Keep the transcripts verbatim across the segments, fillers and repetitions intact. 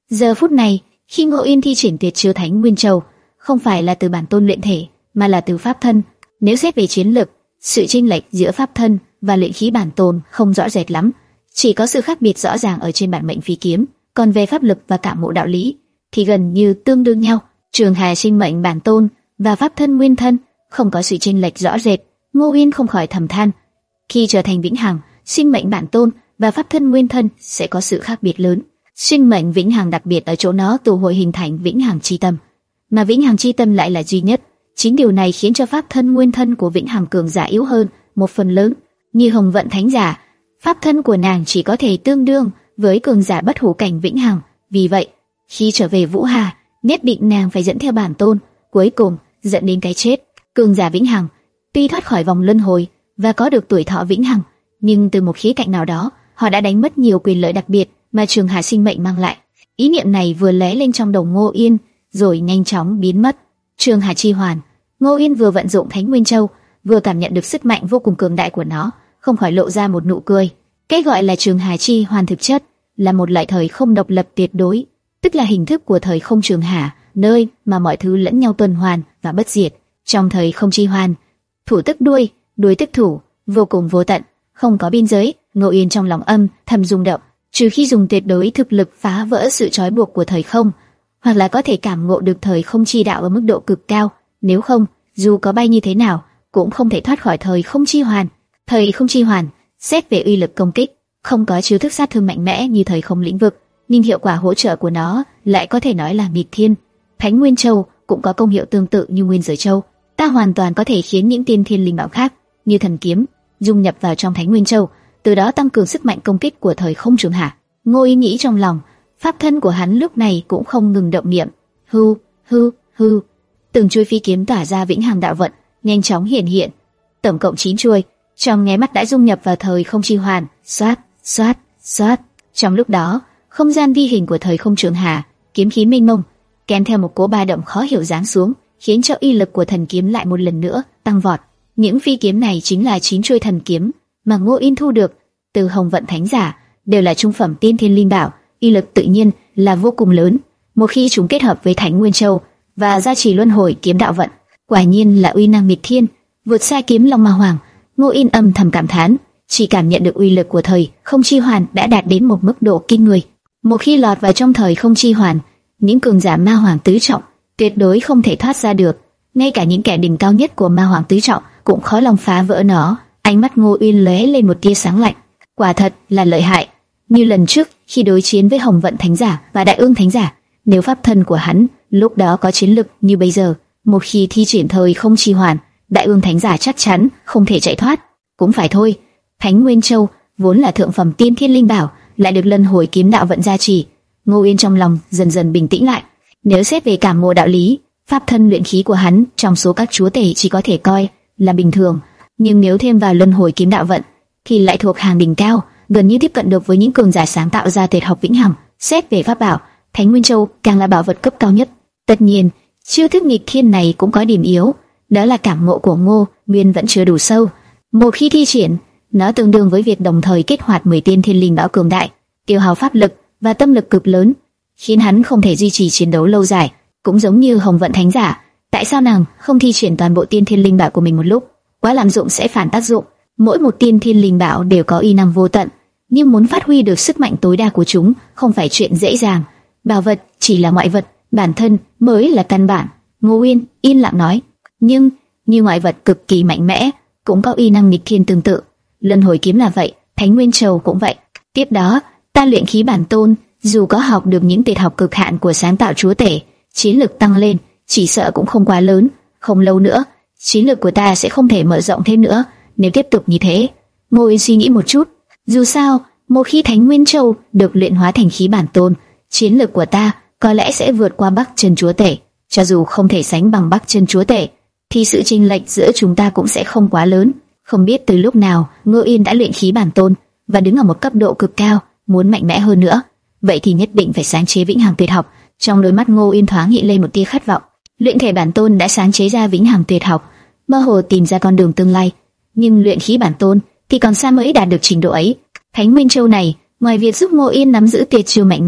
Giờ phút này, khi Ngô Yên thi triển tuyệt chiêu Thánh Nguyên Châu, không phải là từ bản tôn luyện thể, mà là từ pháp thân. Nếu xét về chiến lực, sự chênh lệch giữa pháp thân và luyện khí bản tôn không rõ rệt lắm, chỉ có sự khác biệt rõ ràng ở trên bản mệnh phi kiếm. Còn về pháp lực và cảm ngộ đạo lý thì gần như tương đương nhau. Trường Hà sinh mệnh bản tôn và pháp thân nguyên thân không có sự chênh lệch rõ rệt. Ngô Yên không khỏi thầm than, khi trở thành vĩnh hằng, sinh mệnh bản tôn và pháp thân nguyên thân sẽ có sự khác biệt lớn. Sinh mệnh vĩnh hằng đặc biệt ở chỗ nó tụ hội hình thành vĩnh hằng chi tâm, mà vĩnh hằng chi tâm lại là duy nhất. Chính điều này khiến cho pháp thân nguyên thân của vĩnh hằng cường giả yếu hơn một phần lớn. Như Hồng Vận Thánh giả, pháp thân của nàng chỉ có thể tương đương với cường giả bất hủ cảnh vĩnh hằng. Vì vậy, khi trở về Vũ Hà, nhất định nàng phải dẫn theo bản tôn, cuối cùng dẫn đến cái chết. Cường giả vĩnh hằng tuy thoát khỏi vòng luân hồi và có được tuổi thọ vĩnh hằng, nhưng từ một khía cạnh nào đó, họ đã đánh mất nhiều quyền lợi đặc biệt mà Trường Hà sinh mệnh mang lại. Ý niệm này vừa lóe lên trong đầu Ngô Yên, rồi nhanh chóng biến mất. Trường Hà chi hoàn, Ngô Yên vừa vận dụng Thánh Nguyên Châu, vừa cảm nhận được sức mạnh vô cùng cường đại của nó, không khỏi lộ ra một nụ cười. Cái gọi là Trường Hà chi hoàn thực chất là một loại thời không độc lập tuyệt đối, tức là hình thức của thời không Trường Hà, nơi mà mọi thứ lẫn nhau tuần hoàn và bất diệt. Trong thời không chi hoàn, thủ tức đuôi, đuôi tức thủ, vô cùng vô tận, không có biên giới. Ngô Yên trong lòng âm thầm rung động, trừ khi dùng tuyệt đối thực lực phá vỡ sự trói buộc của thời không, hoặc là có thể cảm ngộ được thời không chi đạo ở mức độ cực cao, nếu không, dù có bay như thế nào, cũng không thể thoát khỏi thời không chi hoàn. Thời không chi hoàn, xét về uy lực công kích, không có chiêu thức sát thương mạnh mẽ như thời không lĩnh vực, nhưng hiệu quả hỗ trợ của nó lại có thể nói là nghịch thiên. Thánh Nguyên Châu cũng có công hiệu tương tự như Nguyên Giới Châu, ta hoàn toàn có thể khiến những tiên thiên linh bảo khác như thần kiếm dung nhập vào trong Thánh Nguyên Châu, từ đó tăng cường sức mạnh công kích của thời không Trường Hà. Ngô Ý nghĩ trong lòng, pháp thân của hắn lúc này cũng không ngừng động niệm, hư hư hư, từng chuôi phi kiếm tỏa ra vĩnh hằng đạo vận, nhanh chóng hiện hiện, tổng cộng chín chuôi, trong nháy mắt đã dung nhập vào thời không chi hoàn. Xoát xoát xoát, trong lúc đó, không gian vi hình của thời không Trường Hà, kiếm khí mênh mông, kèm theo một cỗ ba động khó hiểu giáng xuống, khiến cho uy lực của thần kiếm lại một lần nữa tăng vọt. Những phi kiếm này chính là chín chuôi thần kiếm mà Ngô Yên thu được từ Hồng Vận Thánh giả, đều là trung phẩm tiên thiên linh bảo, uy lực tự nhiên là vô cùng lớn. Một khi chúng kết hợp với Thánh Nguyên Châu và gia trì luân hồi kiếm đạo vận, quả nhiên là uy năng nghịch thiên, vượt xa kiếm Long Ma Hoàng. Ngô Yên âm thầm cảm thán, chỉ cảm nhận được uy lực của thời không chi hoàn đã đạt đến một mức độ kinh người. Một khi lọt vào trong thời không chi hoàn, những cường giả Ma Hoàng tứ trọng tuyệt đối không thể thoát ra được, ngay cả những kẻ đỉnh cao nhất của Ma Hoàng tứ trọng cũng khó lòng phá vỡ nó. Ánh mắt Ngô Uyên lóe lên một tia sáng lạnh, quả thật là lợi hại. Như lần trước khi đối chiến với Hồng Vận Thánh giả và Đại Ương Thánh giả, nếu pháp thân của hắn lúc đó có chiến lực như bây giờ, một khi thi triển thời không chi hoàn, Đại Ương Thánh giả chắc chắn không thể chạy thoát. Cũng phải thôi, Thánh Nguyên Châu vốn là thượng phẩm tiên thiên linh bảo, lại được luân hồi kiếm đạo vận gia trì. Ngô Uyên trong lòng dần dần bình tĩnh lại. Nếu xét về cảm ngộ đạo lý, pháp thân luyện khí của hắn trong số các chúa tể chỉ có thể coi là bình thường, nhưng nếu thêm vào luân hồi kiếm đạo vận thì lại thuộc hàng đỉnh cao, gần như tiếp cận được với những cường giả sáng tạo ra tuyệt học vĩnh hằng. Xét về pháp bảo, Thánh Nguyên Châu càng là bảo vật cấp cao nhất. Tất nhiên, chiêu thức nghịch thiên này cũng có điểm yếu, đó là cảm ngộ của Ngô Nguyên vẫn chưa đủ sâu. Một khi thi triển, nó tương đương với việc đồng thời kích hoạt mười tiên thiên linh bảo cường đại, tiêu hao pháp lực và tâm lực cực lớn, khiến hắn không thể duy trì chiến đấu lâu dài. Cũng giống như Hồng Vận Thánh giả, tại sao nàng không thi triển toàn bộ tiên thiên linh bảo của mình một lúc? Quá lạm dụng sẽ phản tác dụng. Mỗi một tiên thiên linh bảo đều có uy năng vô tận, nhưng muốn phát huy được sức mạnh tối đa của chúng không phải chuyện dễ dàng. Bảo vật chỉ là ngoại vật, bản thân mới là căn bản. Ngô Uyên yên lặng nói. Nhưng như ngoại vật cực kỳ mạnh mẽ cũng có uy năng nghịch thiên tương tự. Luân hồi kiếm là vậy, Thánh Nguyên Châu cũng vậy. Tiếp đó, ta luyện khí bản tôn, dù có học được những tuyệt học cực hạn của sáng tạo chúa tể, chiến lực tăng lên chỉ sợ cũng không quá lớn. Không lâu nữa, chiến lực của ta sẽ không thể mở rộng thêm nữa nếu tiếp tục như thế. Ngô Uyên suy nghĩ một chút. Dù sao, một khi Thánh Nguyên Châu được luyện hóa thành khí bản tôn, chiến lực của ta có lẽ sẽ vượt qua Bắc Chân Chúa Tể. Cho dù không thể sánh bằng Bắc Chân Chúa Tể, thì sự chênh lệch giữa chúng ta cũng sẽ không quá lớn. Không biết từ lúc nào, Ngô Uyên đã luyện khí bản tôn và đứng ở một cấp độ cực cao, muốn mạnh mẽ hơn nữa, vậy thì nhất định phải sáng chế vĩnh hằng tuyệt học. Trong đôi mắt Ngô Uyên thoáng hiện lên một tia khát vọng. Luyện thể bản tôn đã sáng chế ra vĩnh hằng tuyệt học, mơ hồ tìm ra con đường tương lai, nhưng luyện khí bản tôn thì còn xa mới đạt được trình độ ấy. Thánh Nguyên Châu này, ngoài việc giúp Ngô Yên nắm giữ tuyệt chiêu mạnh mẽ,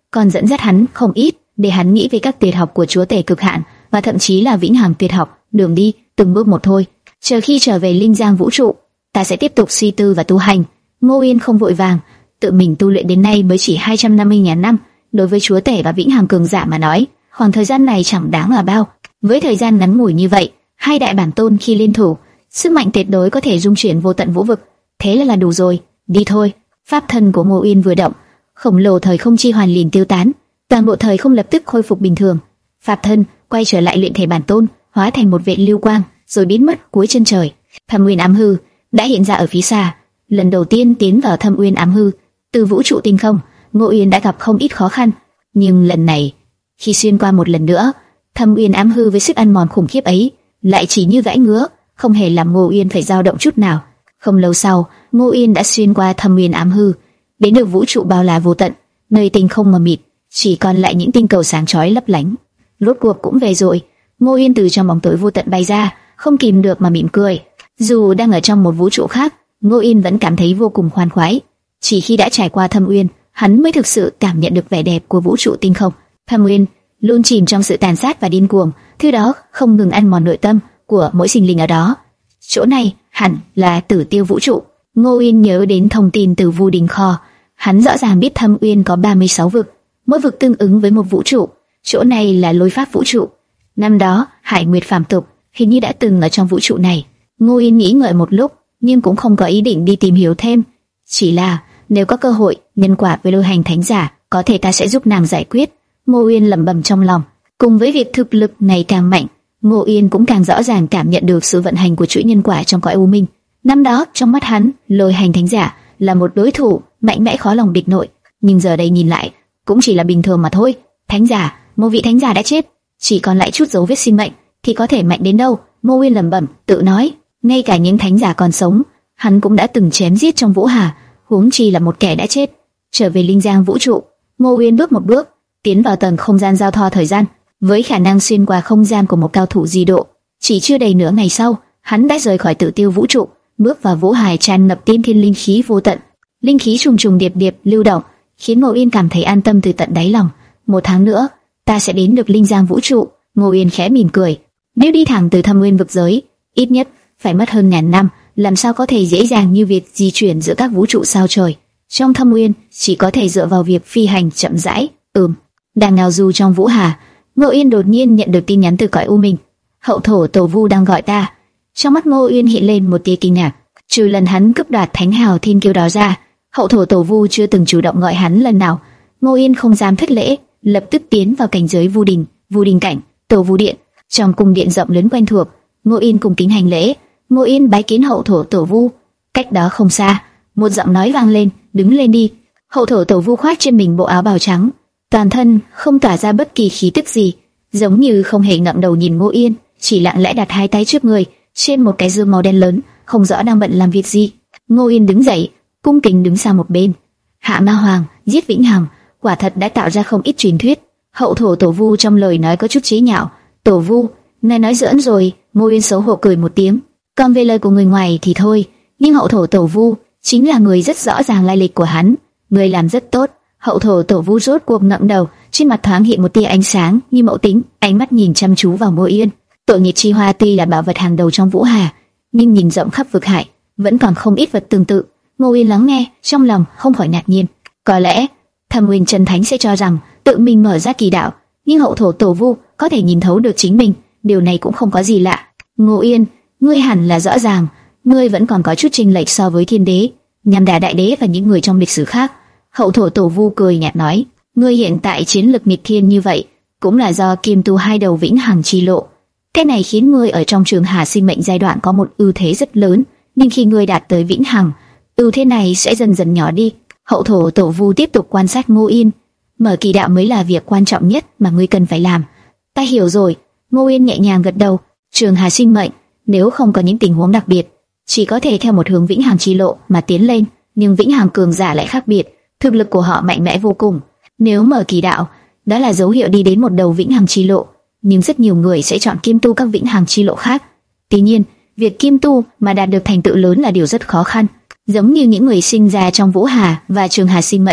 còn dẫn dắt hắn không ít để hắn nghĩ về các tuyệt học của chúa tể cực hạn và thậm chí là vĩnh hằng tuyệt học. Đường đi từng bước một thôi, chờ khi trở về linh giang vũ trụ, ta sẽ tiếp tục suy tư và tu hành. Ngô Yên không vội vàng, tự mình tu luyện đến nay mới chỉ hai trăm năm mươi nghìn năm, đối với chúa tể và vĩnh hằng cường giả mà nói, khoảng thời gian này chẳng đáng là bao. Với thời gian ngắn ngủi như vậy, hai đại bản tôn khi liên thủ, sức mạnh tuyệt đối có thể dung chuyển vô tận vũ vực, thế là là đủ rồi. Đi thôi. Pháp thân của Ngô Yên vừa động, khổng lồ thời không chi hoàn liền tiêu tán, toàn bộ thời không lập tức khôi phục bình thường. Pháp thân quay trở lại luyện thể bản tôn, hóa thành một vệt lưu quang, rồi biến mất cuối chân trời. Thâm Uyên ám hư đã hiện ra ở phía xa. Lần đầu tiên tiến vào Thâm Uyên ám hư, từ vũ trụ tinh không, Ngô Yên đã gặp không ít khó khăn, nhưng lần này, khi xuyên qua một lần nữa, Thâm Uyên ám hư với sức ăn mòn khủng khiếp ấy, lại chỉ như gãy ngứa, không hề làm Ngô Yên phải dao động chút nào. Không lâu sau, Ngô Yên đã xuyên qua Thâm Uyên ám hư, đến được vũ trụ bao la vô tận, nơi tinh không mờ mịt, chỉ còn lại những tinh cầu sáng chói lấp lánh. Rốt cuộc cũng về rồi. Ngô Yên từ trong bóng tối vô tận bay ra, không kìm được mà mỉm cười. Dù đang ở trong một vũ trụ khác, Ngô Yên vẫn cảm thấy vô cùng khoan khoái. Chỉ khi đã trải qua Thâm Uyên, hắn mới thực sự cảm nhận được vẻ đẹp của vũ trụ tinh không. Thâm Uyên luôn chìm trong sự tàn sát và điên cuồng, thứ đó không ngừng ăn mòn nội tâm của mỗi sinh linh ở đó. Chỗ này hẳn là Tử Tiêu vũ trụ. Ngô Yên nhớ đến thông tin từ Vu Đình Kho, hắn rõ ràng biết Thâm Uyên có ba mươi sáu vực, mỗi vực tương ứng với một vũ trụ. Chỗ này là Lôi Pháp vũ trụ. Năm đó, Hải Nguyệt phàm tục hình như đã từng ở trong vũ trụ này. Ngô Yên nghĩ ngợi một lúc, nhưng cũng không có ý định đi tìm hiểu thêm. Chỉ là nếu có cơ hội, nhân quả với Lôi Hành Thánh giả, có thể ta sẽ giúp nàng giải quyết. Ngô Yên lẩm bẩm trong lòng. Cùng với việc thực lực này càng mạnh, Ngô Yên cũng càng rõ ràng cảm nhận được sự vận hành của chuỗi nhân quả trong cõi u minh. Năm đó, trong mắt hắn, Lôi Hành Thánh giả là một đối thủ mạnh mẽ khó lòng địch nổi, nhưng giờ đây nhìn lại, cũng chỉ là bình thường mà thôi. Thánh giả, một vị thánh giả đã chết, chỉ còn lại chút dấu vết sinh mệnh, thì có thể mạnh đến đâu? Ngô Yên lẩm bẩm, tự nói, ngay cả những thánh giả còn sống, hắn cũng đã từng chém giết trong vũ hà, huống chi là một kẻ đã chết. Trở về linh giang vũ trụ, Ngô Yên bước một bước, tiến vào tầng không gian giao thoa thời gian, với khả năng xuyên qua không gian của một cao thủ di độ. Chỉ chưa đầy nửa ngày sau, hắn đã rời khỏi Tử Tiêu vũ trụ, bước vào vũ hải tràn ngập tiên thiên linh khí vô tận. Linh khí trùng trùng điệp điệp lưu động, khiến Ngô Yên cảm thấy an tâm từ tận đáy lòng. Một tháng nữa, ta sẽ đến được linh giang vũ trụ. Ngô Yên khẽ mỉm cười. Nếu đi thẳng từ Thâm Uyên vực giới, ít nhất phải mất hơn ngàn năm, làm sao có thể dễ dàng như việc di chuyển giữa các vũ trụ sao trời. Trong Thâm Uyên, chỉ có thể dựa vào việc phi hành chậm rãi. Ừm, đang ngao du trong vũ hà, Ngô Yên đột nhiên nhận được tin nhắn từ cõi u minh. Hậu thổ Tổ Vu đang gọi ta. Trong mắt Ngô Yên hiện lên một tia kinh ngạc. Trừ lần hắn cướp đoạt Thánh Hào Thiên Kiêu đó ra, hậu thổ Tổ Vu chưa từng chủ động gọi hắn lần nào. Ngô Yên không dám thất lễ, lập tức tiến vào cảnh giới Vu Đình, Vu Đình cảnh, Tổ Vu điện. Trong cung điện rộng lớn quen thuộc, Ngô Yên cùng kính hành lễ. Ngô Yên bái kiến hậu thổ Tổ Vu. Cách đó không xa, một giọng nói vang lên, đứng lên đi. Hậu thổ Tổ Vu khoác trên mình bộ áo bào trắng, toàn thân không tỏa ra bất kỳ khí tức gì, giống như không hề ngẩng đầu nhìn Ngô Yên, chỉ lặng lẽ đặt hai tay trước người, trên một cái dương màu đen lớn, không rõ đang bận làm việc gì. Ngô Yên đứng dậy, cung kính đứng sang một bên. Hạ Ma Hoàng giết Vĩnh Hằng, quả thật đã tạo ra không ít truyền thuyết. Hậu thổ Tổ Vu trong lời nói có chút chế nhạo. Tổ Vu, ngài nói giỡn rồi. Ngô Yên xấu hổ cười một tiếng. Còn về lời của người ngoài thì thôi, nhưng hậu thổ Tổ Vu chính là người rất rõ ràng lai lịch của hắn. Người làm rất tốt. Hậu thổ Tổ Vu rốt cuộc ngẩng đầu, trên mặt thoáng hiện một tia ánh sáng như mẫu tính, ánh mắt nhìn chăm chú vào Ngô Yên. Tội nghiệt chi hoa tuy là bảo vật hàng đầu trong vũ hà, nhưng nhìn rộng khắp vực hải, vẫn còn không ít vật tương tự. Ngô Yên lắng nghe, trong lòng không khỏi ngạc nhiên. Có lẽ Thâm Uyên chân thánh sẽ cho rằng tự mình mở ra kỳ đạo, nhưng hậu thổ Tổ Vu có thể nhìn thấu được chính mình, điều này cũng không có gì lạ. Ngô Yên, ngươi hẳn là rõ ràng, ngươi vẫn còn có chút chênh lệch so với Thiên Đế, Nham Đà Đại Đế và những người trong lịch sử khác. Hậu thổ Tổ Vu cười nhạt nói, ngươi hiện tại chiến lực nghịch thiên như vậy, cũng là do kiêm tu hai đầu vĩnh hằng chi lộ. Cái này khiến ngươi ở trong trường hà sinh mệnh giai đoạn có một ưu thế rất lớn, nhưng khi ngươi đạt tới vĩnh hằng, ưu thế này sẽ dần dần nhỏ đi. Hậu thổ Tổ Vu tiếp tục quan sát Ngô Yên. Mở kỳ đạo mới là việc quan trọng nhất mà ngươi cần phải làm. Ta hiểu rồi. Ngô Yên nhẹ nhàng gật đầu. Trường hà sinh mệnh, nếu không có những tình huống đặc biệt, chỉ có thể theo một hướng vĩnh hằng chi lộ mà tiến lên, nhưng vĩnh hằng cường giả lại khác biệt, thực lực của họ mạnh mẽ vô cùng. Nếu mở kỳ đạo, đó là dấu hiệu đi đến một đầu vĩnh hằng chi lộ, nhưng rất nhiều người sẽ chọn kiêm tu các vĩnh hằng chi lộ khác. Tuy nhiên, việc kiêm tu mà đạt được thành tựu lớn là điều rất khó khăn. Giống như những người sinh ra trong vũ hà và trường hà sinh mệnh,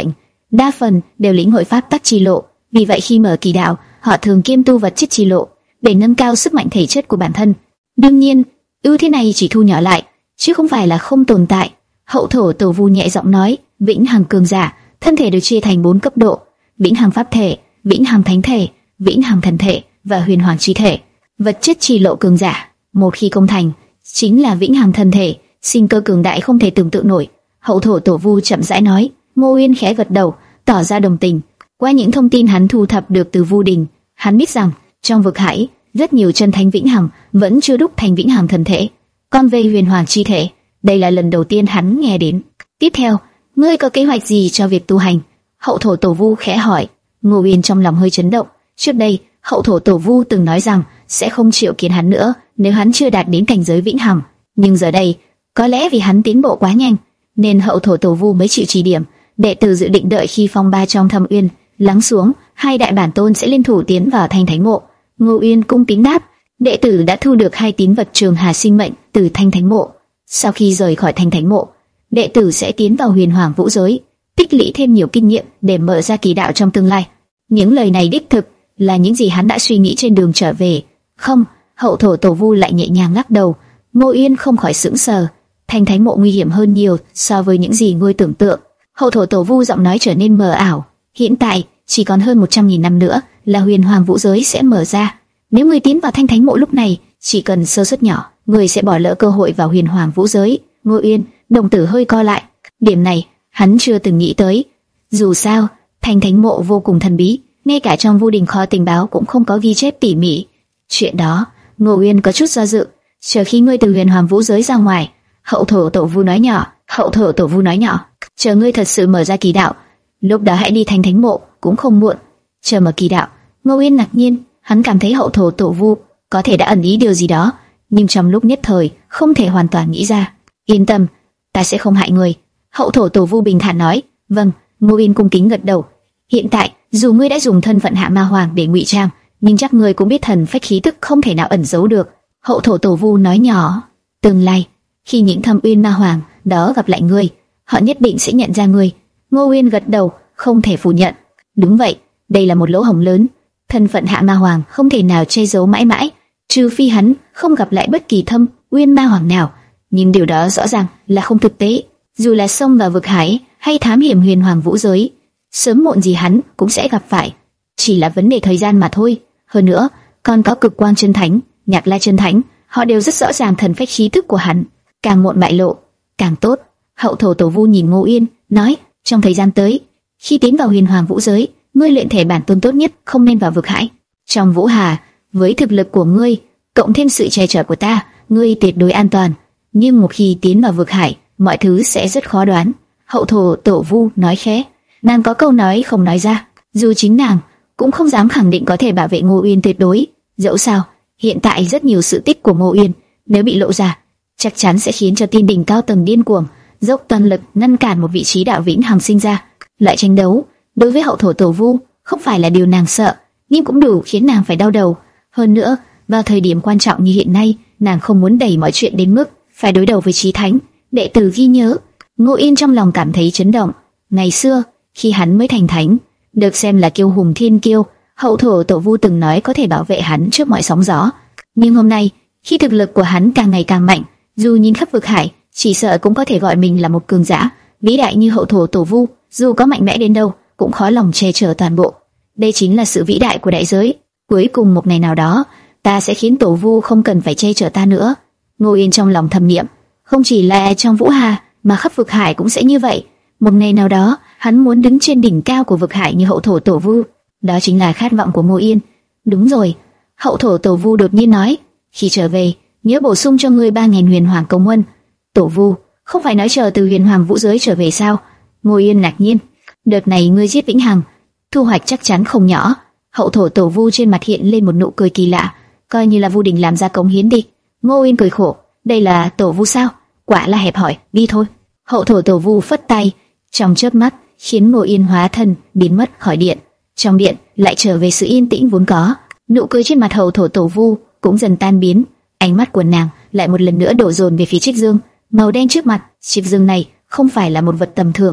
đa phần đều lĩnh hội pháp tắc chi lộ. Vì vậy khi mở kỳ đạo, họ thường kiêm tu vật chất chi lộ để nâng cao sức mạnh thể chất của bản thân. Đương nhiên, ưu thế này chỉ thu nhỏ lại, chứ không phải là không tồn tại. Hậu thổ tổ vu nhẹ giọng nói, vĩnh hằng cường giả, thân thể được chia thành bốn cấp độ: vĩnh hằng pháp thể, vĩnh hằng thánh thể, vĩnh hằng thần thể và huyền hoàng chi thể. Vật chất chi lộ cường giả, một khi công thành, chính là vĩnh hằng thần thể, sinh cơ cường đại không thể tưởng tượng nổi. Hậu thổ tổ vu chậm rãi nói. Ngô Uyên khẽ gật đầu, tỏ ra đồng tình. Qua những thông tin hắn thu thập được từ Vu Đình, hắn biết rằng trong vực hải rất nhiều chân thánh vĩnh hằng vẫn chưa đúc thành vĩnh hằng thần thể. Còn về huyền hoàng chi thể, đây là lần đầu tiên hắn nghe đến. Tiếp theo, ngươi có kế hoạch gì cho việc tu hành? Hậu thổ tổ vu khẽ hỏi. Ngô Uyên trong lòng hơi chấn động. Trước đây, hậu thổ tổ vu từng nói rằng sẽ không triệu kiến hắn nữa nếu hắn chưa đạt đến cảnh giới vĩnh hằng. Nhưng giờ đây, có lẽ vì hắn tiến bộ quá nhanh, nên hậu thổ tổ vu mới chịu chỉ điểm. Đệ tử dự định đợi khi phong ba trong thâm uyên lắng xuống, hai đại bản tôn sẽ liên thủ tiến vào thanh thánh mộ. Ngô Uyên cung kính đáp. Đệ tử đã thu được hai tín vật trường hà sinh mệnh từ thanh thánh mộ. Sau khi rời khỏi thanh thánh mộ, đệ tử sẽ tiến vào huyền hoàng vũ giới, tích lũy thêm nhiều kinh nghiệm để mở ra kỳ đạo trong tương lai. Những lời này đích thực là những gì hắn đã suy nghĩ trên đường trở về. Không, hậu thổ tổ vu lại nhẹ nhàng lắc đầu. Ngô Uyên không khỏi sững sờ. Thanh thánh mộ nguy hiểm hơn nhiều so với những gì ngươi tưởng tượng. Hậu thổ tổ vu giọng nói trở nên mờ ảo. Hiện tại chỉ còn hơn một trăm nghìn năm nữa là huyền hoàng vũ giới sẽ mở ra. Nếu ngươi tiến vào thanh thánh mộ lúc này, chỉ cần sơ suất nhỏ, ngươi sẽ bỏ lỡ cơ hội vào huyền hoàng vũ giới. Ngô Uyên đồng tử hơi co lại. Điểm này hắn chưa từng nghĩ tới. Dù sao, thanh thánh mộ vô cùng thần bí, ngay cả trong Vu Đình kho tình báo cũng không có ghi chép tỉ mỉ. Chuyện đó, Ngô Uyên có chút do dự. Chờ khi ngươi từ huyền hoàng vũ giới ra ngoài, hậu thổ tổ vu nói nhỏ. Hậu thổ tổ vu nói nhỏ. Chờ ngươi thật sự mở ra kỳ đạo, lúc đó hãy đi thanh thánh mộ, cũng không muộn. Chờ mở kỳ đạo, Ngô Uyên ngạc nhiên, hắn cảm thấy hậu thổ tổ vu có thể đã ẩn ý điều gì đó, nhưng trong lúc nhất thời không thể hoàn toàn nghĩ ra. Yên tâm, ta sẽ không hại người. Hậu thổ tổ vu bình thản nói. Vâng. Ngô Uyên cung kính gật đầu. Hiện tại, dù ngươi đã dùng thân phận hạ ma hoàng để ngụy trang, nhưng chắc ngươi cũng biết thần phách khí tức không thể nào ẩn giấu được. Hậu thổ tổ vu nói nhỏ. Tương lai, khi những thâm uyên ma hoàng đó gặp lại ngươi, họ nhất định sẽ nhận ra ngươi. Ngô Uyên gật đầu, không thể phủ nhận. Đúng vậy, đây là một lỗ hổng lớn. Thân phận hạ ma hoàng không thể nào che giấu mãi mãi, trừ phi hắn không gặp lại bất kỳ thâm uyên ma hoàng nào. Nhưng điều đó rõ ràng là không thực tế. Dù là xông vào vực hải hay thám hiểm huyền hoàng vũ giới, sớm muộn gì hắn cũng sẽ gặp phải, chỉ là vấn đề thời gian mà thôi. Hơn nữa, còn có cực quang chân thánh, nhạc la chân thánh, họ đều rất rõ ràng thần phách khí tức của hắn. Càng muộn bại lộ, càng tốt. Hậu thổ tổ vu nhìn Ngô Uyên, nói: trong thời gian tới, khi tiến vào huyền hoàng vũ giới, ngươi luyện thể bản tôn tốt nhất không nên vào vực hải. Trong vũ hà, với thực lực của ngươi, cộng thêm sự che chở của ta, ngươi tuyệt đối an toàn. Nhưng một khi tiến vào vực hải, mọi thứ sẽ rất khó đoán. Hậu thổ tổ vu nói khẽ. Nàng có câu nói không nói ra, dù chính nàng cũng không dám khẳng định có thể bảo vệ Ngô Uyên tuyệt đối. Dẫu sao, hiện tại rất nhiều sự tích của Ngô Uyên nếu bị lộ ra, chắc chắn sẽ khiến cho tiên đình cao tầng điên cuồng, dốc toàn lực ngăn cản một vị trí đạo vĩnh hằng sinh ra. Loại tranh đấu đối với hậu thổ tổ vu không phải là điều nàng sợ, nhưng cũng đủ khiến nàng phải đau đầu. Hơn nữa, vào thời điểm quan trọng như hiện nay, nàng không muốn đẩy mọi chuyện đến mức phải đối đầu với chí thánh. Đệ tử ghi nhớ. Ngô Yên trong lòng cảm thấy chấn động. Ngày xưa, khi hắn mới thành thánh, được xem là kiêu hùng thiên kiêu, hậu thổ tổ vu từng nói có thể bảo vệ hắn trước mọi sóng gió. Nhưng hôm nay, khi thực lực của hắn càng ngày càng mạnh, dù nhìn khắp vực hải, chỉ sợ cũng có thể gọi mình là một cường giả vĩ đại như hậu thổ tổ vu. Dù có mạnh mẽ đến đâu, cũng khó lòng che chở toàn bộ. Đây chính là sự vĩ đại của đại giới. Cuối cùng một ngày nào đó, ta sẽ khiến tổ vu không cần phải che chở ta nữa. Ngô Yên trong lòng thầm niệm. Không chỉ là trong vũ hà, mà khắp vực hải cũng sẽ như vậy. Một ngày nào đó, hắn muốn đứng trên đỉnh cao của vực hải như hậu thổ tổ vu. Đó chính là khát vọng của Ngô Yên. Đúng rồi. Hậu thổ tổ vu đột nhiên nói. Khi trở về, nhớ bổ sung cho ngươi ba ngàn huyền hoàng công huân. Tổ vu, không phải nói chờ từ huyền hoàng vũ giới trở về sao? Ngô Yên ngạc nhiên. Đợt này ngươi giết vĩnh hằng, thu hoạch chắc chắn không nhỏ. Hậu thổ tổ vu trên mặt hiện lên một nụ cười kỳ lạ. Coi như là Vu Đình làm ra cống hiến đi. Ngô Yên cười khổ. Đây là tổ vu sao? Quả là hẹp hòi, đi thôi. Hậu thổ tổ vu phất tay, trong chớp mắt khiến Ngô Yên hóa thân biến mất khỏi điện. Trong điện lại trở về sự yên tĩnh vốn có. Nụ cười trên mặt hậu thổ tổ vu cũng dần tan biến. Ánh mắt của nàng lại một lần nữa đổ dồn về phía chiếc dương màu đen trước mặt. Chiếc dương này không phải là một vật tầm thường.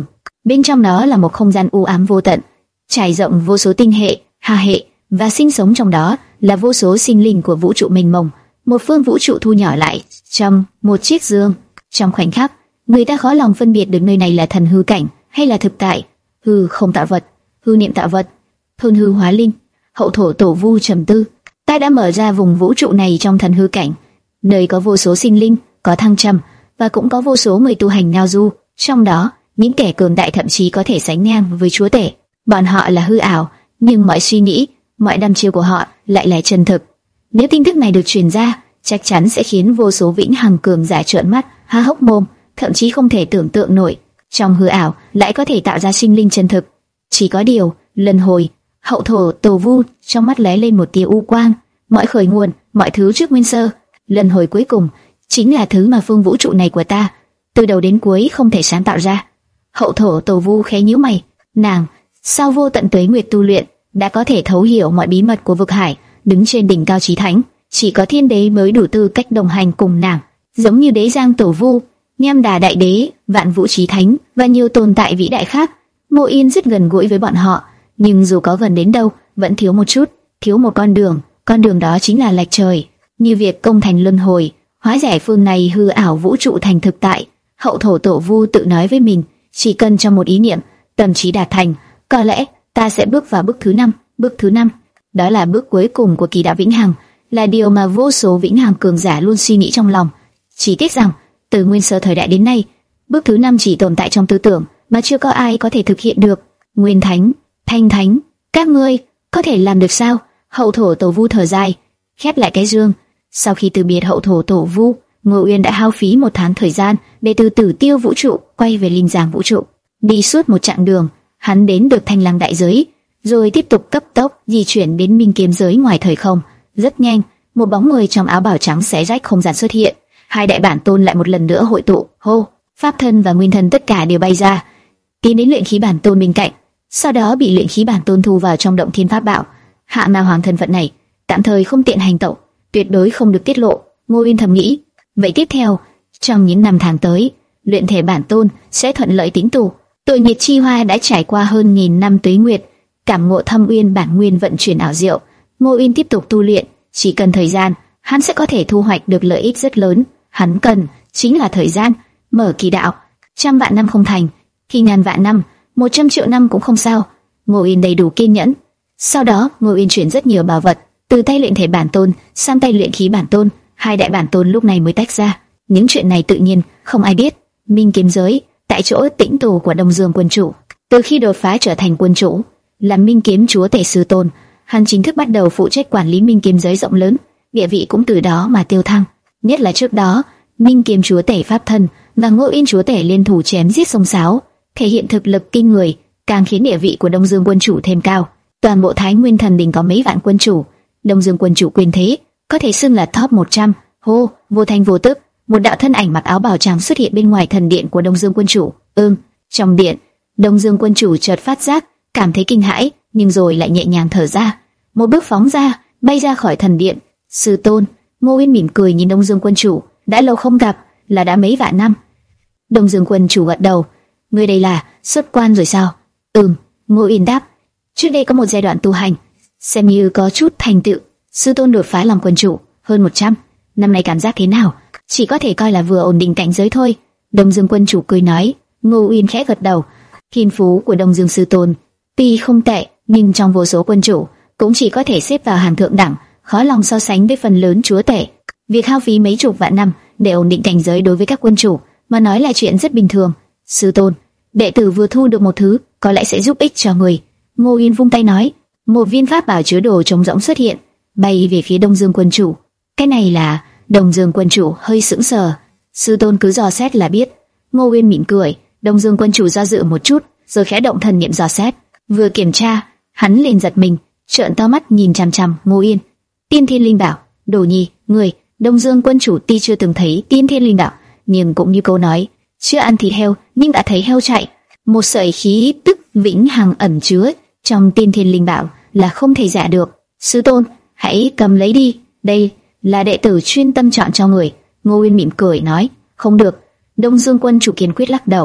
Bên trong đó là một không gian u ám vô tận, trải rộng vô số tinh hệ, hà hệ, và sinh sống trong đó là vô số sinh linh của vũ trụ mênh mông. Một phương vũ trụ thu nhỏ lại trong một chiếc giường. Trong khoảnh khắc, người ta khó lòng phân biệt được nơi này là thần hư cảnh hay là thực tại. Hư không tạo vật, hư niệm tạo vật, thôn hư hóa linh. Hậu thổ tổ vu trầm tư, ta đã mở ra vùng vũ trụ này trong thần hư cảnh, nơi có vô số sinh linh, có thăng trầm, và cũng có vô số người tu hành ngao du. Trong đó, những kẻ cường đại thậm chí có thể sánh ngang với chúa tể. Bọn họ là hư ảo, nhưng mọi suy nghĩ, mọi đăm chiêu của họ lại là chân thực. Nếu tin tức này được truyền ra, chắc chắn sẽ khiến vô số vĩnh hằng cường giả trợn mắt, há hốc mồm, thậm chí không thể tưởng tượng nổi. Trong hư ảo lại có thể tạo ra sinh linh chân thực. Chỉ có điều, luân hồi. Hậu thổ tổ vu trong mắt lóe lên một tia u quang. Mọi khởi nguồn, mọi thứ trước nguyên sơ, luân hồi cuối cùng chính là thứ mà phương vũ trụ này của ta từ đầu đến cuối không thể sáng tạo ra. Hậu thổ tổ vu khẽ nhíu mày, nàng sau vô tận tuế nguyệt tu luyện đã có thể thấu hiểu mọi bí mật của vực hải, đứng trên đỉnh cao chí thánh, chỉ có thiên đế mới đủ tư cách đồng hành cùng nàng. Giống như đế giang tổ vu, Nham Đà đại đế, vạn vũ chí thánh và nhiều tồn tại vĩ đại khác, Ngô Yên rất gần gũi với bọn họ, nhưng dù có gần đến đâu, vẫn thiếu một chút, thiếu một con đường. Con đường đó chính là lệch trời, như việc công thành luân hồi, hóa giải phương này hư ảo vũ trụ thành thực tại. Hậu thổ tổ vu tự nói với mình, chỉ cần trong một ý niệm, tâm trí đạt thành, có lẽ ta sẽ bước vào bước thứ năm. Bước thứ năm, đó là bước cuối cùng của kỳ đạo vĩnh hằng, là điều mà vô số vĩnh hằng cường giả luôn suy nghĩ trong lòng. Chỉ tiếc rằng, từ nguyên sơ thời đại đến nay, bước thứ năm chỉ tồn tại trong tư tưởng, mà chưa có ai có thể thực hiện được. Nguyên thánh, thanh thánh, các ngươi có thể làm được sao? Hậu thổ tổ vu thở dài, khép lại cái dương. Sau khi từ biệt hậu thổ tổ vu, Ngô Uyên đã hao phí một tháng thời gian để từ Tử Tiêu vũ trụ quay về Linh Giang vũ trụ. Đi suốt một chặng đường, hắn đến được Thanh Lăng đại giới, rồi tiếp tục cấp tốc di chuyển đến Minh Kiếm giới ngoài thời không. Rất nhanh, một bóng người trong áo bào trắng xé rách không gian xuất hiện. Hai đại bản tôn lại một lần nữa hội tụ. Hô, pháp thân và nguyên thân tất cả đều bay ra, tiến đến luyện khí bản tôn bên cạnh. Sau đó bị luyện khí bản tôn thu vào trong động thiên pháp bảo. Hạ ma hoàng thân phận này tạm thời không tiện hành tẩu, tuyệt đối không được tiết lộ. Ngô Uyên thầm nghĩ. Vậy tiếp theo, trong những năm tháng tới, luyện thể bản tôn sẽ thuận lợi tính tù. Tội nghiệt chi hoa đã trải qua hơn nghìn năm tuế nguyệt, cảm ngộ thâm uyên bản nguyên vận chuyển ảo diệu. Ngô Uyên tiếp tục tu luyện, chỉ cần thời gian, hắn sẽ có thể thu hoạch được lợi ích rất lớn. Hắn cần chính là thời gian. Mở kỳ đạo, trăm vạn năm không thành, thì ngàn vạn năm, một trăm triệu năm cũng không sao. Ngô Uyên đầy đủ kiên nhẫn. Sau đó, Ngô Uyên chuyển rất nhiều bảo vật từ tay luyện thể bản tôn sang tay luyện khí bản tôn. Hai đại bản tôn lúc này mới tách ra. Những chuyện này tự nhiên không ai biết. Minh Kiếm giới, tại chỗ tĩnh tù của Đông Dương quân chủ. Từ khi đột phá trở thành quân chủ, làm Minh Kiếm chúa tể sư tôn, hắn chính thức bắt đầu phụ trách quản lý Minh Kiếm giới rộng lớn, địa vị cũng từ đó mà tiêu thăng. Nhất là trước đó, Minh Kiếm chúa tể pháp thân và Ngô Uyên chúa tể liên thủ chém giết sông sáo, thể hiện thực lực kinh người, càng khiến địa vị của Đông Dương quân chủ thêm cao. Toàn bộ Thái Nguyên thần đình có mấy vạn quân chủ, Đông Dương quân chủ quyền thế có thể xưng là top một trăm. Hô, vô thanh vô tức, một đạo thân ảnh mặc áo bào trắng xuất hiện bên ngoài thần điện của Đông Dương quân chủ. Ừm, trong điện, Đông Dương quân chủ chợt phát giác, cảm thấy kinh hãi, nhưng rồi lại nhẹ nhàng thở ra, một bước phóng ra, bay ra khỏi thần điện. Sư tôn. Ngô Uyên mỉm cười nhìn Đông Dương quân chủ, đã lâu không gặp, là đã mấy vạn năm. Đông Dương quân chủ gật đầu, ngươi đây là xuất quan rồi sao? Ừm, Ngô Uyên đáp, trước đây có một giai đoạn tu hành, xem như có chút thành tựu. Sư tôn đột phá làm quân chủ hơn một trăm năm nay cảm giác thế nào? Chỉ có thể coi là vừa ổn định cảnh giới thôi. Đông Dương quân chủ cười nói. Ngô Uyên khẽ gật đầu. Thiên phú của Đông Dương sư tôn tuy không tệ, nhưng trong vô số quân chủ cũng chỉ có thể xếp vào hàng thượng đẳng, khó lòng so sánh với phần lớn chúa tể. Việc hao phí mấy chục vạn năm để ổn định cảnh giới đối với các quân chủ mà nói là chuyện rất bình thường. Sư tôn, đệ tử vừa thu được một thứ, có lẽ sẽ giúp ích cho người. Ngô Uyên vung tay nói. Một viên pháp bảo chứa đồ trống rỗng xuất hiện, bay về phía Đông Dương quân chủ. Cái này là... Đông Dương quân chủ hơi sững sờ. Sư tôn cứ dò xét là biết. Ngô Uyên mỉm cười. Đông Dương quân chủ do dự một chút, rồi khẽ động thần niệm dò xét. Vừa kiểm tra, hắn liền giật mình, trợn to mắt nhìn chằm chằm Ngô Uyên. Tiên Thiên Linh Bảo, Đồ Nhi, người. Đông Dương quân chủ tuy chưa từng thấy Tiên Thiên Linh Bảo, nhưng cũng như câu nói, chưa ăn thịt heo nhưng đã thấy heo chạy. Một sợi khí tức vĩnh hằng ẩn chứa trong Tiên Thiên Linh Bảo là không thể giả được. Sư tôn, hãy cầm lấy đi, đây là đệ tử chuyên tâm chọn cho người. Ngô Uyên mỉm cười nói. Không được. Đông Dương quân chủ kiên quyết lắc đầu.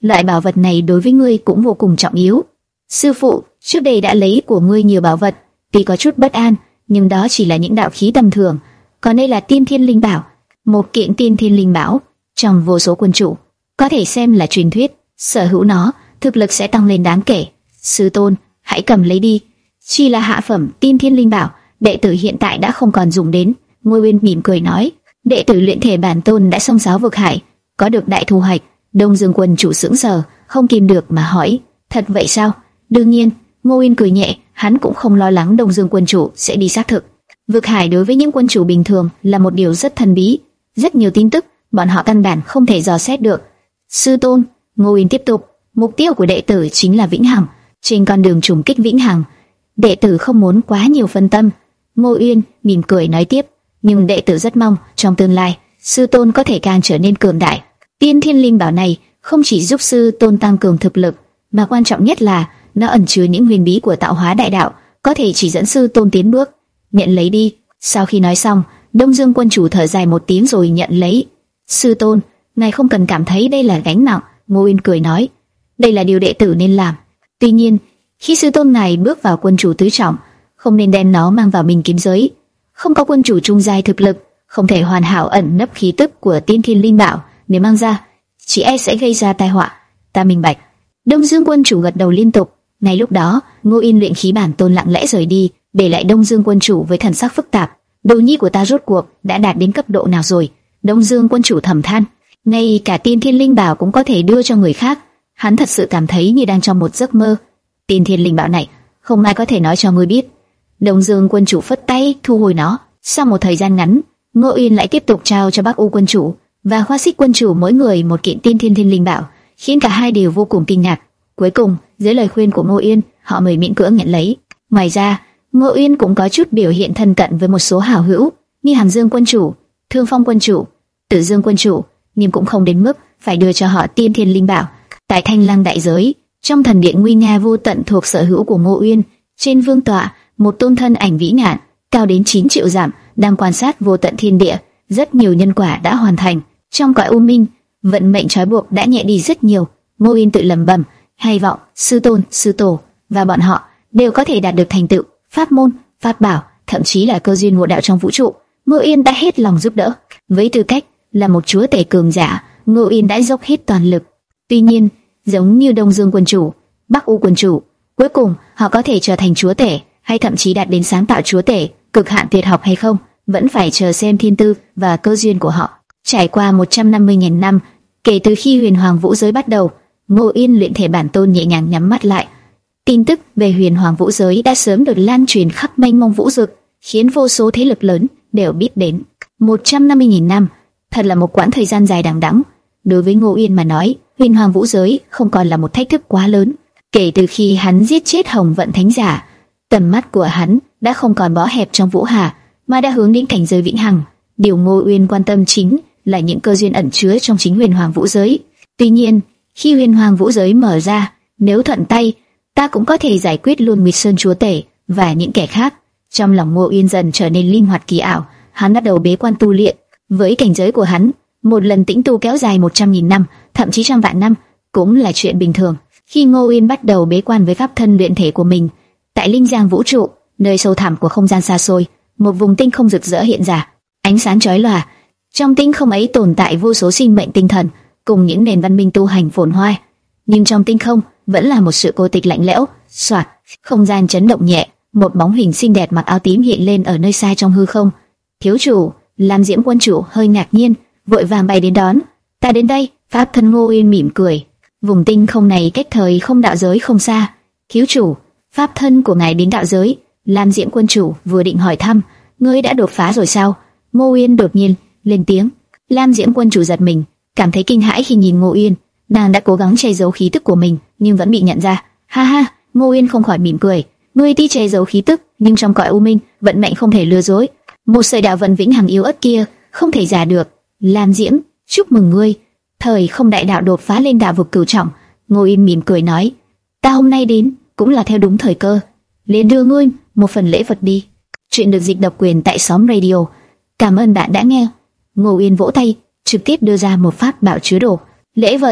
loại bảo vật này đối với ngươi cũng vô cùng trọng yếu. Sư phụ, trước đây đã lấy của ngươi nhiều bảo vật, tuy có chút bất an, nhưng đó chỉ là những đạo khí tầm thường. Còn đây là Tiên Thiên Linh Bảo, một kiện Tiên Thiên Linh Bảo trong vô số quân chủ, có thể xem là truyền thuyết. Sở hữu nó, thực lực sẽ tăng lên đáng kể. Sư tôn, hãy cầm lấy đi. Chỉ là hạ phẩm Tiên Thiên Linh Bảo, đệ tử hiện tại đã không còn dùng đến. Ngô Uyên mỉm cười nói, đệ tử luyện thể bản tôn đã xông xáo vực hải, có được đại thu hoạch. Đông Dương quân chủ sững sờ, không kìm được mà hỏi, thật vậy sao? Đương nhiên, Ngô Uyên cười nhẹ, hắn cũng không lo lắng Đông Dương quân chủ sẽ đi xác thực. Vực hải đối với những quân chủ bình thường là một điều rất thần bí, rất nhiều tin tức bọn họ căn bản không thể dò xét được. Sư tôn, Ngô Uyên tiếp tục, mục tiêu của đệ tử chính là vĩnh hằng, trên con đường trùng kích vĩnh hằng, đệ tử không muốn quá nhiều phân tâm. Ngô Uyên mỉm cười nói tiếp, nhưng đệ tử rất mong trong tương lai sư tôn có thể càng trở nên cường đại. Tiên Thiên Linh Bảo này không chỉ giúp sư tôn tăng cường thực lực, mà quan trọng nhất là nó ẩn chứa những huyền bí của tạo hóa đại đạo, có thể chỉ dẫn sư tôn tiến bước. Nhận lấy đi. Sau khi nói xong, Đông Dương quân chủ thở dài một tiếng rồi nhận lấy. Sư tôn, ngài không cần cảm thấy đây là gánh nặng. Ngô Uyên cười nói, đây là điều đệ tử nên làm. Tuy nhiên, khi sư tôn ngài bước vào quân chủ tứ trọng, không nên đem nó mang vào Minh Kiếm giới. Không có quân chủ trung giai thực lực, không thể hoàn hảo ẩn nấp khí tức của Tiên Thiên Linh Bảo, nếu mang ra, chỉ e sẽ gây ra tai họa. Ta minh bạch. Đông Dương quân chủ gật đầu liên tục. Ngay lúc đó, Ngô Uyên luyện khí bản tôn lặng lẽ rời đi, để lại Đông Dương quân chủ với thần sắc phức tạp. Đồ nhi của ta rốt cuộc đã đạt đến cấp độ nào rồi? Đông Dương quân chủ thầm than. Ngay cả Tiên Thiên Linh Bảo cũng có thể đưa cho người khác. Hắn thật sự cảm thấy như đang trong một giấc mơ. Tiên Thiên Linh Bảo này, không ai có thể nói cho ngươi biết. Đông Dương quân chủ phất tay thu hồi nó. Sau một thời gian ngắn, Ngô Uyên lại tiếp tục trao cho Bắc U quân chủ và Hoa Xích quân chủ mỗi người một kiện Tiên Thiên Thiên Linh Bảo, khiến cả hai đều vô cùng kinh ngạc. Cuối cùng, dưới lời khuyên của Ngô Uyên, họ mới miễn cưỡng nhận lấy. Ngoài ra, Ngô Uyên cũng có chút biểu hiện thân cận với một số hảo hữu, như Hàn Dương quân chủ, Thương Phong quân chủ, Tử Dương quân chủ, nhưng cũng không đến mức phải đưa cho họ Tiên Thiên Linh Bảo. Tại Thanh Lăng đại giới, trong thần điện nguy nga vô tận thuộc sở hữu của Ngô Uyên, trên vương tọa, một tôn thân ảnh vĩ ngạn, cao đến chín triệu dặm, đang quan sát vô tận thiên địa. Rất nhiều nhân quả đã hoàn thành. Trong cõi u minh, vận mệnh trói buộc đã nhẹ đi rất nhiều. Ngô Uyên tự lẩm bẩm, hy vọng sư tôn, sư tổ và bọn họ đều có thể đạt được thành tựu, pháp môn, pháp bảo, thậm chí là cơ duyên ngộ đạo trong vũ trụ. Ngô Uyên đã hết lòng giúp đỡ. Với tư cách là một chúa tể cường giả, Ngô Uyên đã dốc hết toàn lực. Tuy nhiên, giống như Đông Dương quân chủ, Bắc U quân chủ, cuối cùng họ có thể trở thành chúa tể, hay thậm chí đạt đến sáng tạo chúa tể, cực hạn tuyệt học hay không, vẫn phải chờ xem thiên tư và cơ duyên của họ. Trải qua một trăm năm mươi nghìn năm kể từ khi Huyền Hoàng Vũ giới bắt đầu, Ngô Uyên luyện thể bản tôn nhẹ nhàng nhắm mắt lại. Tin tức về Huyền Hoàng Vũ giới đã sớm được lan truyền khắp mênh mông vũ vực, khiến vô số thế lực lớn đều biết đến. một trăm năm mươi nghìn năm, thật là một quãng thời gian dài đằng đẵng. Đối với Ngô Uyên mà nói, Huyền Hoàng Vũ giới không còn là một thách thức quá lớn. Kể từ khi hắn giết chết Hồng Vận Thánh Giả, tầm mắt của hắn đã không còn bó hẹp trong Vũ Hà, mà đã hướng đến cảnh giới vĩnh hằng. Điều Ngô Uyên quan tâm chính là những cơ duyên ẩn chứa trong chính Huyền Hoàng Vũ giới. Tuy nhiên, khi Huyền Hoàng Vũ giới mở ra, nếu thuận tay, ta cũng có thể giải quyết luôn Nguyệt Sơn chúa tể và những kẻ khác. Trong lòng Ngô Uyên dần trở nên linh hoạt kỳ ảo, hắn bắt đầu bế quan tu luyện. Với cảnh giới của hắn, một lần tĩnh tu kéo dài một trăm nghìn năm, thậm chí trăm vạn năm cũng là chuyện bình thường. Khi Ngô Uyên bắt đầu bế quan với pháp thân luyện thể của mình, tại Linh Giang vũ trụ, nơi sâu thẳm của không gian xa xôi, một vùng tinh không rực rỡ hiện ra, ánh sáng chói lòa. Trong tinh không ấy tồn tại vô số sinh mệnh tinh thần, cùng những nền văn minh tu hành phồn hoa. Nhưng trong tinh không vẫn là một sự cô tịch lạnh lẽo. Soạt, không gian chấn động nhẹ, một bóng hình xinh đẹp mặc áo tím hiện lên ở nơi xa trong hư không. Thiếu chủ, Lam Diễm quân chủ hơi ngạc nhiên, vội vàng bay đến đón. Ta đến đây. Pháp thân Ngô Uyên mỉm cười. Vùng tinh không này cách thời không đạo giới không xa. Thiếu chủ, pháp thân của ngài đến đạo giới. Lam Diễm quân chủ vừa định hỏi thăm, ngươi đã đột phá rồi sao? Ngô Uyên đột nhiên lên tiếng. Lam Diễm quân chủ giật mình, cảm thấy kinh hãi khi nhìn Ngô Uyên. Nàng đã cố gắng che giấu khí tức của mình, nhưng vẫn bị nhận ra. Ha ha, Ngô Uyên không khỏi mỉm cười. Ngươi tuy che giấu khí tức, nhưng trong cõi u minh, vận mệnh không thể lừa dối. Một sợi đạo vận vĩnh hằng yếu ớt kia không thể giả được. Lam Diễm, chúc mừng ngươi, thời không đại đạo đột phá lên đạo vực cửu trọng. Ngô Uyên mỉm cười nói, ta hôm nay đến cũng là theo đúng thời cơ, liền đưa ngươi một phần lễ vật đi. Chuyện được dịch độc quyền tại Xóm Radio. Cảm ơn bạn đã nghe. Ngô Uyên vỗ tay, trực tiếp đưa ra một pháp bảo chứa đồ. Lễ vật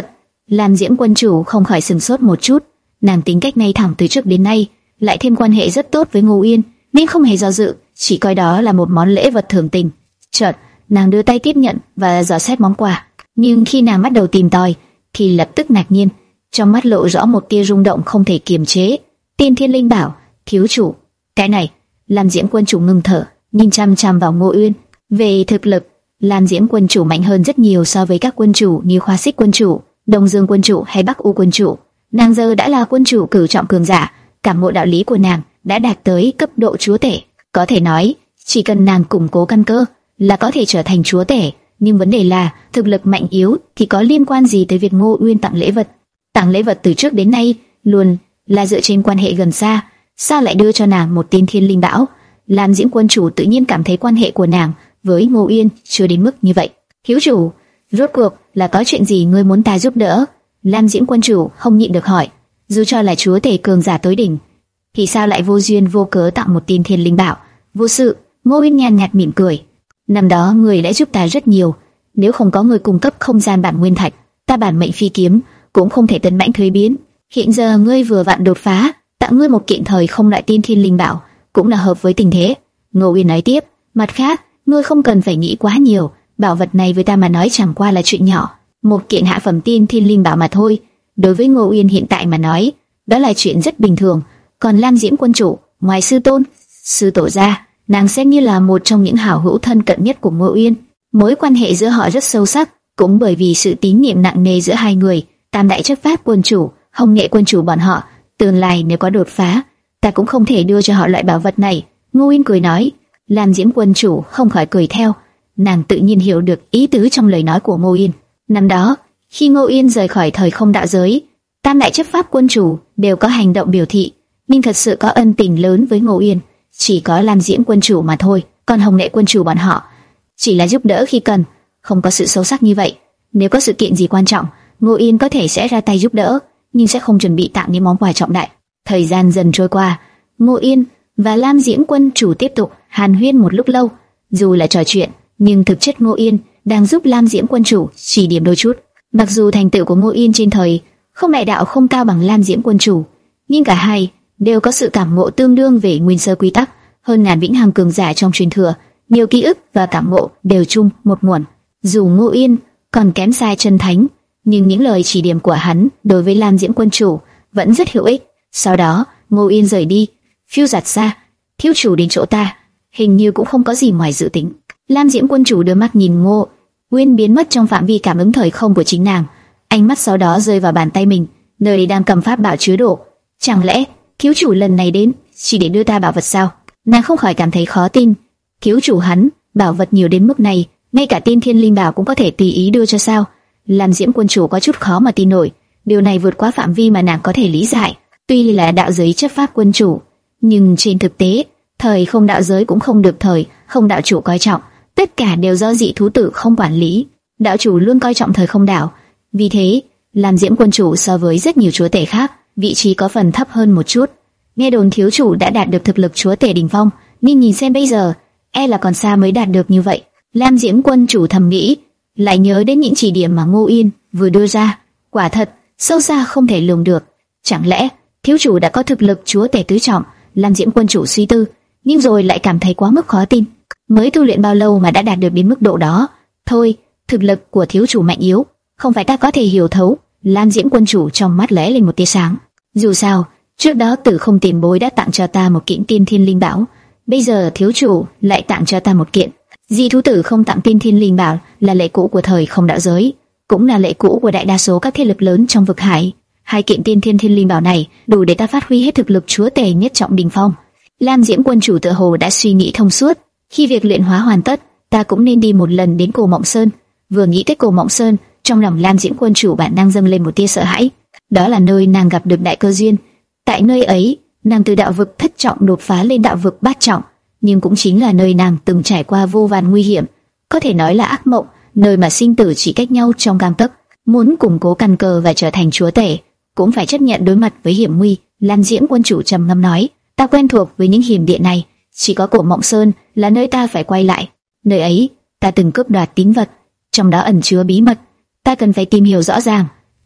Lam Diễm quân chủ không khỏi sừng sốt một chút. Nàng tính cách này thẳng từ trước đến nay, lại thêm quan hệ rất tốt với Ngô Uyên, nên không hề do dự, chỉ coi đó là một món lễ vật thường tình. Chợt, nàng đưa tay tiếp nhận và dò xét món quà. Nhưng khi nàng bắt đầu tìm tòi, thì lập tức ngạc nhiên, trong mắt lộ rõ một tia rung động không thể kiềm chế. Tiên Thiên Linh Bảo, thiếu chủ, cái này. Lam Diễm quân chủ ngừng thở, nhìn chăm chăm vào Ngô Uyên. Về thực lực, Lam Diễm quân chủ mạnh hơn rất nhiều so với các quân chủ như Khoa Xích quân chủ, Đông Dương quân chủ hay Bắc U quân chủ. Nàng giờ đã là quân chủ cửu trọng cường giả, cảm ngộ đạo lý của nàng đã đạt tới cấp độ chúa tể. Có thể nói, chỉ cần nàng củng cố căn cơ là có thể trở thành chúa tể. Nhưng vấn đề là, thực lực mạnh yếu thì có liên quan gì tới việc Ngô Uyên tặng lễ vật? Tặng lễ vật từ trước đến nay luôn là dựa trên quan hệ gần xa, sao lại đưa cho nàng một tiên thiên linh bảo? Lam Diễm quân chủ tự nhiên cảm thấy quan hệ của nàng với Ngô Uyên chưa đến mức như vậy. Thiếu chủ, rốt cuộc là có chuyện gì ngươi muốn ta giúp đỡ? Lam Diễm quân chủ không nhịn được hỏi. Dù cho là chúa tể cường giả tối đỉnh, thì sao lại vô duyên vô cớ tặng một tiên thiên linh bảo? Vô sự. Ngô Uyên nhàn nhạt mỉm cười. Năm đó người đã giúp ta rất nhiều, nếu không có người cung cấp không gian bản nguyên thạch, ta bản mệnh phi kiếm cũng không thể tấn mãnh thuế biến. Hiện giờ ngươi vừa vặn đột phá, tặng ngươi một kiện thời không loại tiên thiên linh bảo cũng là hợp với tình thế. Ngô Uyên nói tiếp, mặt khác, ngươi không cần phải nghĩ quá nhiều, bảo vật này với ta mà nói chẳng qua là chuyện nhỏ, một kiện hạ phẩm tiên thiên linh bảo mà thôi. Đối với Ngô Uyên hiện tại mà nói, đó là chuyện rất bình thường. Còn Lam Diễm quân chủ, ngoài sư tôn, sư tổ ra, nàng xem như là một trong những hảo hữu thân cận nhất của Ngô Uyên. Mối quan hệ giữa họ rất sâu sắc, cũng bởi vì sự tín nhiệm nặng nề giữa hai người. Tam đại chấp pháp quân chủ, Hồng Nghệ quân chủ bọn họ, tương lai nếu có đột phá, ta cũng không thể đưa cho họ loại bảo vật này. Ngô Uyên cười nói. Lam Diễm quân chủ không khỏi cười theo, nàng tự nhiên hiểu được ý tứ trong lời nói của Ngô Uyên. Năm đó, khi Ngô Uyên rời khỏi thời không đạo giới, tam đại chấp pháp quân chủ đều có hành động biểu thị, nhưng thật sự có ân tình lớn với Ngô Uyên chỉ có Lam Diễm quân chủ mà thôi. Còn Hồng Nghệ quân chủ bọn họ chỉ là giúp đỡ khi cần, không có sự sâu sắc như vậy. Nếu có sự kiện gì quan trọng, Ngô Uyên có thể sẽ ra tay giúp đỡ, nhưng sẽ không chuẩn bị tặng những món quà trọng đại. Thời gian dần trôi qua, Ngô Uyên và Lam Diễm quân chủ tiếp tục hàn huyên một lúc lâu. Dù là trò chuyện, nhưng thực chất Ngô Uyên đang giúp Lam Diễm quân chủ chỉ điểm đôi chút. Mặc dù thành tựu của Ngô Uyên trên thời không đại đạo không cao bằng Lam Diễm quân chủ, nhưng cả hai đều có sự cảm ngộ tương đương về nguyên sơ quy tắc. Hơn ngàn vĩnh hằng cường giả trong truyền thừa, nhiều ký ức và cảm ngộ đều chung một nguồn. Dù Ngô Uyên còn kém xa chân thánh, nhưng những lời chỉ điểm của hắn đối với Lam Diễm quân chủ vẫn rất hữu ích. Sau đó, Ngô Uyên rời đi, phiêu dạt xa. Thiếu chủ đến chỗ ta, hình như cũng không có gì ngoài dự tính. Lam Diễm quân chủ đưa mắt nhìn Ngô Uyên biến mất trong phạm vi cảm ứng thời không của chính nàng, ánh mắt sau đó rơi vào bàn tay mình, nơi đang cầm pháp bảo chứa đồ. Chẳng lẽ thiếu chủ lần này đến chỉ để đưa ta bảo vật sao? Nàng không khỏi cảm thấy khó tin. Thiếu chủ hắn bảo vật nhiều đến mức này, ngay cả tiên thiên linh bảo cũng có thể tùy ý đưa cho sao? Lam Diễm quân chủ có chút khó mà tin nổi. Điều này vượt quá phạm vi mà nàng có thể lý giải. Tuy là đạo giới chấp pháp quân chủ, nhưng trên thực tế, thời không đạo giới cũng không được thời không đạo chủ coi trọng. Tất cả đều do dị thú tử không quản lý. Đạo chủ luôn coi trọng thời không đạo. Vì thế, Lam Diễm quân chủ so với rất nhiều chúa tể khác, vị trí có phần thấp hơn một chút. Nghe đồn thiếu chủ đã đạt được thực lực chúa tể đỉnh phong, nhưng nhìn xem bây giờ, e là còn xa mới đạt được như vậy. Lam Diễm quân chủ thầm nghĩ, lại nhớ đến những chỉ điểm mà Ngô Uyên vừa đưa ra, quả thật sâu xa không thể lường được. Chẳng lẽ thiếu chủ đã có thực lực chúa tể tứ trọng? Lam Diễm quân chủ suy tư, nhưng rồi lại cảm thấy quá mức khó tin. Mới tu luyện bao lâu mà đã đạt được đến mức độ đó? Thôi, thực lực của thiếu chủ mạnh yếu, không phải ta có thể hiểu thấu. Lam Diễm quân chủ trong mắt lóe lên một tia sáng. Dù sao, trước đó Tử Không tiền bối đã tặng cho ta một kiện tiên thiên linh bảo, bây giờ thiếu chủ lại tặng cho ta một kiện. Di thú Tử Không tặng tiên thiên linh bảo là lệ cũ của thời không đạo giới, cũng là lệ cũ của đại đa số các thế lực lớn trong vực hải. Hai kiện tiên thiên thiên linh bảo này đủ để ta phát huy hết thực lực chúa tể nhất trọng đỉnh phong. Lam Diễm quân chủ tự hồ đã suy nghĩ thông suốt, khi việc luyện hóa hoàn tất, ta cũng nên đi một lần đến Cổ Mộng Sơn. Vừa nghĩ tới Cổ Mộng Sơn, trong lòng Lam Diễm quân chủ bản năng dâng lên một tia sợ hãi. Đó là nơi nàng gặp được đại cơ duyên. Tại nơi ấy, nàng từ đạo vực thất trọng đột phá lên đạo vực bát trọng, nhưng cũng chính là nơi nàng từng trải qua vô vàn nguy hiểm, có thể nói là ác mộng, nơi mà sinh tử chỉ cách nhau trong gang tấc. Muốn củng cố căn cơ và trở thành chúa tể, cũng phải chấp nhận đối mặt với hiểm nguy. Lam Diễm quân chủ trầm ngâm nói, ta quen thuộc với những hiểm địa này, chỉ có Cổ Mộng Sơn là nơi ta phải quay lại. Nơi ấy, ta từng cướp đoạt tín vật, trong đó ẩn chứa bí mật, ta cần phải tìm hiểu rõ ràng.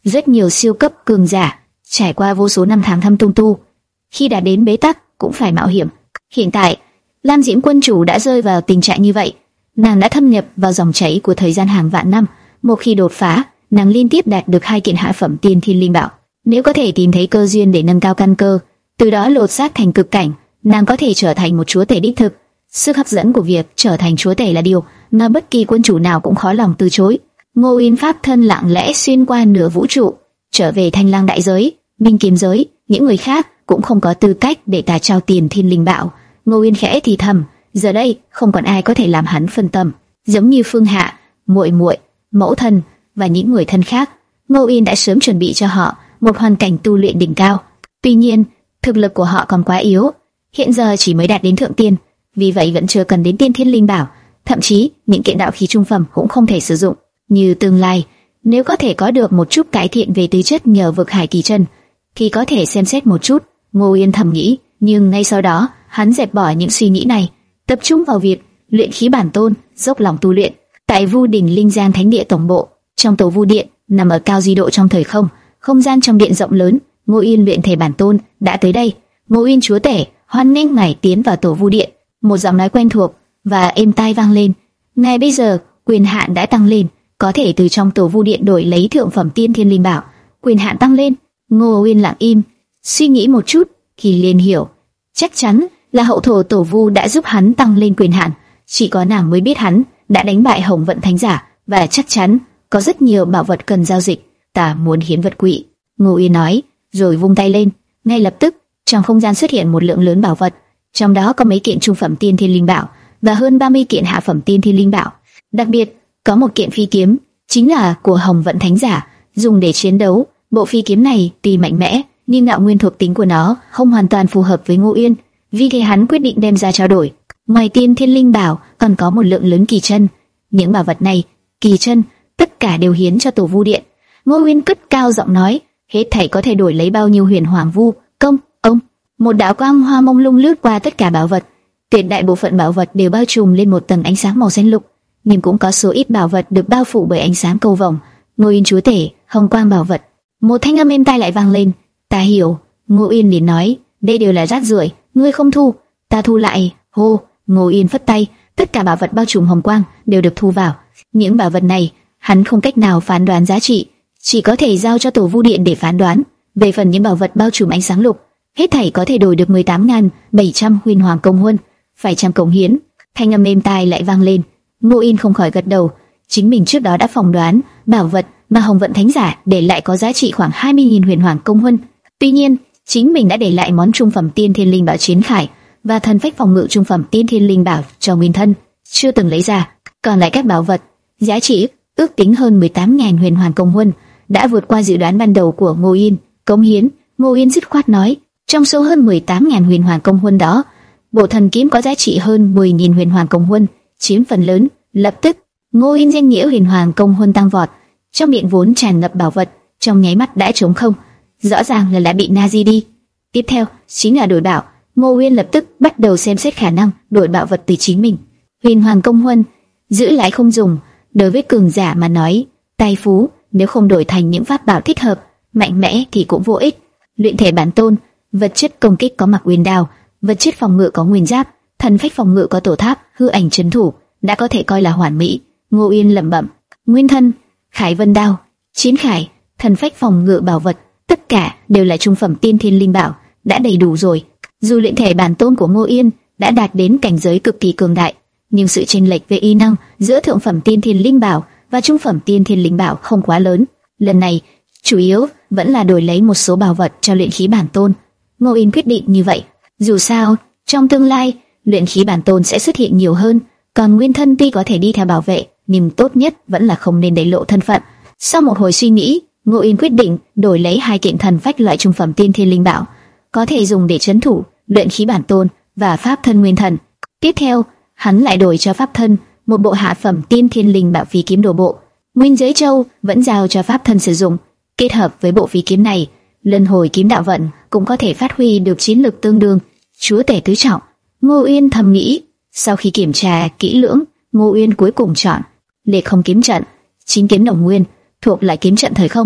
Rất nhiều siêu cấp cường giả trải qua vô số năm tháng thâm tung tu, khi đã đến bế tắc cũng phải mạo hiểm. Hiện tại, Lam Diễm quân chủ đã rơi vào tình trạng như vậy. Nàng đã thâm nhập vào dòng chảy của thời gian hàng vạn năm. Một khi đột phá, nàng liên tiếp đạt được hai kiện hạ phẩm tiên thiên linh bảo. Nếu có thể tìm thấy cơ duyên để nâng cao căn cơ, từ đó lột xác thành cực cảnh, nàng có thể trở thành một chúa tể đích thực. Sức hấp dẫn của việc trở thành chúa tể là điều mà bất kỳ quân chủ nào cũng khó lòng từ chối. Ngô Uyên pháp thân lặng lẽ xuyên qua nửa vũ trụ, trở về Thanh Lang đại giới, Minh Kiếm giới. Những người khác cũng không có tư cách để ta trao tiền thiên linh bảo. Ngô Uyên khẽ thì thầm, giờ đây không còn ai có thể làm hắn phân tâm, giống như Phương Hạ, muội muội, mẫu thân và những người thân khác. Ngô Uyên đã sớm chuẩn bị cho họ một hoàn cảnh tu luyện đỉnh cao. Tuy nhiên, thực lực của họ còn quá yếu, hiện giờ chỉ mới đạt đến thượng tiên, vì vậy vẫn chưa cần đến tiên thiên linh bảo, thậm chí những kiện đạo khí trung phẩm cũng không thể sử dụng. Như tương lai, nếu có thể có được một chút cải thiện về tư chất nhờ vực hải kỳ chân, thì có thể xem xét một chút. Ngô Uyên thầm nghĩ, nhưng ngay sau đó hắn dẹp bỏ những suy nghĩ này, tập trung vào việc luyện khí bản tôn, dốc lòng tu luyện. Tại Vu Đỉnh Linh Giang Thánh Địa tổng bộ, trong tổ Vu Điện nằm ở cao di độ trong thời không, không gian trong điện rộng lớn. Ngô Uyên luyện thể bản tôn đã tới đây. Ngô Uyên chúa tể, hoan nghênh ngài tiến vào tổ Vu Điện. Một giọng nói quen thuộc và êm tai vang lên. Ngài bây giờ quyền hạn đã tăng lên, có thể từ trong tổ Vu Điện đổi lấy thượng phẩm tiên thiên linh bảo. Quyền hạn tăng lên. Ngô Uyên lặng im, suy nghĩ một chút, thì liền hiểu, chắc chắn là hậu thổ tổ Vu đã giúp hắn tăng lên quyền hạn. Chỉ có nàng mới biết hắn đã đánh bại Hồng Vận Thánh Giả, và chắc chắn có rất nhiều bảo vật cần giao dịch. Ta muốn hiến vật quỵ, Ngô Uyên nói, rồi vung tay lên. Ngay lập tức, trong không gian xuất hiện một lượng lớn bảo vật, trong đó có mấy kiện trung phẩm tiên thiên linh bảo và hơn ba mươi kiện hạ phẩm tiên thiên linh bảo. Đặc biệt, có một kiện phi kiếm, chính là của Hồng Vận Thánh Giả, dùng để chiến đấu. Bộ phi kiếm này tuy mạnh mẽ, nhưng ngạo nguyên thuộc tính của nó không hoàn toàn phù hợp với Ngô Uyên, vì thế hắn quyết định đem ra trao đổi. Ngoài tiên thiên linh bảo, còn có một lượng lớn kỳ chân. Những bảo vật này, kỳ chân, tất cả đều hiến cho tổ Vu Điện. Ngô Uyên cất cao giọng nói, hết thảy có thể đổi lấy bao nhiêu huyền hoàng vu công. Ông, một đạo quang hoa mông lung lướt qua tất cả bảo vật. Tuyệt đại bộ phận bảo vật đều bao trùm lên một tầng ánh sáng màu xanh lục, nhưng cũng có số ít bảo vật được bao phủ bởi ánh sáng cầu vồng. Ngô Uyên chúa tể, hồng quang bảo vật. Một thanh âm êm tai lại vang lên. Ta hiểu. Ngô Uyên liền nói, đây đều là rác rưởi, ngươi không thu, ta thu lại. Hô. Ngô Uyên phất tay, tất cả bảo vật bao trùm hồng quang đều được thu vào. Những bảo vật này, hắn không cách nào phán đoán giá trị, chỉ có thể giao cho tổ Vu Điện để phán đoán. Về phần những bảo vật bao trùm ánh sáng lục, hết thảy có thể đổi được mười tám nghìn bảy trăm huyền hoàng công huân, phải trăm cống hiến. Thanh âm êm tai lại vang lên. Ngô Uyên không khỏi gật đầu, chính mình trước đó đã phỏng đoán bảo vật mà Hồng Vận Thánh Giả để lại có giá trị khoảng hai mươi nghìn huyền hoàng công huân. Tuy nhiên, chính mình đã để lại món trung phẩm tiên thiên linh bảo chiến khải và thần phách phòng ngự trung phẩm tiên thiên linh bảo cho nguyên thân, chưa từng lấy ra. Còn lại các bảo vật, giá trị ước tính hơn mười tám nghìn huyền hoàng công huân, đã vượt qua dự đoán ban đầu của Ngô Uyên. Cống hiến, Ngô Uyên dứt khoát nói, trong số hơn mười tám nghìn huyền hoàng công huân đó, bộ thần kiếm có giá trị hơn mười nghìn huyền hoàng công huân, chiếm phần lớn. Lập tức, Ngô Uyên danh nghĩa huyền hoàng công huân tăng vọt, trong miệng vốn tràn ngập bảo vật, trong nháy mắt đã trống không, rõ ràng là đã bị Nazi đi. Tiếp theo chính là đổi bảo. Ngô Uyên lập tức bắt đầu xem xét khả năng đổi bảo vật từ chính mình. Huyền hoàng công huân giữ lại không dùng, đối với cường giả mà nói, tài phú nếu không đổi thành những pháp bảo thích hợp, mạnh mẽ thì cũng vô ích. Luyện thể bản tôn, vật chất công kích có Mặc Uyên đao, vật chất phòng ngự có Nguyên giáp, thần phách phòng ngự có Tổ tháp, hư ảnh trấn thủ, đã có thể coi là hoàn mỹ. Ngô Uyên lẩm bẩm, nguyên thân, Khải Vân đao, chiến khải, thần phách phòng ngự bảo vật, tất cả đều là trung phẩm tiên thiên linh bảo, đã đầy đủ rồi. Dù luyện thể bản tôn của Ngô Uyên đã đạt đến cảnh giới cực kỳ cường đại, nhưng sự chênh lệch về y năng giữa thượng phẩm tiên thiên linh bảo và trung phẩm tiên thiên linh bảo không quá lớn. Lần này, chủ yếu vẫn là đổi lấy một số bảo vật cho luyện khí bản tôn. Ngô Uyên quyết định như vậy. Dù sao, trong tương lai, luyện khí bản tôn sẽ xuất hiện nhiều hơn, còn nguyên thân tuy có thể đi theo bảo vệ, nhưng tốt nhất vẫn là không nên để lộ thân phận. Sau một hồi suy nghĩ, Ngô Uyên quyết định đổi lấy hai kiện thần phách loại trung phẩm tiên thiên linh bảo, có thể dùng để trấn thủ luyện khí bản tôn và pháp thân nguyên thần. Tiếp theo, hắn lại đổi cho pháp thân một bộ hạ phẩm tiên thiên linh bảo phi kiếm đồ bộ. Nguyên giới châu vẫn giao cho pháp thân sử dụng. Kết hợp với bộ phi kiếm này, luân hồi kiếm đạo vận cũng có thể phát huy được chiến lực tương đương chúa tể tứ trọng. Ngô Uyên thầm nghĩ. Sau khi kiểm tra kỹ lưỡng, Ngô Uyên cuối cùng chọn Lệ Không kiếm trận, chính kiếm đồng nguyên, thuộc lại kiếm trận thời không.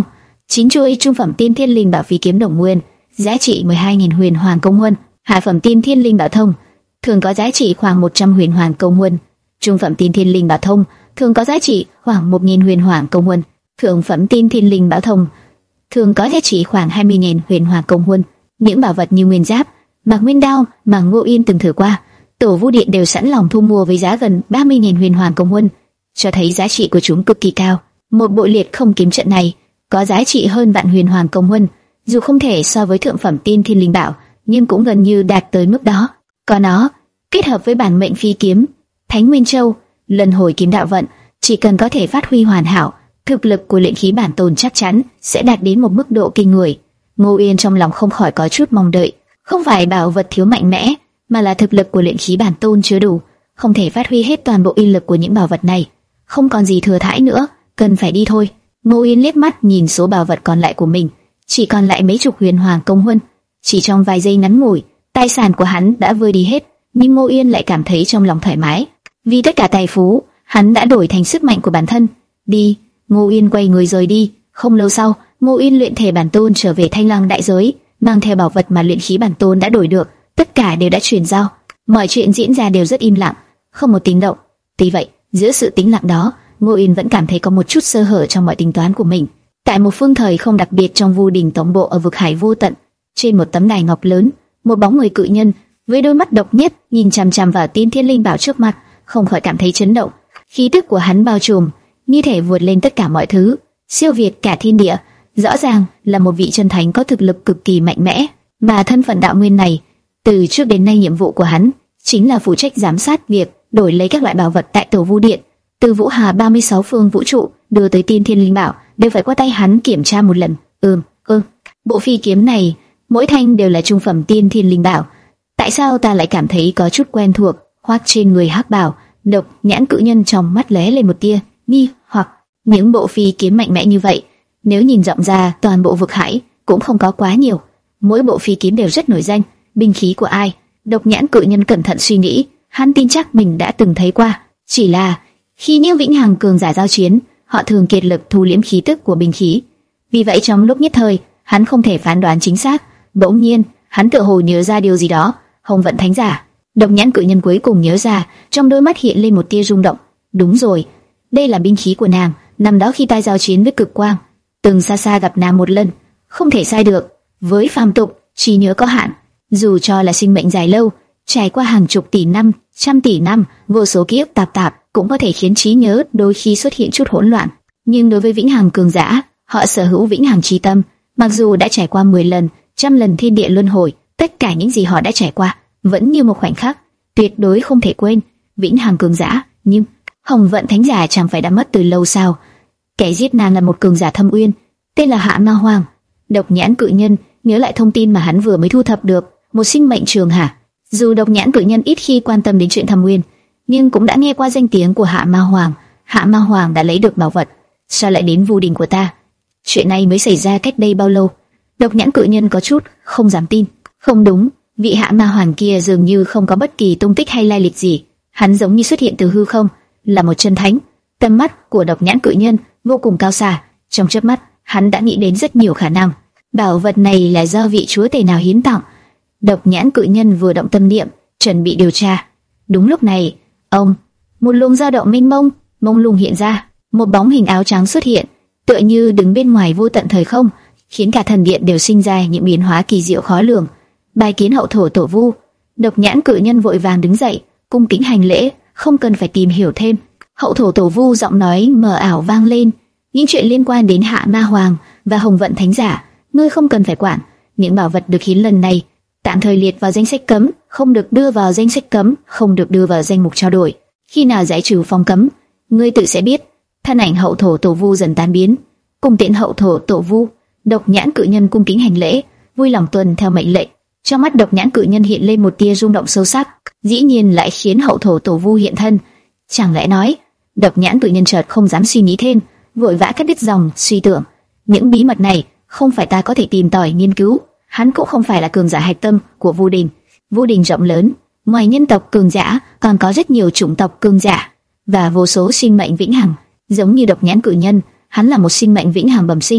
chín chuôi trung phẩm tiên thiên linh bảo phi kiếm đồng nguyên, giá trị mười hai nghìn huyền hoàng công huân. Hạ phẩm tiên thiên linh bảo thông thường có giá trị khoảng một trăm huyền hoàng công huân. Trung phẩm tiên thiên linh bảo thông thường có giá trị khoảng một nghìn huyền hoàng công huân. Thượng phẩm tiên thiên linh bảo thông thường có giá trị khoảng hai mươi nghìn huyền hoàng công huân. Những bảo vật như nguyên giáp, mạc nguyên đao mà Ngô Yên từng thử qua, Tổ Vu Điện đều sẵn lòng thu mua với giá gần ba mươi nghìn huyền hoàng công huân, cho thấy giá trị của chúng cực kỳ cao. Một bộ liệt không kiếm trận này có giá trị hơn vạn huyền hoàng công huân, dù không thể so với thượng phẩm tiên thiên linh bảo, nhưng cũng gần như đạt tới mức đó. Có nó kết hợp với bản mệnh phi kiếm, Thánh Nguyên Châu, lần hồi kiếm đạo vận, chỉ cần có thể phát huy hoàn hảo, thực lực của luyện khí bản tôn chắc chắn sẽ đạt đến một mức độ kinh người. Ngô Yên trong lòng không khỏi có chút mong đợi, không phải bảo vật thiếu mạnh mẽ, mà là thực lực của luyện khí bản tôn chưa đủ, không thể phát huy hết toàn bộ uy lực của những bảo vật này. Không còn gì thừa thãi nữa, cần phải đi thôi. Ngô Yên liếc mắt nhìn số bảo vật còn lại của mình, chỉ còn lại mấy chục huyền hoàng công huân. Chỉ trong vài giây ngắn ngủi, tài sản của hắn đã vơi đi hết, nhưng Ngô Yên lại cảm thấy trong lòng thoải mái, vì tất cả tài phú hắn đã đổi thành sức mạnh của bản thân. Đi, Ngô Yên quay người rời đi. Không lâu sau, Ngô Yên luyện thể bản tôn trở về Thanh Lăng đại giới, mang theo bảo vật mà luyện khí bản tôn đã đổi được, tất cả đều đã chuyển giao. Mọi chuyện diễn ra đều rất im lặng, không một tiếng động. Tuy vậy, giữa sự tĩnh lặng đó, Ngô Yên vẫn cảm thấy có một chút sơ hở trong mọi tính toán của mình. Tại một phương thời không đặc biệt trong Vu Đình tổng bộ ở vực hải vô tận, trên một tấm đài ngọc lớn, một bóng người cự nhân với đôi mắt độc nhất nhìn chằm chằm vào tiên thiên linh bảo trước mặt, không khỏi cảm thấy chấn động. Khí tức của hắn bao trùm, như thể vượt lên tất cả mọi thứ, siêu việt cả thiên địa. Rõ ràng là một vị chân thánh có thực lực cực kỳ mạnh mẽ, mà thân phận đạo nguyên này, từ trước đến nay nhiệm vụ của hắn chính là phụ trách giám sát việc đổi lấy các loại bảo vật tại Tổ Vu Điện. Từ Vũ Hà ba mươi sáu phương vũ trụ đưa tới tiên thiên linh bảo đều phải qua tay hắn kiểm tra một lần. Ừm, ừm, bộ phi kiếm này mỗi thanh đều là trung phẩm tiên thiên linh bảo. Tại sao ta lại cảm thấy có chút quen thuộc? Khoác trên người hắc bào, Độc Nhãn cự nhân trong mắt lóe lên một tia nghi hoặc. Những bộ phi kiếm mạnh mẽ như vậy, nếu nhìn rộng ra toàn bộ vực hải cũng không có quá nhiều. Mỗi bộ phi kiếm đều rất nổi danh. Binh khí của ai? Độc Nhãn cự nhân cẩn thận suy nghĩ, hắn tin chắc mình đã từng thấy qua. Chỉ là khi những vĩnh hằng cường giả giao chiến, họ thường kiệt lực thu liễm khí tức của binh khí. Vì vậy trong lúc nhất thời, hắn không thể phán đoán chính xác. Bỗng nhiên, hắn tựa hồ nhớ ra điều gì đó. Hồng Vận Thánh Giả. Độc Nhãn cự nhân cuối cùng nhớ ra, trong đôi mắt hiện lên một tia rung động. Đúng rồi, đây là binh khí của nàng. Năm đó khi ta giao chiến với Cực Quang, từng xa xa gặp nàng một lần, không thể sai được. Với phàm tục, trí nhớ có hạn, dù cho là sinh mệnh dài lâu, trải qua hàng chục tỷ năm, trăm tỷ năm, vô số ký ức tạp tạp, cũng có thể khiến trí nhớ đôi khi xuất hiện chút hỗn loạn. Nhưng đối với vĩnh hằng cường giả, họ sở hữu vĩnh hằng trí tâm, mặc dù đã trải qua mười lần, trăm lần thiên địa luân hồi, tất cả những gì họ đã trải qua vẫn như một khoảnh khắc, tuyệt đối không thể quên. Vĩnh hằng cường giả, nhưng Hồng Vận Thánh Giả chẳng phải đã mất từ lâu sao? Kẻ giết nàng là một cường giả thâm uyên, tên là Hạ Ma Hoàng. Độc Nhãn cự nhân nhớ lại thông tin mà hắn vừa mới thu thập được, một sinh mệnh trường hạ. Dù Độc Nhãn cự nhân ít khi quan tâm đến chuyện thâm uyên, nhưng cũng đã nghe qua danh tiếng của Hạ Ma Hoàng. Hạ Ma Hoàng đã lấy được bảo vật, sao lại đến Vu Đình của ta? Chuyện này mới xảy ra cách đây bao lâu? Độc Nhãn cự nhân có chút không dám tin. Không đúng, vị Hạ Ma Hoàng kia dường như không có bất kỳ tung tích hay lai lịch gì. Hắn giống như xuất hiện từ hư không, là một chân thánh. Tầm mắt của Độc Nhãn cự nhân vô cùng cao xa, trong chớp mắt hắn đã nghĩ đến rất nhiều khả năng. Bảo vật này là do vị chúa tể nào hiến tặng? Độc Nhãn cự nhân vừa động tâm niệm, chuẩn bị điều tra. Đúng lúc này, ông, một luồng dao động mênh mông, mông lung hiện ra, một bóng hình áo trắng xuất hiện, tựa như đứng bên ngoài vô tận thời không, khiến cả thần điện đều sinh ra những biến hóa kỳ diệu khó lường. Bài kiến hậu thổ tổ vu. Độc Nhãn cự nhân vội vàng đứng dậy, cung kính hành lễ, không cần phải tìm hiểu thêm. Hậu thổ tổ vu giọng nói mờ ảo vang lên, những chuyện liên quan đến Hạ Ma Hoàng và Hồng Vận Thánh Giả, ngươi không cần phải quản. Những bảo vật được hiến lần này tạm thời liệt vào danh sách cấm, không được đưa vào danh sách cấm, không được đưa vào danh mục trao đổi. Khi nào giải trừ phong cấm, ngươi tự sẽ biết. Thân ảnh hậu thổ tổ vu dần tan biến. Cung tiễn hậu thổ tổ vu. Độc Nhãn cự nhân cung kính hành lễ, vui lòng tuân theo mệnh lệnh. Trong mắt Độc Nhãn cự nhân hiện lên một tia rung động sâu sắc, dĩ nhiên lại khiến hậu thổ tổ vu hiện thân. Chẳng lẽ nói? Độc Nhãn cự nhân chợt không dám suy nghĩ thêm, vội vã cắt đứt dòng suy tưởng. Những bí mật này không phải ta có thể tìm tòi nghiên cứu. Hắn cũng không phải là cường giả hạch tâm của Vu Đình. Vu Đình rộng lớn, ngoài nhân tộc cường giả còn có rất nhiều chủng tộc cường giả và vô số sinh mệnh vĩnh hằng. Giống như Độc Nhãn cự nhân, hắn là một sinh mệnh vĩnh hằng bẩm sinh,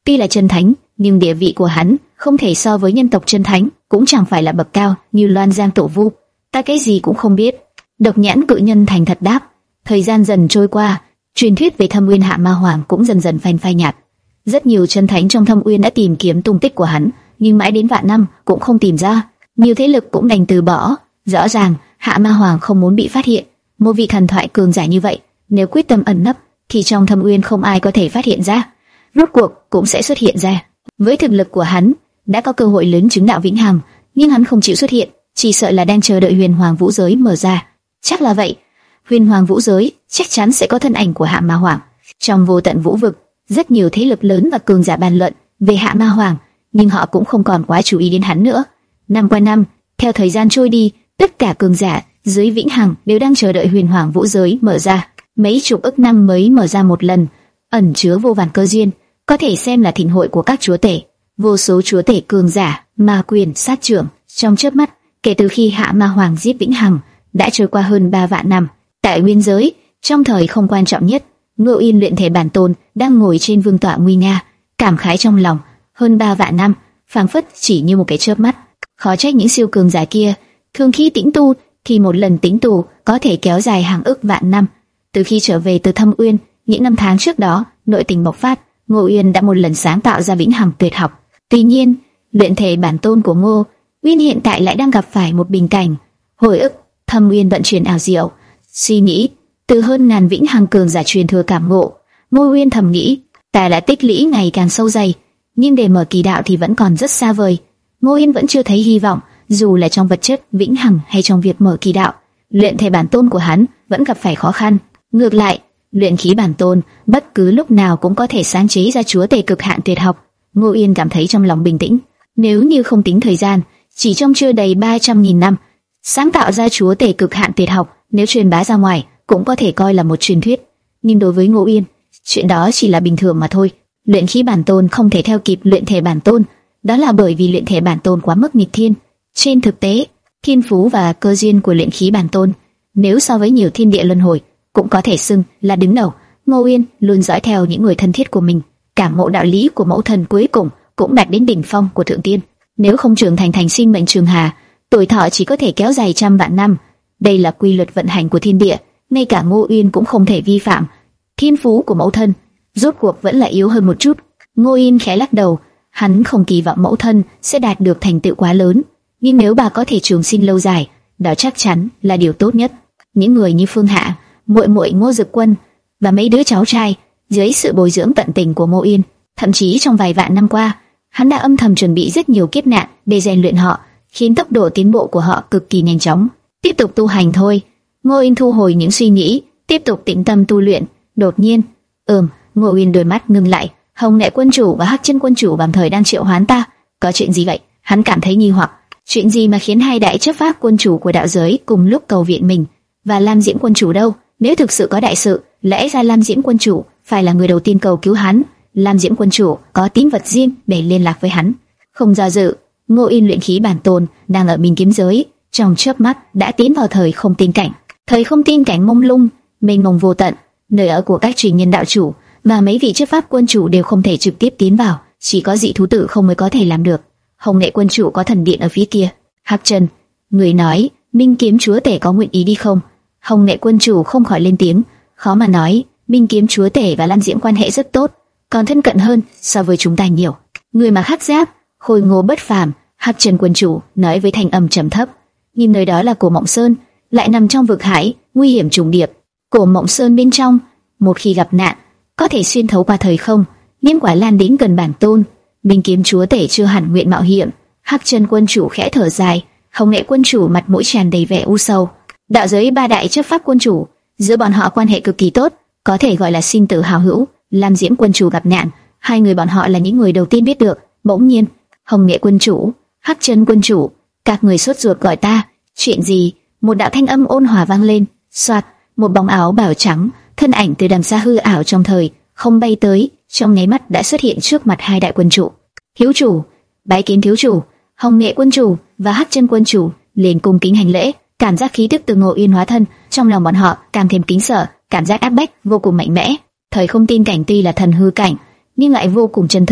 Tuy là chân thánh, nhưng địa vị của hắn không thể so với nhân tộc chân thánh, cũng chẳng phải là bậc cao như Loan Giang Tổ Vu. Ta cái gì cũng không biết. Độc Nhãn cự nhân thành thật đáp. Thời gian dần trôi qua, truyền thuyết về Thâm Uyên Hạ Ma Hoàng cũng dần dần phai phai nhạt. Rất nhiều chân thánh trong Thâm Uyên đã tìm kiếm tung tích của hắn, nhưng mãi đến vạn năm cũng không tìm ra. Nhiều thế lực cũng đành từ bỏ. Rõ ràng Hạ Ma Hoàng không muốn bị phát hiện. Một vị thần thoại cường giả như vậy, nếu quyết tâm ẩn nấp, thì trong Thâm Uyên không ai có thể phát hiện ra. Rốt cuộc cũng sẽ xuất hiện ra. Với thực lực của hắn, đã có cơ hội lớn chứng đạo vĩnh hằng, nhưng hắn không chịu xuất hiện, chỉ sợ là đang chờ đợi Huyền Hoàng Vũ Giới mở ra. Chắc là vậy. Huyền Hoàng Vũ Giới chắc chắn sẽ có thân ảnh của Hạ Ma Hoàng. Trong vô tận vũ vực, rất nhiều thế lực lớn và cường giả bàn luận về Hạ Ma Hoàng, nhưng họ cũng không còn quá chú ý đến hắn nữa. Năm qua năm, theo thời gian trôi đi, tất cả cường giả dưới vĩnh hằng đều đang chờ đợi Huyền Hoàng Vũ Giới mở ra. Mấy chục ức năm mới mở ra một lần, ẩn chứa vô vàn cơ duyên, có thể xem là thịnh hội của các chúa tể. Vô số chúa tể cường giả, ma quyền, sát trưởng, trong chớp mắt, kể từ khi Hạ Ma Hoàng giết vĩnh hằng, đã trôi qua hơn ba vạn năm. Tại nguyên giới, trong thời không quan trọng nhất, Ngô Yên luyện thể bản tôn đang ngồi trên vương tọa nguy nga, cảm khái trong lòng. Hơn ba vạn năm, phảng phất chỉ như một cái chớp mắt. Khó trách những siêu cường giả kia thường khi tĩnh tu thì một lần tĩnh tu có thể kéo dài hàng ức vạn năm. Từ khi trở về từ Thâm Uyên, những năm tháng trước đó, nội tình bộc phát, Ngô Uyên đã một lần sáng tạo ra vĩnh hằng tuyệt học. Tuy nhiên, luyện thể bản tôn của Ngô Uyên hiện tại lại đang gặp phải một bình cảnh. Hồi ức, Thâm Uyên vận chuyển ảo diệu, suy nghĩ từ hơn ngàn vĩnh hằng cường giả truyền thừa cảm ngộ. Ngô Uyên thầm nghĩ, ta đã tích lũy ngày càng sâu dày, nhưng để mở kỳ đạo thì vẫn còn rất xa vời. Ngô Uyên vẫn chưa thấy hy vọng, dù là trong vật chất vĩnh hằng hay trong việc mở kỳ đạo, luyện thể bản tôn của hắn vẫn gặp phải khó khăn. Ngược lại, luyện khí bản tôn bất cứ lúc nào cũng có thể sáng chế ra chúa tể cực hạn tuyệt học. Ngô Uyên cảm thấy trong lòng bình tĩnh. Nếu như không tính thời gian, chỉ trong chưa đầy ba trăm nghìn năm, sáng tạo ra chúa tể cực hạn tuyệt học, nếu truyền bá ra ngoài, cũng có thể coi là một truyền thuyết. Nhưng đối với Ngô Uyên, chuyện đó chỉ là bình thường mà thôi. Luyện khí bản tôn không thể theo kịp luyện thể bản tôn, đó là bởi vì luyện thể bản tôn quá mức nghịch thiên. Trên thực tế, thiên phú và cơ duyên của luyện khí bản tôn, nếu so với nhiều thiên địa luân hồi, cũng có thể xưng là đứng đầu. Ngô Uyên luôn dõi theo những người thân thiết của mình, cảm ngộ đạo lý của mẫu thần, cuối cùng cũng đạt đến đỉnh phong của thượng tiên. Nếu không trưởng thành thành sinh mệnh trường hà, tuổi thọ chỉ có thể kéo dài trăm vạn năm. Đây là quy luật vận hành của thiên địa, ngay cả Ngô Uyên cũng không thể vi phạm. Thiên phú của mẫu thân rốt cuộc vẫn là yếu hơn một chút. Ngô Uyên khẽ lắc đầu, hắn không kỳ vọng mẫu thân sẽ đạt được thành tựu quá lớn, nhưng nếu bà có thể trường sinh lâu dài, đó chắc chắn là điều tốt nhất. Những người như Phương Hạ, muội muội Ngô Dực Quân và mấy đứa cháu trai, dưới sự bồi dưỡng tận tình của Ngô Uyên, thậm chí trong vài vạn năm qua, hắn đã âm thầm chuẩn bị rất nhiều kiếp nạn để rèn luyện họ, khiến tốc độ tiến bộ của họ cực kỳ nhanh chóng. Tiếp tục tu hành thôi. Ngô Uyên thu hồi những suy nghĩ, tiếp tục tĩnh tâm tu luyện. Đột nhiên, ừm, Ngô Uyên đôi mắt ngưng lại. Hồng Nệ quân chủ và Hắc Chân quân chủ bằng thời đang triệu hoán ta, có chuyện gì vậy? Hắn cảm thấy nghi hoặc. Chuyện gì mà khiến hai đại chấp pháp quân chủ của đạo giới cùng lúc cầu viện mình? Và Lam Diễm quân chủ đâu? Nếu thực sự có đại sự, lẽ ra Lam Diễm quân chủ phải là người đầu tiên cầu cứu hắn. Lam Diễm quân chủ có tín vật riêng để liên lạc với hắn. Không do dự, Ngô Uyên luyện khí bản tôn đang ở Minh Kiếm giới, trong chớp mắt đã tiến vào thời không tiên cảnh. Thời không tiên cảnh mông lung, mênh mông vô tận, nơi ở của các truyền nhân đạo chủ và mấy vị chấp pháp quân chủ đều không thể trực tiếp tiến vào, chỉ có dị thú tử không mới có thể làm được. Hồng Nệ quân chủ có thần điện ở phía kia. Hắc Chân, người nói Minh Kiếm chúa tể có nguyện ý đi không? Hồng Nệ quân chủ không khỏi lên tiếng. Khó mà nói, Minh Kiếm chúa tể và Lam Diễm quan hệ rất tốt, còn thân cận hơn so với chúng ta nhiều. Người mà khắc giáp, khôi ngô bất phàm, Hắc Chân quân chủ nói với thanh âm trầm thấp. Nhưng nơi đó là Cổ Mộng Sơn, lại nằm trong vực hải, nguy hiểm trùng điệp. Cổ Mộng Sơn bên trong, một khi gặp nạn, có thể xuyên thấu qua thời không, liên quả lan đến gần bản tôn. Minh Kiếm chúa tể chưa hẳn nguyện mạo hiểm. Hắc Chân quân chủ khẽ thở dài. Hồng Nệ quân chủ mặt mũi tràn đầy vẻ u sầu. Đạo giới ba đại chấp pháp quân chủ, giữa bọn họ quan hệ cực kỳ tốt, có thể gọi là sinh tử hảo hữu. Lam Diễm quân chủ gặp nạn, hai người bọn họ là những người đầu tiên biết được. Bỗng nhiên, Hồng Nệ quân chủ, Hắc Chân quân chủ, các người sốt ruột gọi ta. Chuyện gì? Một đạo thanh âm ôn hòa vang lên. Soạt, một bóng áo bào trắng, thân ảnh từ đằng xa hư ảo trong thời không bay tới, trong nháy mắt đã xuất hiện trước mặt hai đại quân chủ. Thiếu chủ, bái kiến thiếu chủ. Hồng Nệ quân chủ và Hắc Chân quân chủ liền cung kính hành lễ. Cảm giác khí tức từ Ngô Uyên hóa thân trong lòng bọn họ càng thêm kính sợ, cảm giác áp bách vô cùng mạnh mẽ. Thời không tiên cảnh tuy là thần hư cảnh, nhưng lại vô cùng chân thực,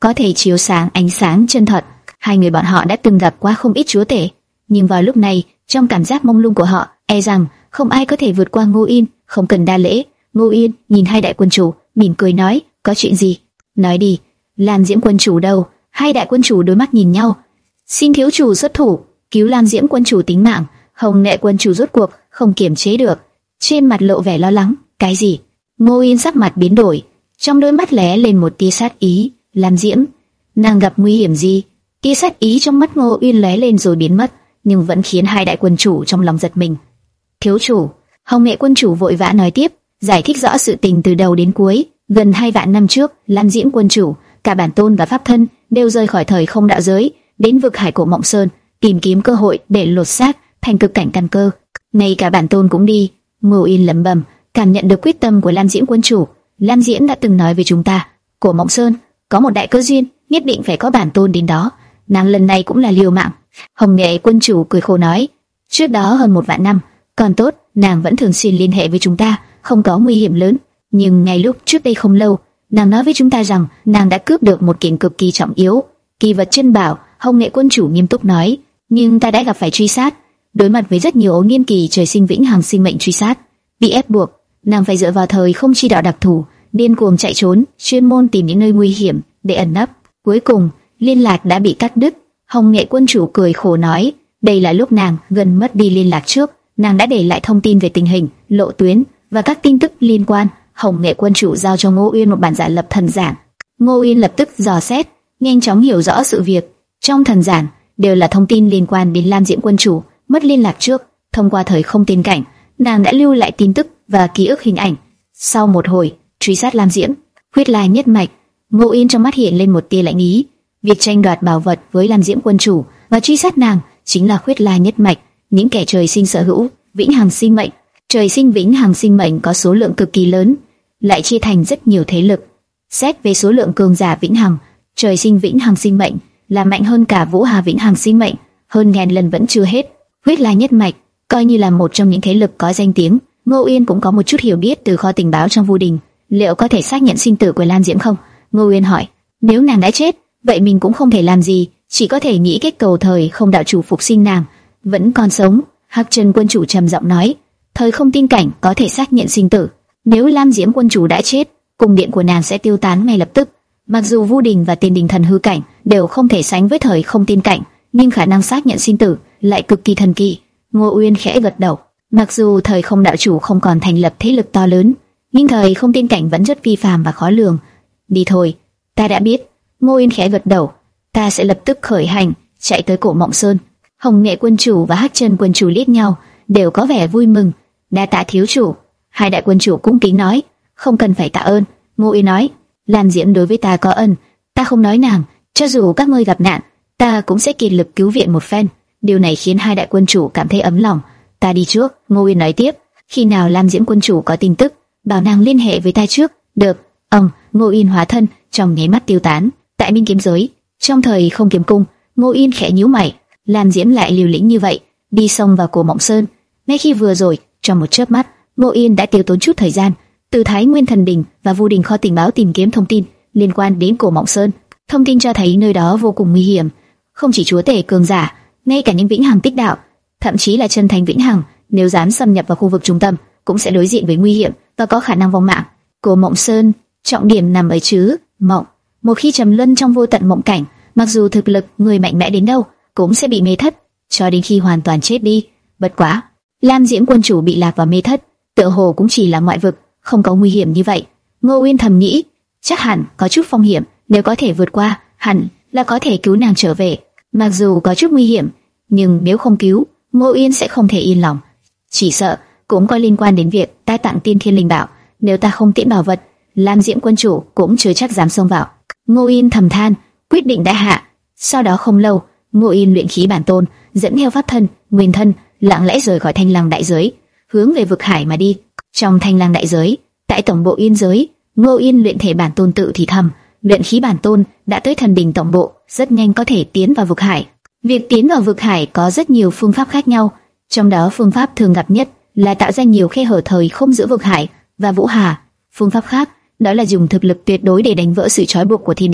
có thể chiếu sáng ánh sáng chân thật. Hai người bọn họ đã từng gặp qua không ít chúa tể, nhưng vào lúc này, trong cảm giác mông lung của họ, e rằng không ai có thể vượt qua Ngô Yên. Không cần đa lễ. Ngô Yên nhìn hai đại quân chủ, mỉm cười nói, có chuyện gì? Nói đi. Lam Diễm quân chủ đâu? Hai đại quân chủ đối mắt nhìn nhau. Xin thiếu chủ xuất thủ, cứu Lam Diễm quân chủ tính mạng. Hồng Nghệ quân chủ rốt cuộc không kiềm chế được, trên mặt lộ vẻ lo lắng. Cái gì? Ngô Yên sắc mặt biến đổi, trong đôi mắt lóe lên một tia sát ý. Lam Diễm, nàng gặp nguy hiểm gì? Tia sát ý trong mắt Ngô Yên lóe lên rồi biến mất, nhưng vẫn khiến hai đại quân chủ trong lòng giật mình. Thiếu chủ, Hồng Nghệ quân chủ vội vã nói tiếp, giải thích rõ sự tình từ đầu đến cuối. Gần hai vạn năm trước, Lam Diễm quân chủ, cả bản tôn và pháp thân đều rời khỏi thời không đạo giới, đến vực hải cổ Mộng Sơn, tìm kiếm cơ hội để lột xác thành cực cảnh căn cơ. Ngay cả bản tôn cũng đi. Ngô Yên lẩm bẩm, cảm nhận được quyết tâm của Lam Diễm quân chủ. Lam Diễm đã từng nói với chúng ta, cổ Mộng Sơn có một đại cơ duyên, nhất định phải có bản tôn đến đó. Nàng lần này cũng là liều mạng. Hồng Nghệ quân chủ cười khổ nói, trước đó hơn một vạn năm, còn tốt, nàng vẫn thường xuyên liên hệ với chúng ta, không có nguy hiểm lớn. Nhưng ngay lúc trước đây không lâu, nàng nói với chúng ta rằng nàng đã cướp được một kiện cực kỳ trọng yếu, kỳ vật chân bảo. Hồng Nghệ quân chủ nghiêm túc nói, nhưng ta đã gặp phải truy sát, đối mặt với rất nhiều ấu niên kỳ trời sinh vĩnh hằng sinh mệnh truy sát, bị ép buộc, nàng phải dựa vào thời không chi đạo đặc thù, điên cuồng chạy trốn, chuyên môn tìm những nơi nguy hiểm để ẩn nấp. Cuối cùng, liên lạc đã bị cắt đứt. Hồng Nghệ quân chủ cười khổ nói, đây là lúc nàng gần mất đi liên lạc trước, nàng đã để lại thông tin về tình hình, lộ tuyến và các tin tức liên quan. Hồng Nghệ quân chủ giao cho Ngô Uyên một bản giả lập thần giản. Ngô Uyên lập tức dò xét, nhanh chóng hiểu rõ sự việc. Trong thần giản đều là thông tin liên quan đến Lam Diễm quân chủ mất liên lạc trước, thông qua thời không tiên cảnh, nàng đã lưu lại tin tức và ký ức hình ảnh. Sau một hồi truy sát Lam Diễm, huyết lai nhất mạch, Ngô Uyên trong mắt hiện lên một tia lạnh ý. Việc tranh đoạt bảo vật với Lam Diễm quân chủ và truy sát nàng chính là huyết lai nhất mạch, những kẻ trời sinh sở hữu vĩnh hằng sinh mệnh. Trời sinh vĩnh hằng sinh mệnh có số lượng cực kỳ lớn, lại chia thành rất nhiều thế lực. Xét về số lượng cường giả vĩnh hằng, trời sinh vĩnh hằng sinh mệnh là mạnh hơn cả Vũ Hà vĩnh hằng sinh mệnh, hơn ngàn lần vẫn chưa hết. Huyết lai nhất mạch coi như là một trong những thế lực có danh tiếng. Ngô Uyên cũng có một chút hiểu biết từ kho tình báo trong Vu Đình. Liệu có thể xác nhận sinh tử của Lam Diễm không? Ngô Uyên hỏi. Nếu nàng đã chết, vậy mình cũng không thể làm gì, chỉ có thể nghĩ cách cầu thời không đạo chủ phục sinh nàng. Vẫn còn sống. Hắc Chân quân chủ trầm giọng nói. Thời không tin cảnh có thể xác nhận sinh tử. Nếu Lam Diễm quân chủ đã chết, cung điện của nàng sẽ tiêu tán ngay lập tức. Mặc dù Vu Đình và Tiên Đình thần hư cảnh đều không thể sánh với thời không tiên cảnh, nhưng khả năng xác nhận sinh tử lại cực kỳ thần kỳ. Ngô Uyên khẽ gật đầu. Mặc dù thời không đạo chủ không còn thành lập thế lực to lớn, nhưng thời không tiên cảnh vẫn rất vi phàm và khó lường. Đi thôi, ta đã biết. Ngô Uyên khẽ gật đầu. Ta sẽ lập tức khởi hành, chạy tới cổ Mộng Sơn. Hồng Nghệ quân chủ và Hắc Chân quân chủ liếc nhau, đều có vẻ vui mừng. Đa tạ thiếu chủ. Hai đại quân chủ cung kính nói. Không cần phải tạ ơn. Ngô Uyên nói. Lam Diễm đối với ta có ân, ta không nói nàng. Cho dù các ngươi gặp nạn, ta cũng sẽ kiệt lực cứu viện một phen. Điều này khiến hai đại quân chủ cảm thấy ấm lòng. Ta đi trước. Ngô Uyên nói tiếp. Khi nào Lam Diễm quân chủ có tin tức, bảo nàng liên hệ với ta trước. Được. Ông. Ngô Uyên hóa thân trong nháy mắt tiêu tán tại Minh kiếm giới. Trong thời không kiếm cung, Ngô Uyên khẽ nhíu mày. Lam Diễm lại liều lĩnh như vậy, đi xông vào cổ Mộng Sơn. Ngay khi vừa rồi, trong một chớp mắt, Ngô Uyên đã tiêu tốn chút thời gian từ Thái Nguyên Thần Đình và Vu Đình kho tình báo tìm kiếm thông tin liên quan đến cổ Mộng Sơn. Thông tin cho thấy nơi đó vô cùng nguy hiểm, không chỉ chúa tể cường giả, ngay cả những vĩnh hằng tích đạo, thậm chí là chân thành vĩnh hằng, nếu dám xâm nhập vào khu vực trung tâm, cũng sẽ đối diện với nguy hiểm và có khả năng vong mạng. Cổ Mộng Sơn, trọng điểm nằm ở chữ mộng. Một khi trầm luân trong vô tận mộng cảnh, mặc dù thực lực người mạnh mẽ đến đâu, cũng sẽ bị mê thất, cho đến khi hoàn toàn chết đi. Bất quá, Lam Diễm quân chủ bị lạc vào mê thất, tựa hồ cũng chỉ là ngoại vực, không có nguy hiểm như vậy. Ngô Uyên thầm nghĩ, chắc hẳn có chút phong hiểm, nếu có thể vượt qua, hẳn là có thể cứu nàng trở về. Mặc dù có chút nguy hiểm, nhưng nếu không cứu, Ngô Uyên sẽ không thể yên lòng. Chỉ sợ cũng có liên quan đến việc ta tặng Tiên Thiên Linh Bảo, nếu ta không tiễn bảo vật, Lam Diễm quân chủ cũng chưa chắc dám xông vào. Ngô Uyên thầm than, quyết định đã hạ. Sau đó không lâu, Ngô Uyên luyện khí bản tôn, dẫn theo pháp thân, nguyên thân, lặng lẽ rời khỏi Thanh Lăng đại giới, hướng về vực hải mà đi. Trong Thanh Lăng đại giới, tại tổng bộ Uyên giới, Ngô Uyên luyện thể bản tôn tự thì thầm, luyện khí bản tôn đã tới thần đình tổng bộ, rất nhanh có thể tiến vào vực hải. Việc tiến vào vực hải có rất nhiều phương pháp khác nhau, trong đó phương pháp thường gặp nhất là tạo ra nhiều khe hở thời không giữa vực hải và Vũ Hà. Phương pháp khác đó là dùng thực lực tuyệt đối để đánh vỡ sự trói buộc của thiên địa.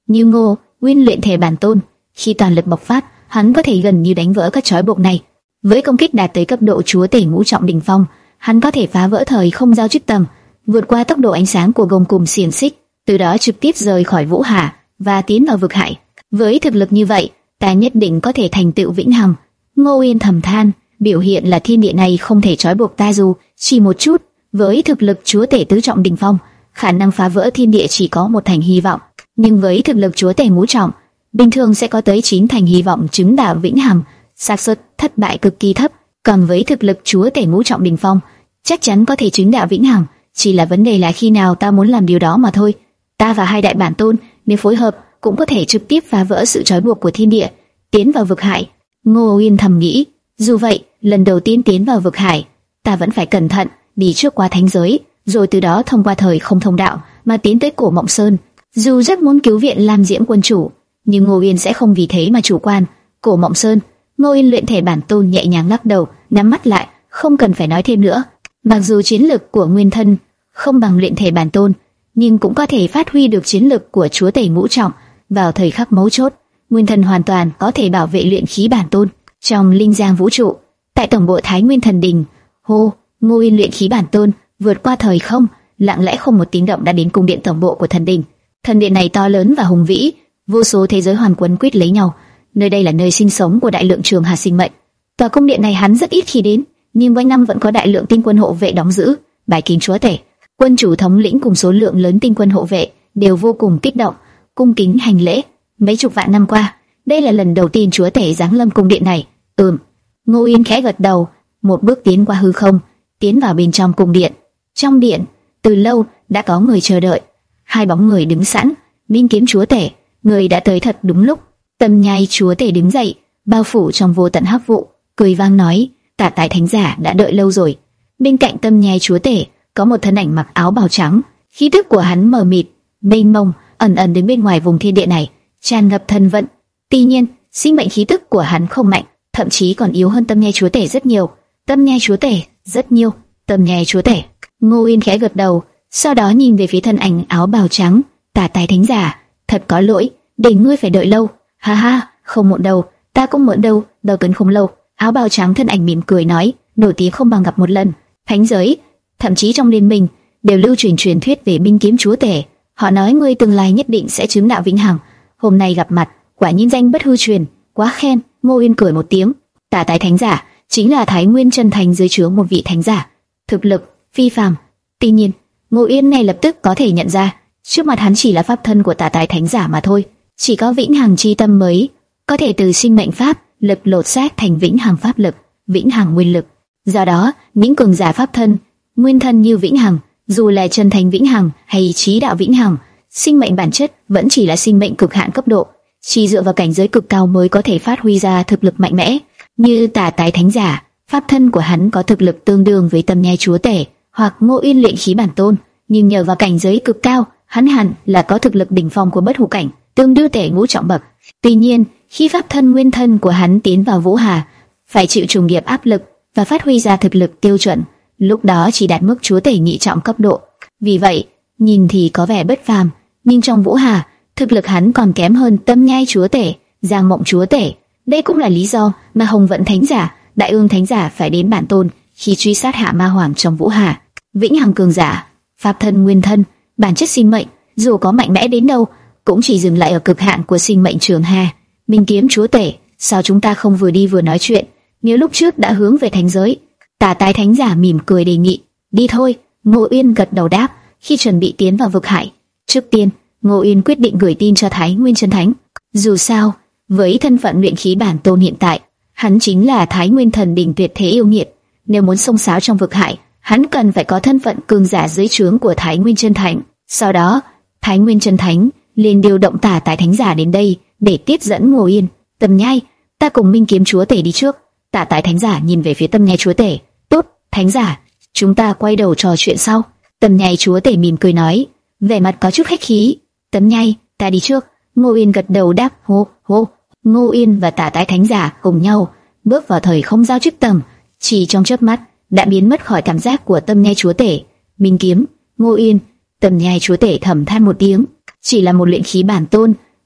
Như Ngô Nguyên luyện thể bản tôn, khi toàn lực bộc phát, hắn có thể gần như đánh vỡ các trói buộc này. Với công kích đạt tới cấp độ chúa tể ngũ trọng đỉnh phong, hắn có thể phá vỡ thời không giao chức tầm, vượt qua tốc độ ánh sáng của gông cùm xiềng xích, từ đó trực tiếp rời khỏi Vũ Hà và tiến vào vực hải. Với thực lực như vậy, ta nhất định có thể thành tựu vĩnh hằng. Ngô Yên thầm than, biểu hiện là thiên địa này không thể trói buộc ta dù chỉ một chút. Với thực lực chúa tể tứ trọng đỉnh phong, khả năng phá vỡ thiên địa chỉ có một thành hy vọng, nhưng với thực lực chúa tể ngũ trọng, bình thường sẽ có tới chín thành hy vọng chứng đạo vĩnh hằng, xác suất thất bại cực kỳ thấp. Còn với thực lực chúa tể ngũ trọng đỉnh phong, chắc chắn có thể chứng đạo vĩnh hằng, chỉ là vấn đề là khi nào ta muốn làm điều đó mà thôi. Ta và hai đại bản tôn nếu phối hợp cũng có thể trực tiếp phá vỡ sự trói buộc của thiên địa, tiến vào vực hải. Ngô Yên thầm nghĩ, dù vậy, lần đầu tiên tiến vào vực hải, ta vẫn phải cẩn thận, đi trước qua thánh giới, rồi từ đó thông qua thời không thông đạo mà tiến tới Cổ Mộng Sơn. Dù rất muốn cứu viện Lam Diễm quân chủ, nhưng Ngô Yên sẽ không vì thế mà chủ quan. Cổ Mộng Sơn, Ngô Yên luyện thể bản tôn nhẹ nhàng lắc đầu, nhắm mắt lại, không cần phải nói thêm nữa. Mặc dù chiến lực của nguyên thân không bằng luyện thể bản tôn, nhưng cũng có thể phát huy được chiến lực của chúa tể ngũ trọng. Vào thời khắc mấu chốt, nguyên thân hoàn toàn có thể bảo vệ luyện khí bản tôn. Trong linh giang vũ trụ, tại tổng bộ Thái Nguyên Thần Đình, hô, Ngô Yên luyện khí bản tôn vượt qua thời không, lặng lẽ không một tiếng động đã đến cung điện tổng bộ của thần đình. Thần điện này to lớn và hùng vĩ, vô số thế giới hoàn quấn quýt lấy nhau. Nơi đây là nơi sinh sống của đại lượng trường hà sinh mệnh. Tòa cung điện này hắn rất ít khi đến, nhưng quanh năm vẫn có đại lượng tinh quân hộ vệ đóng giữ. Bái kiến chúa tể, quân chủ thống lĩnh cùng số lượng lớn tinh quân hộ vệ đều vô cùng kích động, cung kính hành lễ. Mấy chục vạn năm qua, đây là lần đầu tiên chúa tể giáng lâm cung điện này. Ừm. Ngô Yên khẽ gật đầu, một bước tiến qua hư không, tiến vào bên trong cung điện. Trong điện, từ lâu đã có người chờ đợi. Hai bóng người đứng sẵn. Minh Kiếm chúa tể, người đã tới thật đúng lúc. Tâm Nhai chúa tể đứng dậy, bao phủ trong vô tận hắc vụ, cười vang nói: Tả Tài thánh giả đã đợi lâu rồi. Bên cạnh Tâm Nhai chúa tể có một thân ảnh mặc áo bào trắng, khí tức của hắn mờ mịt, mênh mông, ẩn ẩn đến bên ngoài vùng thiên địa này, tràn ngập thần vận. Tuy nhiên, sinh mệnh khí tức của hắn không mạnh, thậm chí còn yếu hơn Tâm Nhai chúa tể rất nhiều. Tâm Nhai chúa tể, rất nhiều. Tâm Nhai chúa tể. Ngô Yên khẽ gật đầu, sau đó nhìn về phía thân ảnh áo bào trắng. Tả Tài thánh giả, thật có lỗi, để ngươi phải đợi lâu. Ha ha, không muộn đâu, ta cũng muộn đâu, đâu cần không lâu. Áo bào trắng thân ảnh mỉm cười nói, nổi tiếng không bằng gặp một lần. Thánh giới, thậm chí trong liên minh đều lưu truyền truyền thuyết về Minh Kiếm chúa tể. Họ nói ngươi tương lai nhất định sẽ chứng đạo vĩnh hằng. Hôm nay gặp mặt, quả nhiên danh bất hư truyền, quá khen. Ngô Yên cười một tiếng. Tả Tài thánh giả chính là Thái Nguyên chân thành dưới trướng một vị thánh giả, thực lực phi phàm. Tuy nhiên, Ngô Yên này lập tức có thể nhận ra, trước mặt hắn chỉ là pháp thân của Tả Tài thánh giả mà thôi. Chỉ có vĩnh hằng chi tâm mới có thể từ sinh mệnh pháp lực lột xác thành vĩnh hằng pháp lực, vĩnh hằng nguyên lực. Do đó, những cường giả pháp thân, nguyên thân như vĩnh hằng, dù là chân thành vĩnh hằng hay chí đạo vĩnh hằng, sinh mệnh bản chất vẫn chỉ là sinh mệnh cực hạn cấp độ, chỉ dựa vào cảnh giới cực cao mới có thể phát huy ra thực lực mạnh mẽ. Như Tả Tài thánh giả, pháp thân của hắn có thực lực tương đương với Tâm Nhai chúa tể hoặc Ngô Yên luyện khí bản tôn, nhưng nhờ vào cảnh giới cực cao, hắn hẳn là có thực lực đỉnh phong của bất hủ cảnh, tương đương tể ngũ trọng bậc. Tuy nhiên, khi pháp thân nguyên thân của hắn tiến vào Vũ Hà, phải chịu trùng nghiệp áp lực và phát huy ra thực lực tiêu chuẩn, lúc đó chỉ đạt mức chúa tể nhị trọng cấp độ. Vì vậy, nhìn thì có vẻ bất phàm, nhưng trong Vũ Hà, thực lực hắn còn kém hơn Tâm Nhai chúa tể, Giang Mộng chúa tể. Đây cũng là lý do mà Hồng Vận thánh giả, Đại Ương thánh giả phải đến bản tôn khi truy sát Hạ Ma Hoàng trong Vũ Hà. Vĩnh hằng cường giả, pháp thân nguyên thân, bản chất sinh mệnh, dù có mạnh mẽ đến đâu, cũng chỉ dừng lại ở cực hạn của sinh mệnh trường hà. Minh Kiếm chúa tể, sao chúng ta không vừa đi vừa nói chuyện? Nếu lúc trước đã hướng về thánh giới. Tả Tài thánh giả mỉm cười đề nghị. Đi thôi. Ngô Yên gật đầu đáp. Khi chuẩn bị tiến vào vực hải, trước tiên Ngô Yên quyết định gửi tin cho Thái Nguyên chân thánh. Dù sao, với thân phận luyện khí bản tôn hiện tại, hắn chính là Thái Nguyên thần đình tuyệt thế yêu nghiệt. Nếu muốn xông xáo trong vực hải, hắn cần phải có thân phận cường giả dưới trướng của Thái Nguyên chân thánh. Sau đó, Thái Nguyên chân thánh liền điều động Tả Tài thánh giả đến đây để tiếp dẫn Ngô Yên. Tâm Nhai, ta cùng Minh Kiếm chúa tể đi trước. Tả Tài thánh giả nhìn về phía Tâm Nhai chúa tể. Tốt, thánh giả, chúng ta quay đầu trò chuyện sau. Tâm Nhai chúa tể mỉm cười nói, vẻ mặt có chút khách khí. Tâm Nhai, ta đi trước. Ngô Yên gật đầu đáp. Hô hô. Ngô Yên và Tả Tài thánh giả cùng nhau bước vào thời không giao chức tầm, chỉ trong chớp mắt đã biến mất khỏi cảm giác của Tâm Nhai chúa tể. Minh Kiếm, Ngô Yên. Tâm Nhai chúa tể thầm than một tiếng, chỉ là một luyện khí bản tôn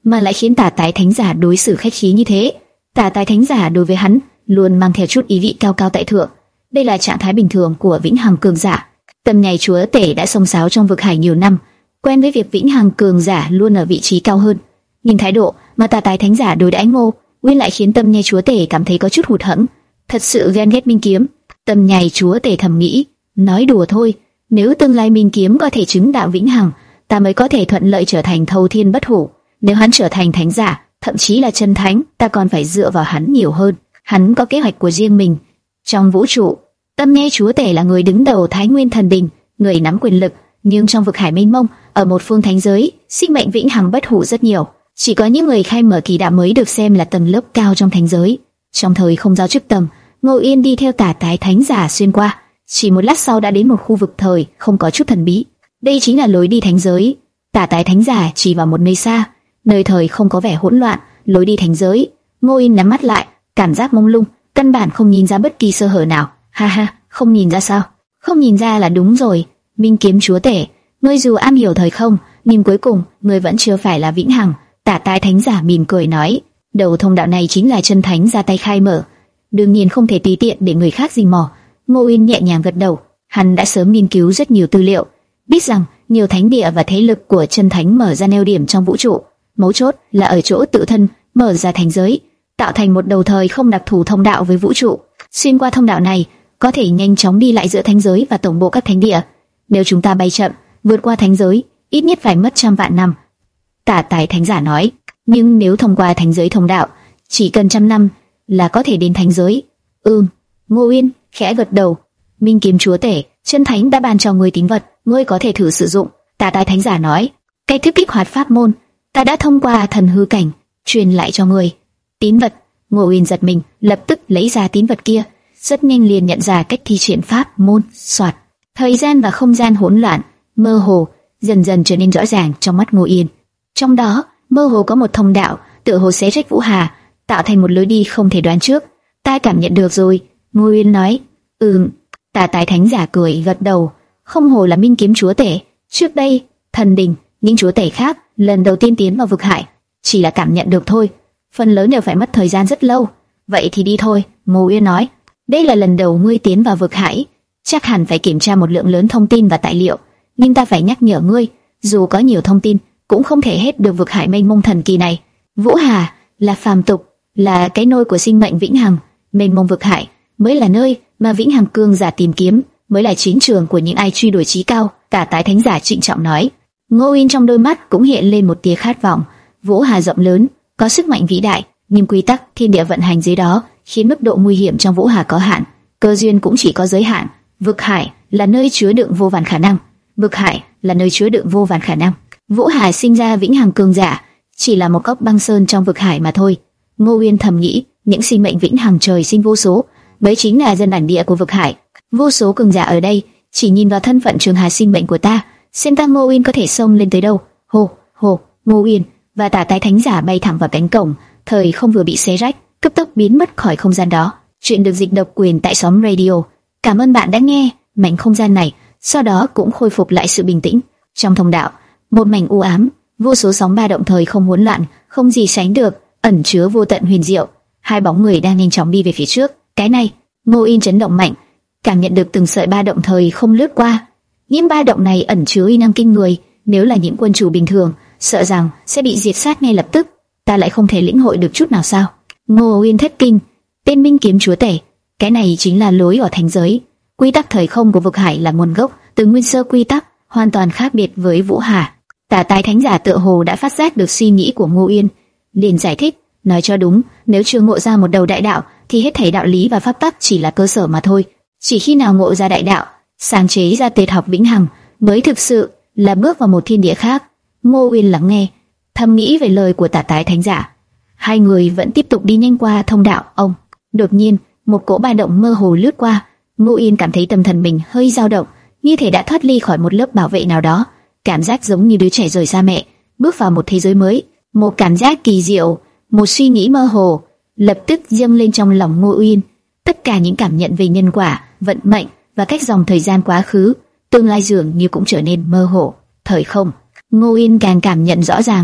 mà lại khiến Tả Tái Thánh Giả đối xử khách khí như thế. Tả Tái Thánh Giả đối với hắn luôn mang theo chút ý vị cao cao tại thượng. Đây là trạng thái bình thường của vĩnh hằng cường giả. Tâm nhai chúa tể đã xông xáo trong vực hải nhiều năm, quen với việc vĩnh hằng cường giả luôn ở vị trí cao hơn. Nhưng thái độ mà Tả Tái Thánh Giả đối đãi Ngô Uyên lại khiến Tâm nhai chúa tể cảm thấy có chút hụt hẫng, thật sự ghen ghét Minh Kiếm. Tâm nhai chúa tể thầm nghĩ, nói đùa thôi, nếu tương lai Minh Kiếm có thể chứng đạo vĩnh hằng, ta mới có thể thuận lợi trở thành thâu thiên bất hủ. Nếu hắn trở thành thánh giả, thậm chí là chân thánh, ta còn phải dựa vào hắn nhiều hơn. Hắn có kế hoạch của riêng mình. Trong vũ trụ, Tâm nhai chúa tể là người đứng đầu Thái Nguyên Thần Đình, người nắm quyền lực, nhưng trong vực hải mênh mông, ở một phương thánh giới, sinh mệnh vĩnh hằng bất hủ rất nhiều. Chỉ có những người khai mở kỳ đạo mới được xem là tầng lớp cao trong thánh giới. Trong thời không giao chức tầm, Ngô Yên đi theo Tả Tái Thánh Giả xuyên qua, chỉ một lát sau đã đến một khu vực thời không có chút thần bí. Đây chính là lối đi thánh giới. Tả Tái Thánh Giả chỉ vào một nơi xa, nơi thời không có vẻ hỗn loạn, lối đi thánh giới. Ngô Yên nhắm mắt lại, cảm giác mông lung, căn bản không nhìn ra bất kỳ sơ hở nào. Ha ha, không nhìn ra sao? Không nhìn ra là đúng rồi. Minh Kiếm chúa tể, ngươi dù am hiểu thời không, nhưng cuối cùng ngươi vẫn chưa phải là vĩnh hằng. Tả Tái Thánh Giả mỉm cười nói, đầu thông đạo này chính là chân thánh ra tay khai mở, đương nhiên không thể tùy tiện để người khác rình mò. Ngô Uyên nhẹ nhàng gật đầu, hắn đã sớm nghiên cứu rất nhiều tư liệu, biết rằng nhiều thánh địa và thế lực của chân thánh mở ra neo điểm trong vũ trụ, mấu chốt là ở chỗ tự thân mở ra thành giới, tạo thành một đầu thời không đặc thù thông đạo với vũ trụ. Xuyên qua thông đạo này, có thể nhanh chóng đi lại giữa thánh giới và tổng bộ các thánh địa. Nếu chúng ta bay chậm, vượt qua thánh giới, ít nhất phải mất trăm vạn năm. Tả Tái Thánh Giả nói, nhưng nếu thông qua thánh giới thông đạo, chỉ cần trăm năm là có thể đến thánh giới. Ừm, Ngô Uyên khẽ gật đầu. Minh Kiếm chúa tể, chân thánh đã ban cho ngươi tín vật, ngươi có thể thử sử dụng. Tả Tái Thánh Giả nói, cái thức kích hoạt pháp môn, ta đã thông qua thần hư cảnh truyền lại cho ngươi. Tín vật? Ngô Uyên giật mình, lập tức lấy ra tín vật kia, rất nhanh liền nhận ra cách thi triển pháp môn. Soạt, thời gian và không gian hỗn loạn, mơ hồ, dần dần trở nên rõ ràng trong mắt Ngô Uyên. Trong đó, mơ hồ có một thông đạo, tựa hồ xé rách vũ hà, tạo thành một lối đi không thể đoán trước. Ta cảm nhận được rồi, Ngô Uyên nói. Ừm. Tả Tái Thánh Giả cười gật đầu. Không hồ là Minh Kiếm chúa tể. Trước đây, thần đình, những chúa tể khác lần đầu tiên tiến vào vực hải, chỉ là cảm nhận được thôi. Phần lớn đều phải mất thời gian rất lâu. Vậy thì đi thôi, Ngô Uyên nói. Đây là lần đầu ngươi tiến vào vực hải, chắc hẳn phải kiểm tra một lượng lớn thông tin và tài liệu. Nhưng ta phải nhắc nhở ngươi, dù có nhiều thông tin, cũng không thể hết được vực hải mênh mông thần kỳ này. Vũ hà là phàm tục, là cái nôi của sinh mệnh vĩnh hằng. Mênh mông vực hải mới là nơi mà vĩnh hằng cương giả tìm kiếm, mới là chiến trường của những ai truy đuổi chí cao. Tả Tái Thánh Giả trịnh trọng nói. Ngô Uyên trong đôi mắt cũng hiện lên một tia khát vọng. Vũ hà rộng lớn, có sức mạnh vĩ đại, nhưng quy tắc thiên địa vận hành dưới đó khiến mức độ nguy hiểm trong vũ hà có hạn, cơ duyên cũng chỉ có giới hạn. Vực hải là nơi chứa đựng vô vàn khả năng. Vực hải là nơi chứa đựng vô vàn khả năng. Vũ hà sinh ra vĩnh hằng cường giả, chỉ là một góc băng sơn trong vực hải mà thôi. Ngô Uyên thầm nghĩ, những sinh mệnh vĩnh hằng trời sinh vô số, mới chính là dân bản địa của vực hải. Vô số cường giả ở đây, chỉ nhìn vào thân phận trường hà sinh mệnh của ta, xem ta Ngô Uyên có thể xông lên tới đâu. Hồ, hồ, Ngô Uyên và Tả Tái Thánh Giả bay thẳng vào cánh cổng, thời không vừa bị xé rách, cấp tốc biến mất khỏi không gian đó. Chuyện được dịch độc quyền tại Xóm Radio. Cảm ơn bạn đã nghe. Mảnh không gian này sau đó cũng khôi phục lại sự bình tĩnh. Trong thông đạo, một mảnh u ám, vô số sóng ba động thời không hỗn loạn, không gì sánh được, ẩn chứa vô tận huyền diệu. Hai bóng người đang nhanh chóng đi về phía trước. Cái này, Ngô Uyên chấn động mạnh, cảm nhận được từng sợi ba động thời không lướt qua. Những ba động này ẩn chứa uy năng kinh người, nếu là những quân chủ bình thường, sợ rằng sẽ bị diệt sát ngay lập tức. Ta lại không thể lĩnh hội được chút nào sao? Ngô Uyên thất kinh. Tên Minh Kiếm chúa tể, cái này chính là lối ở thánh giới. Quy tắc thời không của vực hải là nguồn gốc từ nguyên sơ quy tắc, hoàn toàn khác biệt với vũ hà. Tả Tái Thánh Giả tựa hồ đã phát giác được suy nghĩ của Ngô Uyên, liền giải thích, nói cho đúng, nếu chưa ngộ ra một đầu đại đạo, thì hết thảy đạo lý và pháp tắc chỉ là cơ sở mà thôi. Chỉ khi nào ngộ ra đại đạo, sáng chế ra tuyệt học vĩnh hằng, mới thực sự là bước vào một thiên địa khác. Ngô Uyên lắng nghe, thầm nghĩ về lời của Tả Tái Thánh Giả. Hai người vẫn tiếp tục đi nhanh qua thông đạo. Ông, đột nhiên, một cỗ ba động mơ hồ lướt qua. Ngô Uyên cảm thấy tâm thần mình hơi dao động, như thể đã thoát ly khỏi một lớp bảo vệ nào đó, cảm giác giống như đứa trẻ rời xa mẹ, bước vào một thế giới mới. Một cảm giác kỳ diệu, một suy nghĩ mơ hồ lập tức dâng lên trong lòng Ngô Uyên. Tất cả những cảm nhận về nhân quả, vận mệnh và cách dòng thời gian quá khứ, tương lai dường như cũng trở nên mơ hồ. Thời không, Ngô Uyên càng cảm nhận rõ ràng,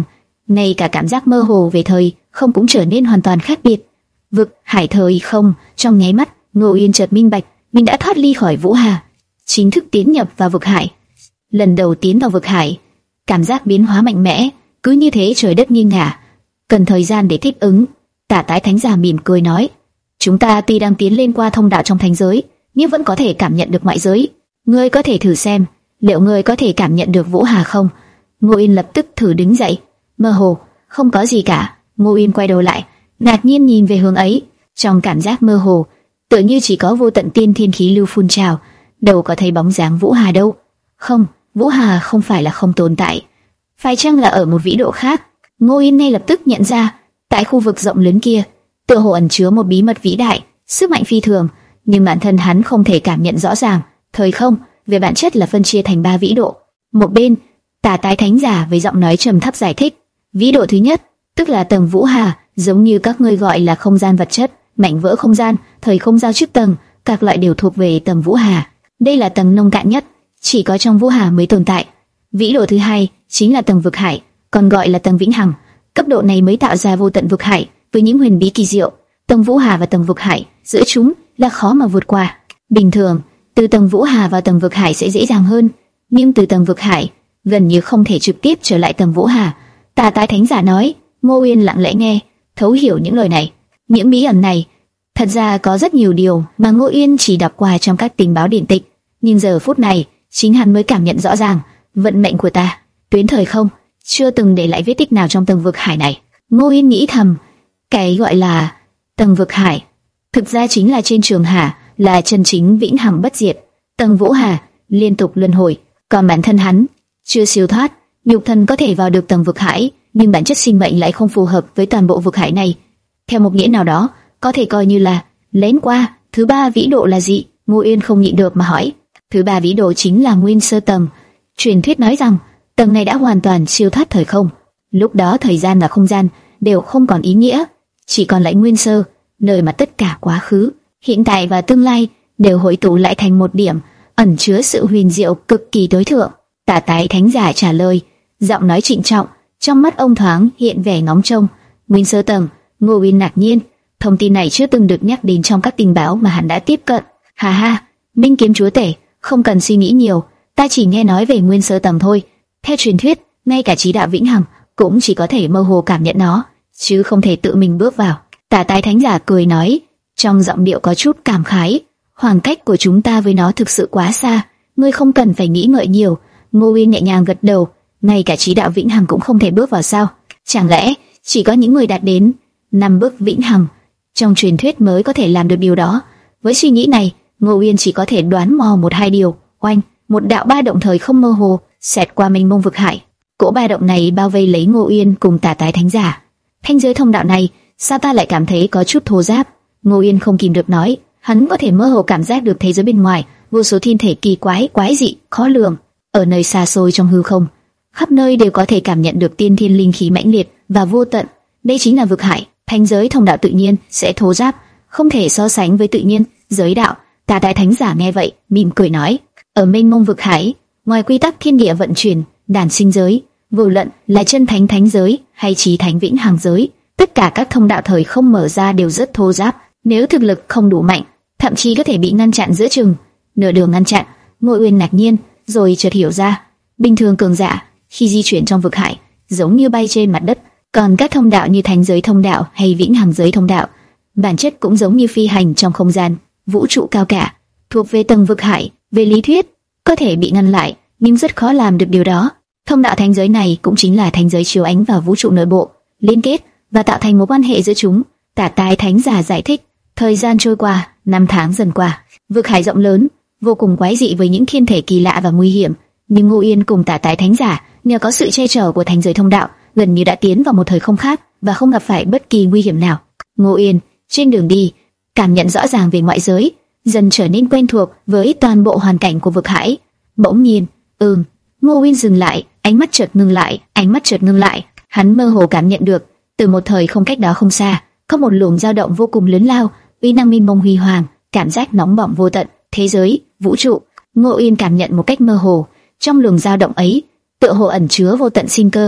ngay cả cảm giác mơ hồ về thời không cũng trở nên hoàn toàn khác biệt. Vực hải thời không, trong nháy mắt, Ngô Uyên chợt minh bạch, mình đã thoát ly khỏi Vũ Hà, chính thức tiến nhập vào vực hải. Lần đầu tiến vào vực hải, cảm giác biến hóa mạnh mẽ, cứ như thế trời đất nghiêng ngả, cần thời gian để thích ứng. Tả Tái Thánh Giả mỉm cười nói, chúng ta tuy đang tiến lên qua thông đạo trong thánh giới, nhưng vẫn có thể cảm nhận được ngoại giới. Ngươi có thể thử xem, liệu ngươi có thể cảm nhận được Vũ Hà không? Ngô Uyên lập tức thử đứng dậy. Mơ hồ, không có gì cả. Ngô Uyên quay đầu lại, ngạc nhiên nhìn về hướng ấy. Trong cảm giác mơ hồ, tựa như chỉ có vô tận tiên thiên khí lưu phun trào, đâu có thấy bóng dáng Vũ Hà đâu. Không, Vũ Hà không phải là không tồn tại, phải chăng là ở một vĩ độ khác? Ngô Uyên ngay lập tức nhận ra, tại khu vực rộng lớn kia, tựa hồ ẩn chứa một bí mật vĩ đại, sức mạnh phi thường, nhưng bản thân hắn không thể cảm nhận rõ ràng. Thời không, về bản chất là phân chia thành ba vĩ độ. Một bên, Tả Tái Thánh Giả với giọng nói trầm thấp giải thích, vĩ độ thứ nhất, tức là tầng Vũ Hà, giống như các ngươi gọi là không gian vật chất, mảnh vỡ không gian, thời không giao trước tầng, các loại đều thuộc về tầng Vũ Hà. Đây là tầng nông cạn nhất, chỉ có trong Vũ Hà mới tồn tại. Vĩ độ thứ hai chính là tầng vực hải, còn gọi là tầng vĩnh hằng. Cấp độ này mới tạo ra vô tận vực hải với những huyền bí kỳ diệu. Tầng Vũ Hà và tầng vực hải, giữa chúng là khó mà vượt qua. Bình thường, từ tầng Vũ Hà vào tầng vực hải sẽ dễ dàng hơn, nhưng từ tầng vực hải gần như không thể trực tiếp trở lại tầng Vũ Hà. Tà Tái Thánh Giả nói. Ngô Uyên lặng lẽ nghe, thấu hiểu những lời này. Những bí ẩn này, thật ra có rất nhiều điều mà Ngô Uyên chỉ đọc qua trong các tình báo điển tịch, nhưng giờ phút này chính hắn mới cảm nhận rõ ràng. Vận mệnh của ta, tuyến thời không, chưa từng để lại vết tích nào trong tầng vực hải này. Ngô Uyên nghĩ thầm, cái gọi là tầng vực hải, thực ra chính là trên Trường Hà, là chân chính vĩnh hằng bất diệt. Tầng Vũ Hà liên tục luân hồi, còn bản thân hắn chưa siêu thoát. Nhục thân có thể vào được tầng vực hải, nhưng bản chất sinh mệnh lại không phù hợp với toàn bộ vực hải này. Theo một nghĩa nào đó, có thể coi như là lén qua. Thứ ba vĩ độ là gì? Ngô Uyên không nhịn được mà hỏi. Thứ ba vĩ độ chính là nguyên sơ tầng. Truyền thuyết nói rằng tầng này đã hoàn toàn siêu thoát thời không. Lúc đó thời gian và không gian đều không còn ý nghĩa, chỉ còn lại nguyên sơ, nơi mà tất cả quá khứ, hiện tại và tương lai đều hội tụ lại thành một điểm, ẩn chứa sự huyền diệu cực kỳ tối thượng. Tả Tái Thánh Giả trả lời, giọng nói trịnh trọng, trong mắt ông thoáng hiện vẻ ngóng trông. Nguyên sơ tầng. Ngô Uyên ngạc nhiên, thông tin này chưa từng được nhắc đến trong các tình báo mà hắn đã tiếp cận. Hà ha, Minh Kiếm Chúa Tể, không cần suy nghĩ nhiều, ta chỉ nghe nói về nguyên sơ tầng thôi. Theo truyền thuyết, ngay cả Chí Đạo Vĩnh Hằng cũng chỉ có thể mơ hồ cảm nhận nó, chứ không thể tự mình bước vào. Tả Tái Thánh Giả cười nói, trong giọng điệu có chút cảm khái, khoảng cách của chúng ta với nó thực sự quá xa, ngươi không cần phải nghĩ ngợi nhiều. Ngô Uyên nhẹ nhàng gật đầu, ngay cả Chí Đạo Vĩnh Hằng cũng không thể bước vào sao? Chẳng lẽ chỉ có những người đạt đến năm bước vĩnh hằng trong truyền thuyết mới có thể làm được điều đó? Với suy nghĩ này, Ngô Uyên chỉ có thể đoán mò một hai điều. Oanh, một đạo ba động thời không mơ hồ xẹt qua mênh mông vực hải. Cỗ ba động này bao vây lấy Ngô Uyên cùng Tả Tái Thánh Giả. Thanh giới thông đạo này, sao ta lại cảm thấy có chút thô ráp? Ngô Uyên không kìm được nói, hắn có thể mơ hồ cảm giác được thế giới bên ngoài, vô số thiên thể kỳ quái, quái dị, khó lường. Ở nơi xa xôi trong hư không, khắp nơi đều có thể cảm nhận được tiên thiên linh khí mãnh liệt và vô tận. Đây chính là vực hải. Thanh giới thông đạo tự nhiên sẽ thô ráp, không thể so sánh với tự nhiên giới đạo. Tà Tái Thánh Giả nghe vậy, mỉm cười nói, ở mênh mông vực hải, ngoài quy tắc thiên địa vận chuyển, đản sinh giới, vô luận là chân thánh thánh giới hay chí thánh vĩnh hằng giới, tất cả các thông đạo thời không mở ra đều rất thô ráp. Nếu thực lực không đủ mạnh, thậm chí có thể bị ngăn chặn giữa chừng. Nửa đường ngăn chặn. Ngô Uyên ngạc nhiên, rồi chợt hiểu ra, bình thường cường giả khi di chuyển trong vực hải giống như bay trên mặt đất, còn các thông đạo như thánh giới thông đạo hay vĩnh hằng giới thông đạo, bản chất cũng giống như phi hành trong không gian vũ trụ cao cả, thuộc về tầng vực hải. Về lý thuyết có thể bị ngăn lại, nhưng rất khó làm được điều đó. Thông đạo thánh giới này cũng chính là thánh giới chiếu ánh vào vũ trụ nội bộ, liên kết và tạo thành mối quan hệ giữa chúng. Tả Tái Thánh Giả giải thích. Thời gian trôi qua, năm tháng dần qua, vực hải rộng lớn, vô cùng quái dị với những thiên thể kỳ lạ và nguy hiểm. Nhưng Ngô Uyên cùng Tả Tái Thánh Giả nhờ có sự che chở của thánh giới thông đạo, gần như đã tiến vào một thời không khác và không gặp phải bất kỳ nguy hiểm nào. Ngô Uyên trên đường đi cảm nhận rõ ràng về ngoại giới, dần trở nên quen thuộc với toàn bộ hoàn cảnh của vực hải. Bỗng nhiên, ừm, Ngô Uyên dừng lại, ánh mắt chợt ngưng lại, ánh mắt chợt ngưng lại. Hắn mơ hồ cảm nhận được, từ một thời không cách đó không xa, có một luồng dao động vô cùng lớn lao, uy năng minh mông huy hoàng, cảm giác nóng bỏng vô tận, thế giới, vũ trụ. Ngô Uyên cảm nhận một cách mơ hồ, trong luồng dao động ấy, tựa hồ ẩn chứa vô tận sinh cơ.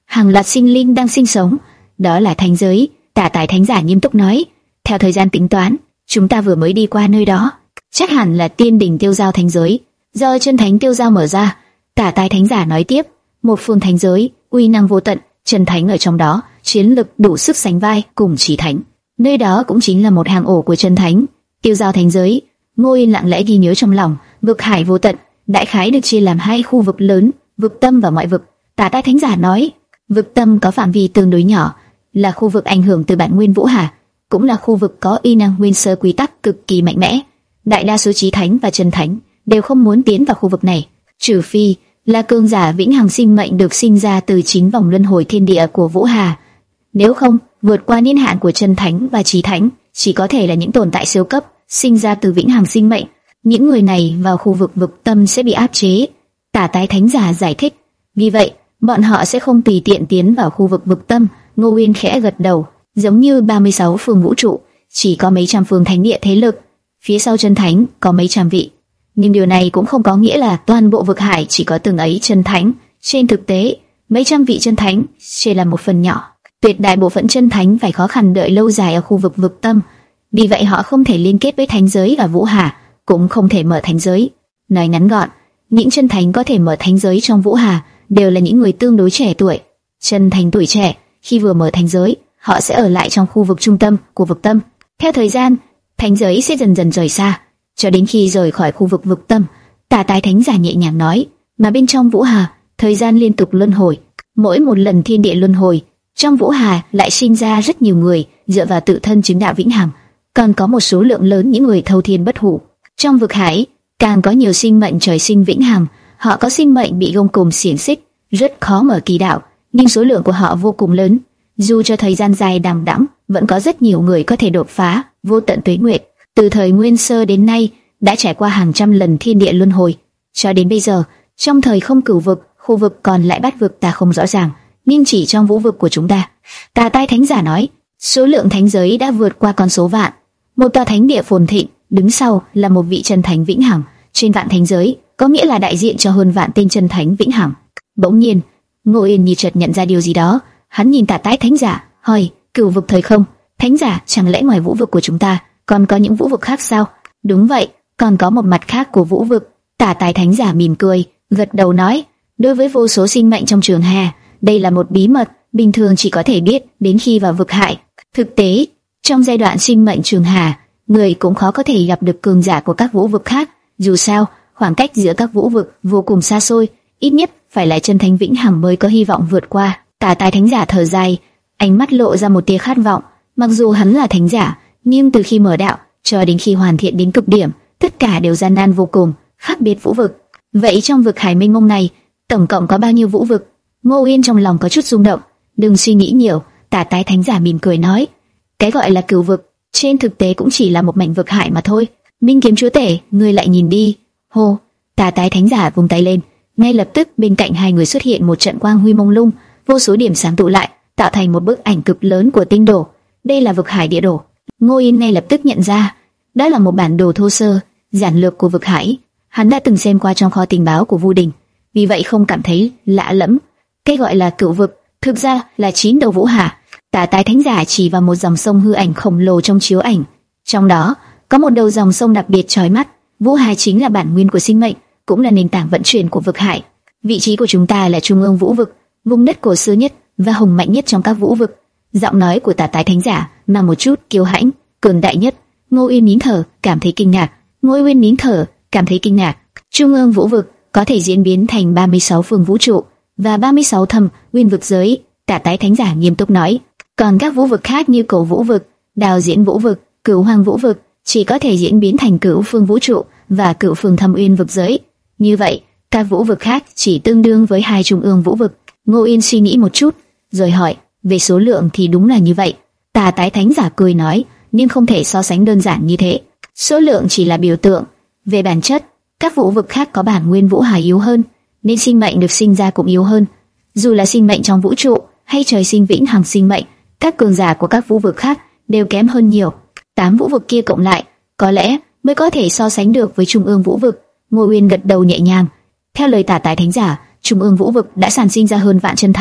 hàng loạt sinh linh đang sinh sống, đó là thánh giới. Tả Tái Thánh Giả nghiêm túc nói, theo thời gian tính toán, chúng ta vừa mới đi qua nơi đó, chắc hẳn là tiên đỉnh tiêu giao thánh giới, do chân thánh tiêu giao mở ra. Tả Tái Thánh Giả nói tiếp, một phương thánh giới, uy năng vô tận, chân thánh ở trong đó, chiến lực đủ sức sánh vai cùng chí thánh. Nơi đó cũng chính là một hang ổ của chân thánh. Tiêu giao thánh giới, Ngô Yên lặng lẽ ghi nhớ trong lòng, vực hải vô tận, đại khái được chia làm hai khu vực lớn, vực tâm và ngoại vực. Tả Tái Thánh Giả nói, vực tâm có phạm vi tương đối nhỏ, là khu vực ảnh hưởng từ bản nguyên Vũ Hà, cũng là khu vực có uy năng nguyên sơ quy tắc cực kỳ mạnh mẽ. Đại đa số chí thánh và chân thánh đều không muốn tiến vào khu vực này, trừ phi là cường giả vĩnh hằng sinh mệnh được sinh ra từ chín vòng luân hồi thiên địa của Vũ Hà. Nếu không, vượt qua niên hạn của chân thánh và chí thánh chỉ có thể là những tồn tại siêu cấp sinh ra từ vĩnh hằng sinh mệnh. Những người này vào khu vực vực tâm sẽ bị áp chế. Tả Tái Thánh Giả giải thích, vì vậy bọn họ sẽ không tùy tiện tiến vào khu vực vực tâm. Ngô Uyên khẽ gật đầu, giống như ba mươi sáu phương vũ trụ chỉ có mấy trăm phương thánh địa thế lực, phía sau chân thánh có mấy trăm vị, nhưng điều này cũng không có nghĩa là toàn bộ vực hải chỉ có từng ấy chân thánh. Trên thực tế, mấy trăm vị chân thánh chỉ là một phần nhỏ, tuyệt đại bộ phận chân thánh phải khó khăn đợi lâu dài ở khu vực vực tâm, vì vậy họ không thể liên kết với thánh giới ở Vũ Hà, cũng không thể mở thánh giới. Nói ngắn gọn, những chân thánh có thể mở thánh giới trong Vũ Hà đều là những người tương đối trẻ tuổi. Chân thánh tuổi trẻ khi vừa mở thánh giới, họ sẽ ở lại trong khu vực trung tâm của vực tâm. Theo thời gian, thánh giới sẽ dần dần rời xa, cho đến khi rời khỏi khu vực vực tâm. Tả Tái Thánh Giả nhẹ nhàng nói, mà bên trong Vũ Hà, thời gian liên tục luân hồi, mỗi một lần thiên địa luân hồi, trong Vũ Hà lại sinh ra rất nhiều người dựa vào tự thân chứng đạo vĩnh hằng, còn có một số lượng lớn những người thâu thiên bất hủ. Trong vực hải càng có nhiều sinh mệnh trời sinh vĩnh hằng, họ có sinh mệnh bị gông cùm xiềng xích, rất khó mở kỳ đạo, nhưng số lượng của họ vô cùng lớn. Dù cho thời gian dài đằng đẵng, vẫn có rất nhiều người có thể đột phá vô tận tuế nguyệt. Từ thời nguyên sơ đến nay, đã trải qua hàng trăm lần thiên địa luân hồi, cho đến bây giờ, trong thời không cửu vực, khu vực còn lại bát vực ta không rõ ràng, nhưng chỉ trong vũ vực của chúng ta, Tà Tai Thánh Giả nói, số lượng thánh giới đã vượt qua con số vạn. Một tòa thánh địa phồn thịnh, đứng sau là một vị chân thánh vĩnh hằng. Trên vạn thánh giới, có nghĩa là đại diện cho hơn vạn tên chân thánh vĩnh hằng. Bỗng nhiên, Ngô Yên như chợt nhận ra điều gì đó, hắn nhìn Tà Tai Thánh Giả, hỏi: cửu vực thời không, Thánh Giả, chẳng lẽ ngoài vũ vực của chúng ta còn có những vũ vực khác sao? Đúng vậy, còn có một mặt khác của vũ vực. Tà Tai Thánh Giả mỉm cười, gật đầu nói: đối với vô số sinh mệnh trong Trường Hà, đây là một bí mật bình thường chỉ có thể biết đến khi vào vực hải. Thực tế, trong giai đoạn sinh mệnh Trường Hà, người cũng khó có thể gặp được cường giả của các vũ vực khác. Dù sao, khoảng cách giữa các vũ vực vô cùng xa xôi, ít nhất phải là chân thánh vĩnh hằng mới có hy vọng vượt qua. Tà Tai Thánh Giả thở dài, ánh mắt lộ ra một tia khát vọng. Mặc dù hắn là thánh giả, nhưng từ khi mở đạo cho đến khi hoàn thiện đến cực điểm, tất cả đều gian nan vô cùng, khác biệt vũ vực. Vậy trong vực hải mênh mông này, tổng cộng có bao nhiêu vũ vực? Ngô Yên trong lòng có chút rung động. Đừng suy nghĩ nhiều, Tà Tai Thánh Giả mỉm cười nói, cái gọi là cửu vực, trên thực tế cũng chỉ là một mảnh vực hải mà thôi. Minh Kiếm Chúa Tể, ngươi lại nhìn đi. Hô! Tà Tai Thánh Giả vung tay lên, ngay lập tức bên cạnh hai người xuất hiện một trận quang huy mông lung, vô số điểm sáng tụ lại, tạo thành một bức ảnh cực lớn của tinh đồ. Đây là vực hải địa đồ. Ngô Yên ngay lập tức nhận ra, đó là một bản đồ thô sơ, giản lược của vực hải. Hắn đã từng xem qua trong kho tình báo của Vu Đình, vì vậy không cảm thấy lạ lẫm. Cái gọi là cửu vực, thực ra là chín đầu vũ hà. Tà Tai Thánh Giả chỉ vào một dòng sông hư ảnh khổng lồ trong chiếu ảnh, trong đó có một đầu dòng sông đặc biệt chói mắt. Vũ hà chính là bản nguyên của sinh mệnh, cũng là nền tảng vận chuyển của vực hải. Vị trí của chúng ta là trung ương vũ vực, vùng đất cổ xưa nhất và hùng mạnh nhất trong các vũ vực. Giọng nói của Tà Tai Thánh Giả mang một chút kiêu hãnh, cường đại nhất. Ngô Uyên nín thở, cảm thấy kinh ngạc. Ngô Uyên nín thở, cảm thấy kinh ngạc. Trung ương vũ vực có thể diễn biến thành ba mươi sáu phương vũ trụ và ba mươi sáu thâm nguyên vực giới. Tà Tai Thánh Giả nghiêm túc nói, còn các vũ vực khác như Cổ Vũ vực, Đào Diễn Vũ vực, Cửu Hoàng Vũ vực chỉ có thể diễn biến thành Cửu phương vũ trụ và Cửu phương thâm uyên vực giới. Như vậy, các vũ vực khác chỉ tương đương với hai trung ương vũ vực. Ngô Uyên suy nghĩ một chút, rồi hỏi, về số lượng thì đúng là như vậy. Tà Tai Thánh Giả cười nói, nhưng không thể so sánh đơn giản như thế. Số lượng chỉ là biểu tượng, về bản chất, các vũ vực khác có bản nguyên vũ hải yếu hơn, nên sinh mệnh được sinh ra cũng yếu hơn. Dù là sinh mệnh trong vũ trụ hay trời sinh vĩnh hằng sinh mệnh, các cường giả của các vũ vực khác đều kém hơn nhiều. Tám vũ vực kia cộng lại, có lẽ mới có thể so sánh được với trung ương vũ vực. Ngô Uyên gật đầu nhẹ nhàng. Theo lời Tà Tai Thánh Giả, trung ương vũ vực đã sản sinh ra hơn vạn chân thánh,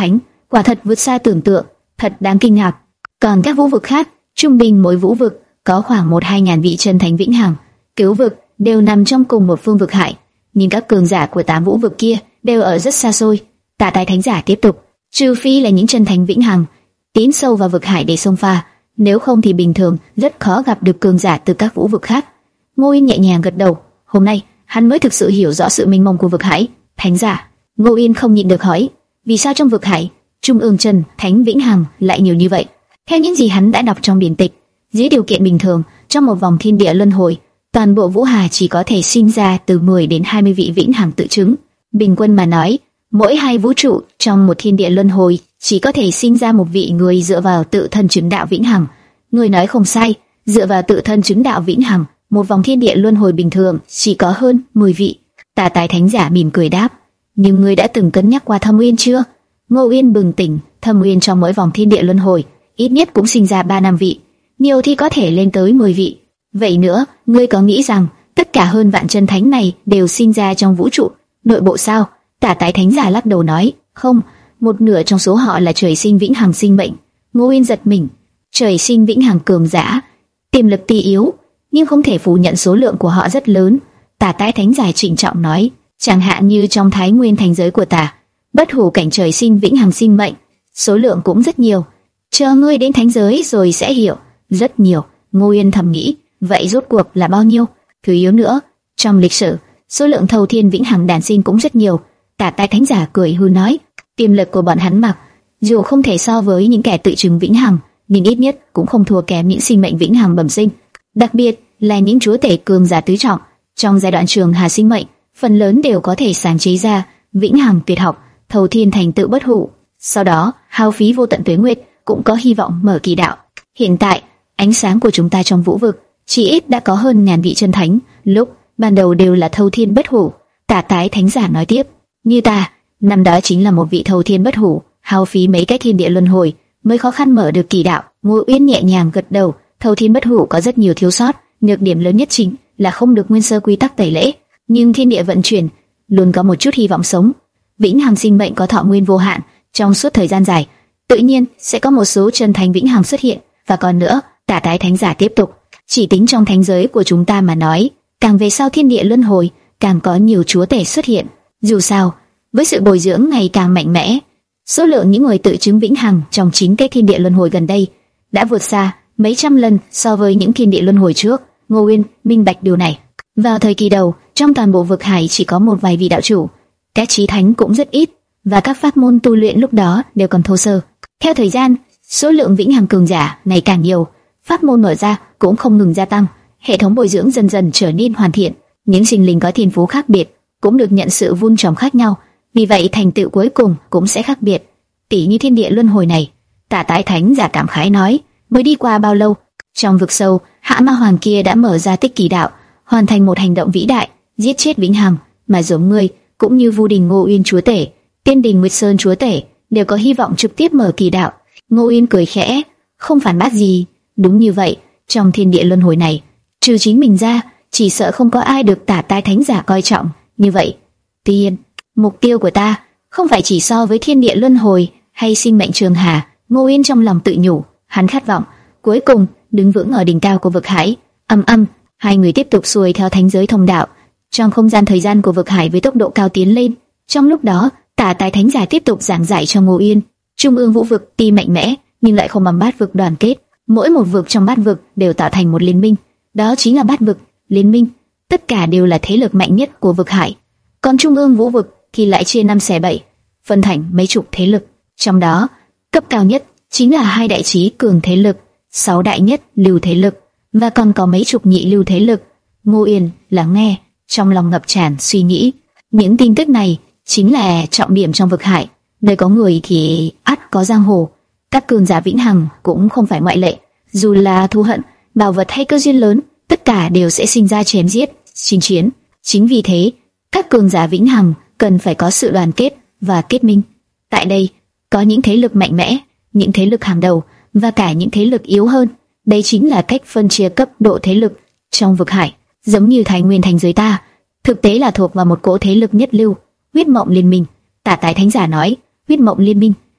quả thật vượt xa tưởng tượng, thật đáng kinh ngạc. Còn các vũ vực khác, trung bình mỗi vũ vực có khoảng một hai ngàn vị chân thánh vĩnh hằng, cửu vực đều nằm trong cùng một phương vực hải, nhưng các cường giả của tám vũ vực kia đều ở rất xa xôi. Tà Tái Thánh Giả tiếp tục, trừ phi là những chân thánh vĩnh hằng tiến sâu vào vực hải để xông pha, nếu không thì bình thường rất khó gặp được cường giả từ các vũ vực khác. Ngô Yên nhẹ nhàng gật đầu, hôm nay hắn mới thực sự hiểu rõ sự mênh mông của vực hải. Thánh giả. Ngô Yên không nhịn được hỏi, vì sao trong vực hải trung ương chân thánh vĩnh hằng lại nhiều như vậy? Theo những gì hắn đã đọc trong điển tịch, dưới điều kiện bình thường, trong một vòng thiên địa luân hồi, toàn bộ vũ hà chỉ có thể sinh ra từ mười đến hai mươi vị vĩnh hằng tự chứng. Bình quân mà nói, mỗi hai vũ trụ trong một thiên địa luân hồi chỉ có thể sinh ra một vị người dựa vào tự thân chứng đạo vĩnh hằng. Người nói không sai, dựa vào tự thân chứng đạo vĩnh hằng, một vòng thiên địa luân hồi bình thường chỉ có hơn mười vị. Tà Tái Thánh Giả mỉm cười đáp, nhưng ngươi đã từng cân nhắc qua Thâm Uyên chưa? Ngô Uyên bừng tỉnh, Thâm Uyên trong mỗi vòng thiên địa luân hồi ít nhất cũng sinh ra ba năm vị, nhiều thì có thể lên tới mười vị. Vậy nữa, ngươi có nghĩ rằng tất cả hơn vạn chân thánh này đều sinh ra trong vũ trụ nội bộ sao? Tà Tái Thánh Giả lắc đầu nói, không, một nửa trong số họ là trời sinh vĩnh hằng sinh mệnh. Ngô Uyên giật mình, trời sinh vĩnh hằng cường giả, tiềm lực tuy yếu, nhưng không thể phủ nhận số lượng của họ rất lớn. Tà Tái Thánh Giả trịnh trọng nói, chẳng hạn như trong Thái Nguyên thành giới của ta, bất hủ cảnh trời sinh vĩnh hằng sinh mệnh, số lượng cũng rất nhiều. Chờ ngươi đến thánh giới rồi sẽ hiểu. Rất nhiều. Ngô Uyên thầm nghĩ, vậy rốt cuộc là bao nhiêu? Thứ yếu nữa, trong lịch sử, số lượng thâu thiên vĩnh hằng đản sinh cũng rất nhiều. Tà Tái Thánh Giả cười hư nói, tiềm lực của bọn hắn mặc dù không thể so với những kẻ tự chứng vĩnh hằng, nhưng ít nhất cũng không thua kém những sinh mệnh vĩnh hằng bẩm sinh, đặc biệt là những chúa tể cường giả tứ trọng. Trong giai đoạn trường hà sinh mệnh, phần lớn đều có thể sáng chế ra vĩnh hằng tuyệt học, thâu thiên thành tựu bất hủ, sau đó hao phí vô tận tuế nguyệt cũng có hy vọng mở kỳ đạo. Hiện tại, ánh sáng của chúng ta trong vũ vực chỉ ít đã có hơn ngàn vị chân thánh, lúc ban đầu đều là thâu thiên bất hủ. Tà Tái Thánh Giả nói tiếp, như ta, năm đó chính là một vị thâu thiên bất hủ, hao phí mấy cái thiên địa luân hồi mới khó khăn mở được kỳ đạo. Ngô Uyên nhẹ nhàng gật đầu, thâu thiên bất hủ có rất nhiều thiếu sót, nhược điểm lớn nhất chính là không được nguyên sơ quy tắc tẩy lễ, nhưng thiên địa vận chuyển luôn có một chút hy vọng sống. Vĩnh hằng sinh mệnh có thọ nguyên vô hạn, trong suốt thời gian dài, tự nhiên sẽ có một số chân thánh vĩnh hằng xuất hiện. Và còn nữa, Tà Tái Thánh Giả tiếp tục, chỉ tính trong thánh giới của chúng ta mà nói, càng về sau thiên địa luân hồi, càng có nhiều chúa tể xuất hiện. Dù sao, với sự bồi dưỡng ngày càng mạnh mẽ, số lượng những người tự chứng vĩnh hằng trong chính cái thiên địa luân hồi gần đây đã vượt xa mấy trăm lần so với những thiên địa luân hồi trước. Ngô Uyên minh bạch điều này. Vào thời kỳ đầu, trong toàn bộ vực hải chỉ có một vài vị đạo chủ, các chí thánh cũng rất ít, và các pháp môn tu luyện lúc đó đều còn thô sơ. Theo thời gian, số lượng vĩnh hằng cường giả ngày càng nhiều, pháp môn mở ra cũng không ngừng gia tăng, hệ thống bồi dưỡng dần dần trở nên hoàn thiện. Những sinh linh có thiên phú khác biệt cũng được nhận sự vun trồng khác nhau, vì vậy thành tựu cuối cùng cũng sẽ khác biệt. Tỷ như thiên địa luân hồi này, Tà Tái Thánh Giả cảm khái nói, mới đi qua bao lâu, trong vực sâu, Hạ Ma Hoàng kia đã mở ra tích kỳ đạo, hoàn thành một hành động vĩ đại, giết chết vĩnh hằng, mà giống ngươi, cũng như Vu Đình Ngô Uyên chúa tể, Tiên Đình Nguyệt Sơn chúa tể, đều có hy vọng trực tiếp mở kỳ đạo. Ngô Uyên cười khẽ, không phản bác gì. Đúng như vậy, trong thiên địa luân hồi này, trừ chính mình ra, chỉ sợ không có ai được Tà Tái Thánh Giả coi trọng như vậy. Tuy nhiên, mục tiêu của ta không phải chỉ so với thiên địa luân hồi hay sinh mệnh trường hà. Ngô Uyên trong lòng tự nhủ, hắn khát vọng cuối cùng đứng vững ở đỉnh cao của vực hải. Âm âm, hai người tiếp tục xuôi theo thánh giới thông đạo, trong không gian thời gian của vực hải với tốc độ cao tiến lên. Trong lúc đó, Tà Tái Thánh Giả tiếp tục giảng giải cho Ngô Uyên, trung ương vũ vực tuy mạnh mẽ nhưng lại không bằng bát vực đoàn kết. Mỗi một vực trong bát vực đều tạo thành một liên minh, đó chính là bát vực liên minh. Tất cả đều là thế lực mạnh nhất của vực hải. Còn trung ương vũ vực thì lại chia năm xẻ bảy, phân thành mấy chục thế lực. Trong đó, cấp cao nhất chính là hai đại chí cường thế lực, sáu đại nhất lưu thế lực, và còn có mấy chục nhị lưu thế lực. Ngô Uyên lắng nghe, trong lòng ngập tràn suy nghĩ. Những tin tức này chính là trọng điểm trong vực hải, nơi có người thì ắt có giang hồ. Các cường giả vĩnh hằng cũng không phải ngoại lệ. Dù là thù hận, bảo vật hay cơ duyên lớn, tất cả đều sẽ sinh ra chém giết, chinh chiến. Chính vì thế, các cường giả vĩnh hằng cần phải có sự đoàn kết và kết minh. Tại đây, có những thế lực mạnh mẽ, những thế lực hàng đầu và cả những thế lực yếu hơn. Đây chính là cách phân chia cấp độ thế lực trong vực hải. Giống như Thái Nguyên thành giới ta, thực tế là thuộc vào một cỗ thế lực nhất lưu, Huyết Mộng Liên Minh. Tà Tái Thánh Giả nói, Huyết Mộng Liên Minh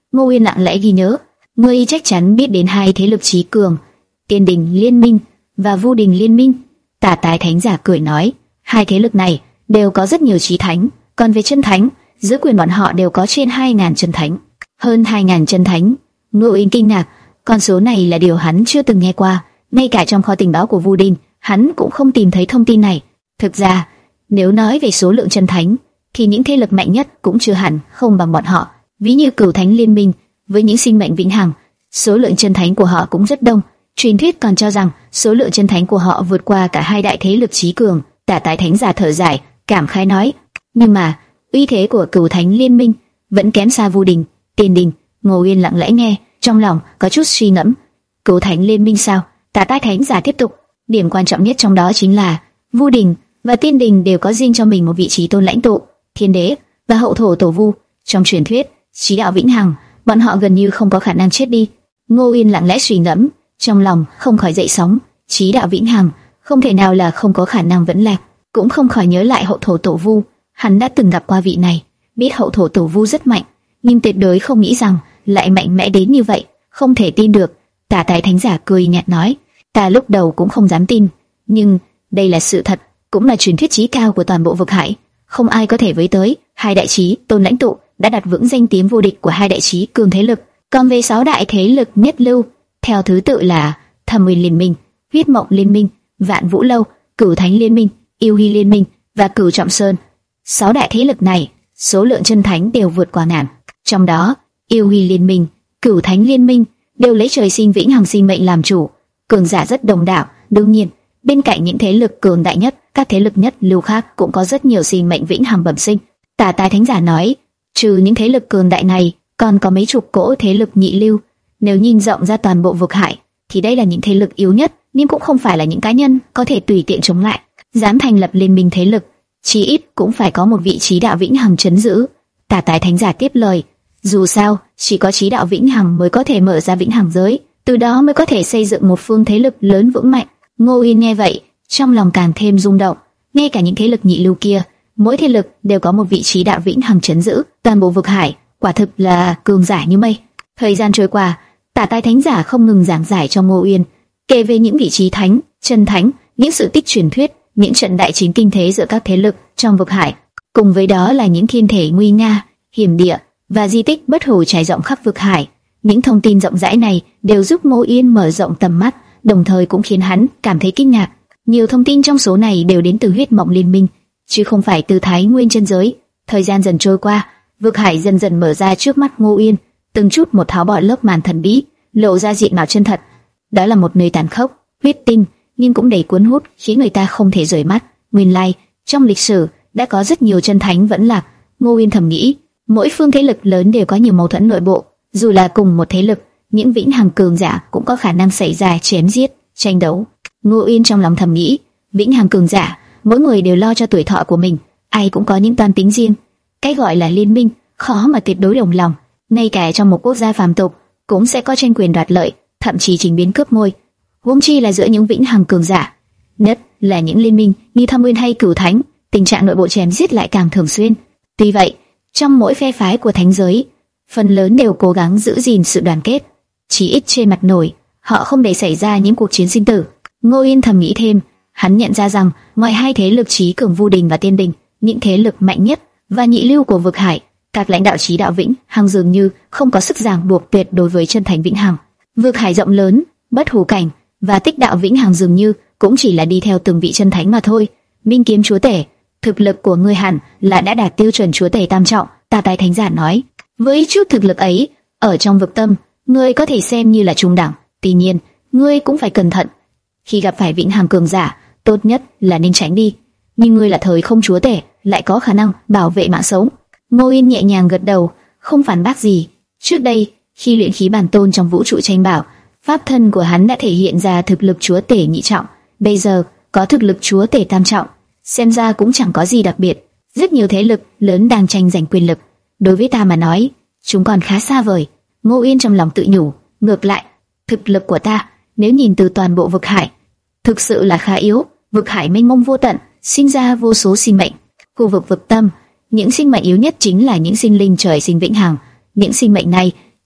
Ngô Uyên lặng lẽ ghi nhớ, ngươi chắc chắn biết đến hai thế lực chí cường, Tiên Đình Liên Minh và Vu Đình Liên Minh. Tà Tái Thánh Giả cười nói, hai thế lực này đều có rất nhiều chí thánh, còn về chân thánh, dưới quyền bọn họ đều có trên hai ngàn chân thánh. Hơn hai ngàn chân thánh. Ngô Uyên kinh ngạc, con số này là điều hắn chưa từng nghe qua, ngay cả trong kho tình báo của Vu Đình, hắn cũng không tìm thấy thông tin này. Thực ra, nếu nói về số lượng chân thánh, thì những thế lực mạnh nhất cũng chưa hẳn không bằng bọn họ. Ví như Cửu Thánh Liên Minh, với những sinh mệnh vĩnh hằng, số lượng chân thánh của họ cũng rất đông. Truyền thuyết còn cho rằng số lượng chân thánh của họ vượt qua cả hai đại thế lực chí cường. Tả Tái Thánh Giả thở dài, cảm khái nói, nhưng mà uy thế của Cửu Thánh Liên Minh vẫn kém xa Vu Đình, Tiên Đình. Ngô Uyên lặng lẽ nghe, trong lòng có chút suy ngẫm. Cửu Thánh Liên Minh sao? Tả Tái Thánh Giả tiếp tục, điểm quan trọng nhất trong đó chính là Vu Đình và Tiên Đình đều có riêng cho mình một vị trí tôn lãnh tụ, Thiên Đế và Hậu Thổ Tổ Vu. Trong truyền thuyết, chí đạo vĩnh hằng, bọn họ gần như không có khả năng chết đi. Ngô Uyên lặng lẽ suy ngẫm, trong lòng không khỏi dậy sóng. Chí đạo vĩnh hằng không thể nào là không có khả năng vẫn lạc. Cũng không khỏi nhớ lại Hậu Thổ Tổ Vu, hắn đã từng gặp qua vị này, biết Hậu Thổ Tổ Vu rất mạnh, nhưng tuyệt đối không nghĩ rằng lại mạnh mẽ đến như vậy, không thể tin được. Tả Tái Thánh Giả cười nhạt nói, ta lúc đầu cũng không dám tin, nhưng đây là sự thật, cũng là truyền thuyết chí cao của toàn bộ vực hải, không ai có thể với tới. Hai đại chí tôn lãnh tụ đã đặt vững danh tiếng vô địch của hai đại chí cường thế lực. Còn về sáu đại thế lực nhất lưu, theo thứ tự là Thâm Nguyên Liên Minh, Huyết Mộng Liên Minh, Vạn Vũ Lâu, Cửu Thánh Liên Minh, Yêu Hy Liên Minh và Cửu Trọng Sơn. Sáu đại thế lực này, số lượng chân thánh đều vượt qua ngàn. Trong đó, Yêu Hy Liên Minh, Cửu Thánh Liên Minh đều lấy trời sinh vĩnh hằng sinh mệnh làm chủ, cường giả rất đông đảo. Đương nhiên, bên cạnh những thế lực cường đại nhất, các thế lực nhất lưu khác cũng có rất nhiều sinh mệnh vĩnh hằng bẩm sinh. Tả Tái Thánh Giả nói, trừ những thế lực cường đại này, còn có mấy chục cỗ thế lực nhị lưu. Nếu nhìn rộng ra toàn bộ vực hải, thì đây là những thế lực yếu nhất, nhưng cũng không phải là những cá nhân có thể tùy tiện chống lại. Dám thành lập liên minh thế lực, chí ít cũng phải có một vị chí đạo vĩnh hằng trấn giữ. Tả Tái Thánh Giả tiếp lời, dù sao, chỉ có chí đạo vĩnh hằng mới có thể mở ra vĩnh hằng giới, từ đó mới có thể xây dựng một phương thế lực lớn vững mạnh. Ngô Uyên nghe vậy, trong lòng càng thêm rung động. Ngay cả những thế lực nhị lưu kia, mỗi thế lực đều có một vị chí đạo vĩnh hằng trấn giữ toàn bộ vực hải, quả thực là cường giả như mây. Thời gian trôi qua, Tả Tái Thánh Giả không ngừng giảng giải cho Ngô Uyên, kể về những vị trí thánh, chân thánh, những sự tích truyền thuyết, những trận đại chiến kinh thế giữa các thế lực trong vực hải, cùng với đó là những thiên thể nguy nga, hiểm địa và di tích bất hủ trải rộng khắp vực hải. Những thông tin rộng rãi này đều giúp Ngô Uyên mở rộng tầm mắt, đồng thời cũng khiến hắn cảm thấy kinh ngạc. Nhiều thông tin trong số này đều đến từ Huyết Mộng Liên Minh, chứ không phải từ Thái Nguyên chân giới. Thời gian dần trôi qua, vực hải dần dần mở ra trước mắt Ngô Uyên, từng chút một tháo bỏ lớp màn thần bí, lộ ra diện mạo chân thật. Đó là một nơi tàn khốc, huyết tinh, nhưng cũng đầy cuốn hút, khiến người ta không thể rời mắt. Nguyên lai, trong lịch sử đã có rất nhiều chân thánh vẫn lạc. Ngô Uyên thầm nghĩ, mỗi phương thế lực lớn đều có nhiều mâu thuẫn nội bộ, dù là cùng một thế lực, những vĩnh hằng cường giả cũng có khả năng xảy ra chém giết, tranh đấu. Ngô Uyên trong lòng thầm nghĩ, vĩnh hằng cường giả, mỗi người đều lo cho tuổi thọ của mình, ai cũng có những toan tính riêng. Cái gọi là liên minh, khó mà tuyệt đối đồng lòng. Ngay cả trong một quốc gia phàm tục, cũng sẽ có tranh quyền đoạt lợi, thậm chí chính biến cướp ngôi. Huống chi là giữa những vĩnh hằng cường giả, nhất là những liên minh như Thâm Nguyên hay Cửu Thánh, tình trạng nội bộ chém giết lại càng thường xuyên. Tuy vậy, trong mỗi phe phái của thánh giới, phần lớn đều cố gắng giữ gìn sự đoàn kết, chỉ ít trên mặt nổi, họ không để xảy ra những cuộc chiến sinh tử. Ngô Uyên thầm nghĩ thêm, hắn nhận ra rằng ngoài hai thế lực chí cường Vu Đình và Tiên Đình, những thế lực mạnh nhất và nhị lưu của vực hải, các lãnh đạo chí đạo vĩnh hằng dường như không có sức ràng buộc tuyệt đối với chân thánh vĩnh hằng. Vực hải rộng lớn, bất hủ cảnh và tích đạo vĩnh hằng dường như cũng chỉ là đi theo từng vị chân thánh mà thôi. Minh Kiếm Chúa Tể, thực lực của ngươi hẳn là đã đạt tiêu chuẩn Chúa Tể tam trọng. Tả Tái Thánh Giả nói, với chút thực lực ấy, ở trong vực tâm, ngươi có thể xem như là trung đẳng. Tuy nhiên, ngươi cũng phải cẩn thận. Khi gặp phải vĩnh hằng cường giả, tốt nhất là nên tránh đi. Nhưng ngươi là thời không chúa tể, lại có khả năng bảo vệ mạng sống. Ngô Uyên nhẹ nhàng gật đầu, không phản bác gì. Trước đây, khi luyện khí bản tôn trong vũ trụ tranh bảo, pháp thân của hắn đã thể hiện ra thực lực chúa tể nhị trọng. Bây giờ có thực lực chúa tể tam trọng, xem ra cũng chẳng có gì đặc biệt. Rất nhiều thế lực lớn đang tranh giành quyền lực. Đối với ta mà nói, chúng còn khá xa vời. Ngô Uyên trong lòng tự nhủ. Ngược lại, thực lực của ta, nếu nhìn từ toàn bộ vực hải, thực sự là khá yếu. Vực hải mênh mông vô tận, sinh ra vô số sinh mệnh. Khu vực vực tâm, những sinh mệnh yếu nhất chính là những sinh linh trời sinh vĩnh hằng. Những sinh mệnh này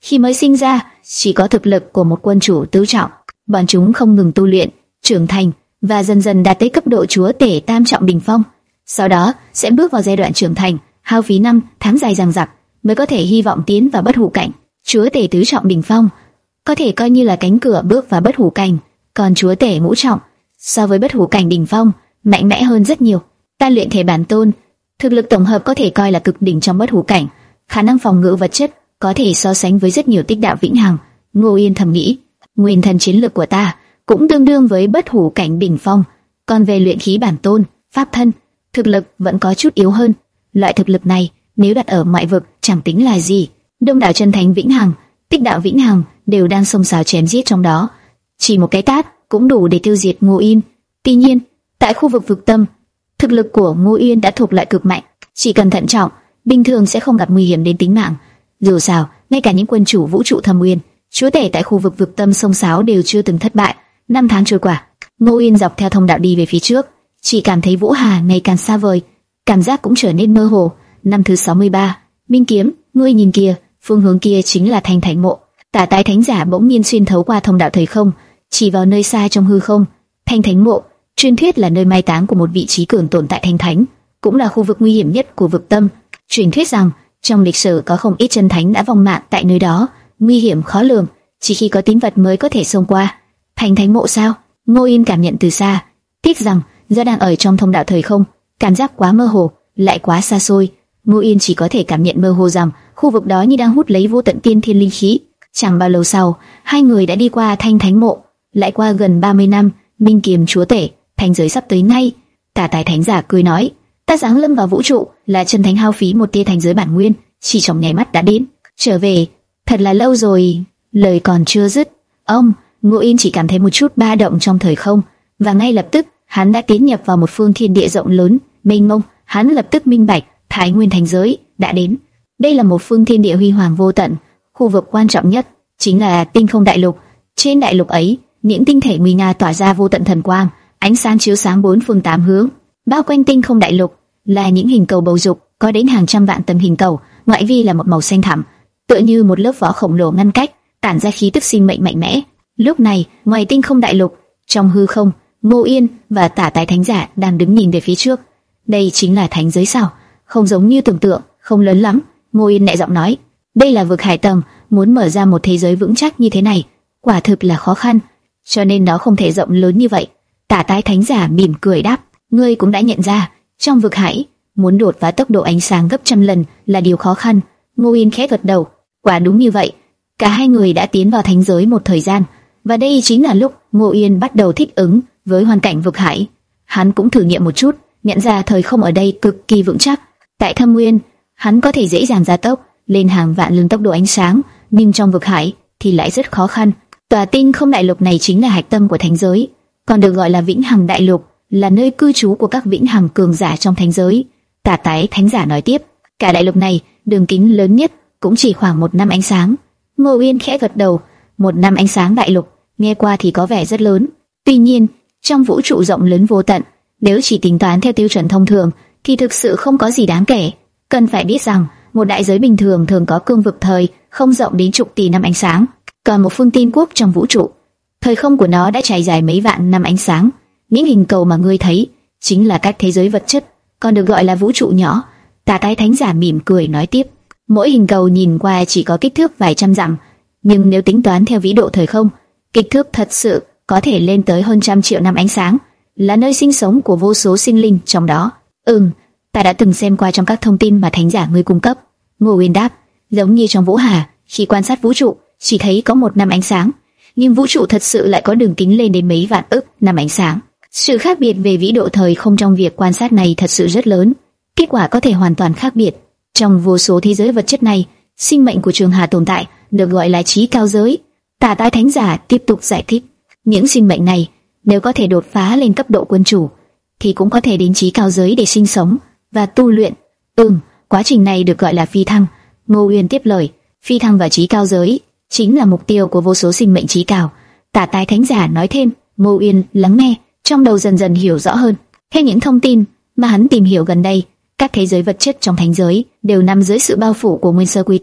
Khi mới sinh ra, chỉ có thực lực của một quân chủ tứ trọng, bọn chúng không ngừng tu luyện, trưởng thành và dần dần đạt tới cấp độ chúa tể tam trọng đỉnh phong. Sau đó sẽ bước vào giai đoạn trưởng thành, hao phí năm tháng dài dằng dặc mới có thể hy vọng tiến vào bất hủ cảnh. Chúa tể tứ trọng đỉnh phong có thể coi như là cánh cửa bước vào bất hủ cảnh, còn chúa tể ngũ trọng so với bất hủ cảnh đỉnh phong mạnh mẽ hơn rất nhiều. Ta luyện thể bản tôn, thực lực tổng hợp có thể coi là cực đỉnh trong bất hủ cảnh, khả năng phòng ngự vật chất có thể so sánh với rất nhiều tích đạo vĩnh hằng. Ngô Yên thầm nghĩ, nguyên thần chiến lực của ta cũng tương đương với bất hủ cảnh đỉnh phong, còn về luyện khí bản tôn, pháp thân, thực lực vẫn có chút yếu hơn. Loại thực lực này nếu đặt ở ngoại vực chẳng tính là gì. Đông đảo chân thánh vĩnh hằng, tích đạo vĩnh hằng đều đang xông xáo chém giết trong đó, chỉ một cái tát cũng đủ để tiêu diệt Ngô Yên. Tuy nhiên, tại khu vực vực tâm, thực lực của Ngô Yên đã thuộc loại cực mạnh, chỉ cần thận trọng, bình thường sẽ không gặp nguy hiểm đến tính mạng. Dù sao, ngay cả những quân chủ vũ trụ thâm uyên, chúa tể tại khu vực vực tâm xông xáo đều chưa từng thất bại. Năm tháng trôi qua, Ngô Yên dọc theo thông đạo đi về phía trước, chỉ cảm thấy Vũ Hà ngày càng xa vời, cảm giác cũng trở nên mơ hồ. Năm thứ sáu mươi ba, Minh Kiếm, ngươi nhìn kìa, phương hướng kia chính là Thanh Thánh Mộ. Tả Tái Thánh Giả bỗng nhiên xuyên thấu qua thông đạo thời không, chỉ vào nơi xa trong hư không. Thanh Thánh Mộ, truyền thuyết là nơi mai táng của một vị trí cường tồn tại Thanh Thánh, cũng là khu vực nguy hiểm nhất của vực tâm. Truyền thuyết rằng trong lịch sử có không ít chân thánh đã vong mạng tại nơi đó, nguy hiểm khó lường, chỉ khi có tín vật mới có thể xông qua. Thanh Thánh Mộ sao? Ngô Yên cảm nhận từ xa, tiếc rằng do đang ở trong thông đạo thời không, cảm giác quá mơ hồ, lại quá xa xôi. Ngô Yên chỉ có thể cảm nhận mơ hồ rằng khu vực đó như đang hút lấy vô tận tiên thiên linh khí. Chẳng bao lâu sau, hai người đã đi qua Thanh Thánh Mộ. Lại qua gần ba mươi năm, Minh Kiếm chúa tể, thành giới sắp tới ngay. Tả Tài Thánh Giả cười nói, ta giáng lâm vào vũ trụ là chân thánh hao phí một tia thành giới bản nguyên, chỉ trong nháy mắt đã đến. Trở về, thật là lâu rồi. Lời còn chưa dứt, ông Ngô Yên chỉ cảm thấy một chút ba động trong thời không, và ngay lập tức hắn đã tiến nhập vào một phương thiên địa rộng lớn, mênh mông. Hắn lập tức minh bạch, Thái Nguyên thành giới đã đến. Đây là một phương thiên địa huy hoàng vô tận, khu vực quan trọng nhất chính là Tinh Không Đại Lục. Trên đại lục ấy, những tinh thể nguy nga tỏa ra vô tận thần quang, ánh sáng chiếu sáng bốn phương tám hướng. Bao quanh Tinh Không Đại Lục là những hình cầu bầu dục, có đến hàng trăm vạn tấm hình cầu, ngoại vi là một màu xanh thẳm, tựa như một lớp vỏ khổng lồ ngăn cách, tản ra khí tức sinh mệnh mạnh mẽ. Lúc này, ngoài Tinh Không Đại Lục, trong hư không, Ngô Yên và Tả Tái Thánh Giả đang đứng nhìn về phía trước. Đây chính là thánh giới sao? Không giống như tưởng tượng, không lớn lắm. Ngô Yên nhẹ giọng nói, đây là vực hải tầng, muốn mở ra một thế giới vững chắc như thế này, quả thực là khó khăn, cho nên nó không thể rộng lớn như vậy. Tả Tái Thánh Giả mỉm cười đáp, ngươi cũng đã nhận ra, trong vực hải, muốn đột phá tốc độ ánh sáng gấp trăm lần là điều khó khăn. Ngô Yên khẽ gật đầu, quả đúng như vậy. Cả hai người đã tiến vào thánh giới một thời gian, và đây chính là lúc Ngô Yên bắt đầu thích ứng với hoàn cảnh vực hải. Hắn cũng thử nghiệm một chút, nhận ra thời không ở đây cực kỳ vững chắc. Tại Thâm Nguyên, hắn có thể dễ dàng gia tốc lên hàng vạn lần tốc độ ánh sáng, nhưng trong vực hải thì lại rất khó khăn. Tòa Tinh Không Đại Lục này chính là hạch tâm của thánh giới, còn được gọi là Vĩnh Hằng Đại Lục, là nơi cư trú của các vĩnh hằng cường giả trong thánh giới. Tả Tái Thánh Giả nói tiếp, cả đại lục này đường kính lớn nhất cũng chỉ khoảng một năm ánh sáng. Ngô Yên khẽ gật đầu, một năm ánh sáng đại lục, nghe qua thì có vẻ rất lớn. Tuy nhiên, trong vũ trụ rộng lớn vô tận, nếu chỉ tính toán theo tiêu chuẩn thông thường, thì thực sự không có gì đáng kể. Cần phải biết rằng, một đại giới bình thường thường có cương vực thời không rộng đến chục tỷ năm ánh sáng, còn một phương tiên quốc trong vũ trụ, thời không của nó đã trải dài mấy vạn năm ánh sáng. Những hình cầu mà ngươi thấy chính là các thế giới vật chất, còn được gọi là vũ trụ nhỏ. Tả Tái Thánh Giả mỉm cười nói tiếp, mỗi hình cầu nhìn qua chỉ có kích thước vài trăm dặm, nhưng nếu tính toán theo vĩ độ thời không, kích thước thật sự có thể lên tới hơn trăm triệu năm ánh sáng, là nơi sinh sống của vô số sinh linh trong đó. Ừm, ta đã từng xem qua trong các thông tin mà Thánh Giả ngươi cung cấp. Ngô Uyên đáp, giống như trong Vũ Hà, khi quan sát vũ trụ chỉ thấy có một năm ánh sáng, nhưng vũ trụ thật sự lại có đường kính lên đến mấy vạn ức năm ánh sáng. Sự khác biệt về vĩ độ thời không trong việc quan sát này thật sự rất lớn, kết quả có thể hoàn toàn khác biệt. Trong vô số thế giới vật chất này, sinh mệnh của Trường Hà tồn tại được gọi là trí cao giới. Tả Tái Thánh Giả tiếp tục giải thích, những sinh mệnh này nếu có thể đột phá lên cấp độ quân chủ, thì cũng có thể đến trí cao giới để sinh sống và tu luyện. Ừm, quá trình này được gọi là phi thăng. Ngô Uyên tiếp lời, phi thăng vào trí cao giới chính là mục tiêu của vô số sinh mệnh trí cao. Tả Tái Thánh Giả nói thêm. Ngô Uyên lắng nghe, trong đầu dần dần hiểu rõ hơn. Theo những thông tin mà hắn tìm hiểu gần đây, các thế giới vật chất trong thánh giới đều nằm dưới sự bao phủ của nguyên sơ quy tắc.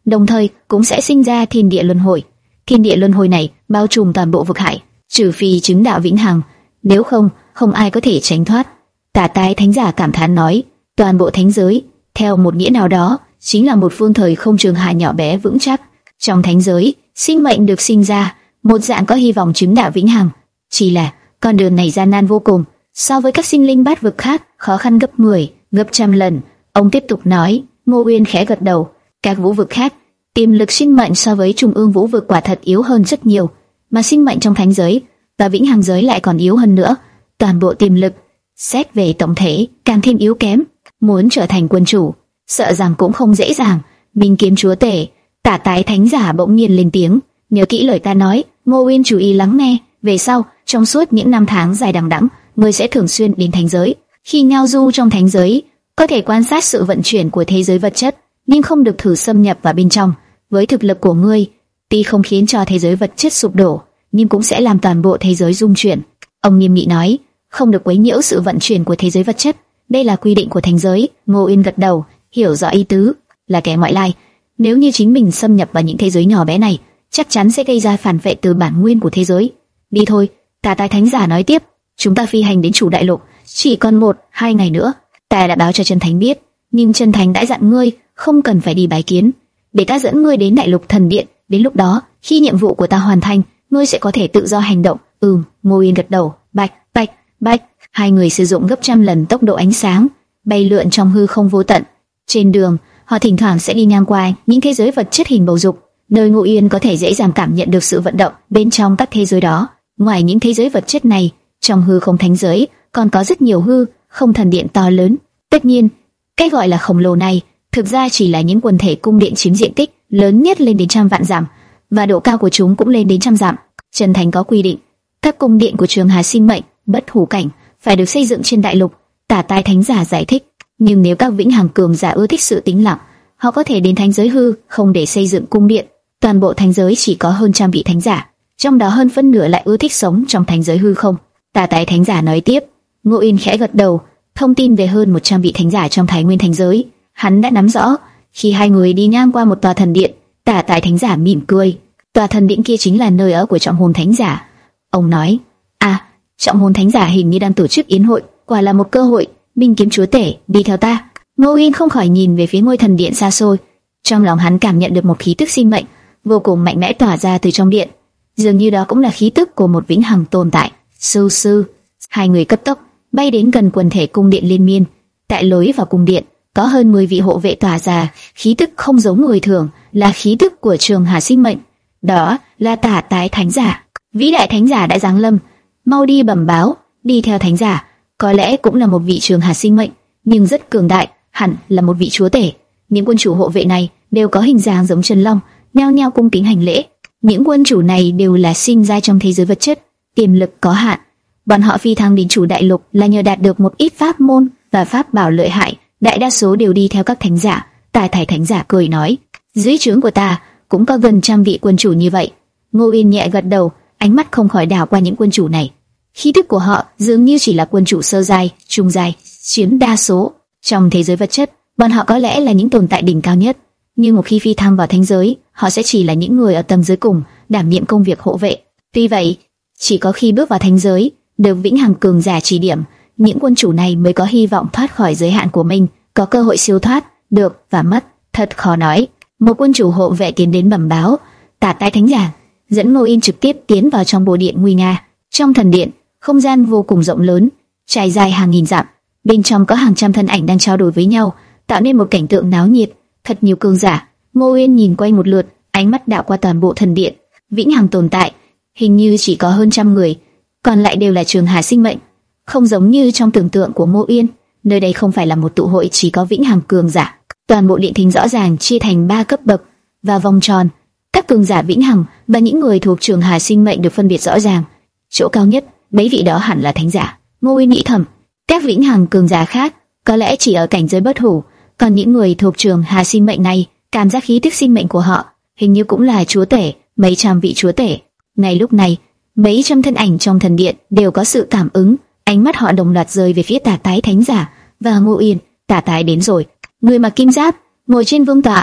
đồng thời cũng sẽ sinh ra thiên địa luân hồi. Thiên địa luân hồi này bao trùm toàn bộ vực hải, trừ phi chứng đạo vĩnh hằng, nếu không, không ai có thể tránh thoát. Tả Tái Thánh Giả cảm thán nói, toàn bộ thánh giới, theo một nghĩa nào đó, chính là một phương thời không trường hà nhỏ bé vững chắc. Trong thánh giới, sinh mệnh được sinh ra, một dạng có hy vọng chứng đạo vĩnh hằng. Chỉ là con đường này gian nan vô cùng, so với các sinh linh bát vực khác, khó khăn gấp mười, gấp trăm lần. Ông tiếp tục nói. Ngô Uyên khẽ gật đầu. Các vũ vực khác, tiềm lực sinh mệnh so với trung ương vũ vực quả thật yếu hơn rất nhiều, mà sinh mệnh trong thánh giới và vĩnh hằng giới lại còn yếu hơn nữa. Toàn bộ tiềm lực, xét về tổng thể, càng thêm yếu kém. Muốn trở thành quân chủ, sợ rằng cũng không dễ dàng. Minh Kiếm Chúa Tể, Tả Tái Thánh Giả bỗng nhiên lên tiếng. Nhớ kỹ lời ta nói, Ngô Uyên chú ý lắng nghe. Về sau, trong suốt những năm tháng dài đằng đẵng, ngươi sẽ thường xuyên đến thánh giới. Khi ngao du trong thánh giới, có thể quan sát sự vận chuyển của thế giới vật chất, nhưng không được thử xâm nhập vào bên trong. Với thực lực của ngươi, tuy không khiến cho thế giới vật chất sụp đổ, nhưng cũng sẽ làm toàn bộ thế giới rung chuyển. Ông nghiêm nghị nói, không được quấy nhiễu sự vận chuyển của thế giới vật chất. Đây là quy định của thánh giới. Ngô Uyên gật đầu, hiểu rõ ý tứ. Là kẻ ngoại lai, nếu như chính mình xâm nhập vào những thế giới nhỏ bé này, chắc chắn sẽ gây ra phản vệ từ bản nguyên của thế giới. Đi thôi, Tả Tái Thánh Giả nói tiếp. Chúng ta phi hành đến chủ đại lục, chỉ còn một, hai ngày nữa. Ta đã báo cho Chân Thánh biết, nhưng Chân Thánh đã dặn ngươi không cần phải đi bái kiến, để ta dẫn ngươi đến đại lục thần điện. Đến lúc đó, khi nhiệm vụ của ta hoàn thành, ngươi sẽ có thể tự do hành động. Ừm, Ngô Uyên gật đầu. Bạch, bạch, bạch. Hai người sử dụng gấp trăm lần tốc độ ánh sáng, bay lượn trong hư không vô tận. Trên đường, họ thỉnh thoảng sẽ đi ngang qua những thế giới vật chất hình bầu dục, nơi Ngô Uyên có thể dễ dàng cảm nhận được sự vận động bên trong các thế giới đó. Ngoài những thế giới vật chất này, trong hư không thánh giới còn có rất nhiều hư không thần điện to lớn. Tất nhiên, cái gọi là khổng lồ này thực ra chỉ là những quần thể cung điện chiếm diện tích lớn nhất lên đến trăm vạn dặm, và độ cao của chúng cũng lên đến trăm dặm. Chân Thánh có quy định, các cung điện của Trường Hà Sinh Mệnh, Bất Hủ Cảnh phải được xây dựng trên đại lục. Tả Tái Thánh Giả giải thích, nhưng nếu các vĩnh hằng cường giả ưa thích sự tĩnh lặng, họ có thể đến thánh giới hư không để xây dựng cung điện. Toàn bộ thánh giới chỉ có hơn trăm vị thánh giả, trong đó hơn phân nửa lại ưa thích sống trong thánh giới hư không. Tả Tái Thánh Giả nói tiếp. Ngô Uyên khẽ gật đầu. Thông tin về hơn một trăm vị thánh giả trong Thái Nguyên thánh giới, hắn đã nắm rõ. Khi hai người đi ngang qua một tòa thần điện, Tả Tái Thánh Giả mỉm cười. Tòa thần điện kia chính là nơi ở của Trọng Hồn Thánh Giả. Ông nói, à, Trọng Hồn Thánh Giả hình như đang tổ chức yến hội, quả là một cơ hội. Minh Kiếm Chúa Tể, đi theo ta. Ngô Uyên không khỏi nhìn về phía ngôi thần điện xa xôi. Trong lòng hắn cảm nhận được một khí tức sinh mệnh vô cùng mạnh mẽ tỏa ra từ trong điện, dường như đó cũng là khí tức của một vĩnh hằng tồn tại. Sư sư, hai người cấp tốc bay đến gần quần thể cung điện liên miên. Tại lối vào cung điện có hơn mười vị hộ vệ tỏa ra khí tức không giống người thường, là khí tức của Trường Hà Sinh Mệnh. Đó là Tả Tái Thánh Giả. Vĩ đại thánh giả đã giáng lâm, mau đi bẩm báo. Đi theo thánh giả có lẽ cũng là một vị Trường Hà Sinh Mệnh, nhưng rất cường đại, hẳn là một vị chúa tể. Những quân chủ hộ vệ này đều có hình dáng giống Chân Long, nhao nhao cung kính hành lễ. Những quân chủ này đều là sinh ra trong thế giới vật chất, tiềm lực có hạn. Bọn họ phi thăng đến chủ đại lục là nhờ đạt được một ít pháp môn và pháp bảo lợi hại, đại đa số đều đi theo các thánh giả. Tả Tái Thánh Giả cười nói, dưới trướng của ta cũng có gần trăm vị quân chủ như vậy. Ngô Uyên nhẹ gật đầu, ánh mắt không khỏi đảo qua những quân chủ này. Khí tức của họ dường như chỉ là quân chủ sơ giai, trung giai, chiếm đa số. Trong thế giới vật chất, bọn họ có lẽ là những tồn tại đỉnh cao nhất, nhưng một khi phi thăng vào thánh giới, họ sẽ chỉ là những người ở tầng dưới cùng, đảm nhiệm công việc hộ vệ. Tuy vậy, chỉ có khi bước vào thánh giới, được vĩnh hằng cường giả chỉ điểm, những quân chủ này mới có hy vọng thoát khỏi giới hạn của mình, có cơ hội siêu thoát, được và mất, thật khó nói. Một quân chủ hộ vệ tiến đến bẩm báo. Tả Tái Thánh Giả dẫn Ngô Yên trực tiếp tiến vào trong bồ điện nguy nga. Trong thần điện, không gian vô cùng rộng lớn, trải dài hàng nghìn dặm. Bên trong có hàng trăm thân ảnh đang trao đổi với nhau, tạo nên một cảnh tượng náo nhiệt. Thật nhiều cường giả. Ngô Yên nhìn quanh một lượt, ánh mắt đảo qua toàn bộ thần điện. Vĩnh hằng tồn tại, hình như chỉ có hơn trăm người, còn lại đều là Trường Hà Sinh Mệnh. Không giống như trong tưởng tượng của Ngô Yên, nơi đây không phải là một tụ hội chỉ có vĩnh hằng cường giả. Toàn bộ điện thính rõ ràng chia thành ba cấp bậc và vòng tròn. Các cường giả vĩnh hằng và những người thuộc Trường Hà Sinh Mệnh được phân biệt rõ ràng. Chỗ cao nhất, mấy vị đó hẳn là thánh giả. Ngô Uyên nghĩ thầm, các vĩnh hằng cường giả khác có lẽ chỉ ở cảnh giới bất hủ, còn những người thuộc Trường Hà Sinh Mệnh này, cảm giác khí tức sinh mệnh của họ hình như cũng là chúa tể, mấy trăm vị chúa tể. Ngay lúc này, mấy trăm thân ảnh trong thần điện đều có sự cảm ứng, ánh mắt họ đồng loạt rơi về phía Tả Tái Thánh Giả và Ngô Uyên. Tả Tái đến rồi, người mặc kim giáp, ngồi trên vương tọa, thật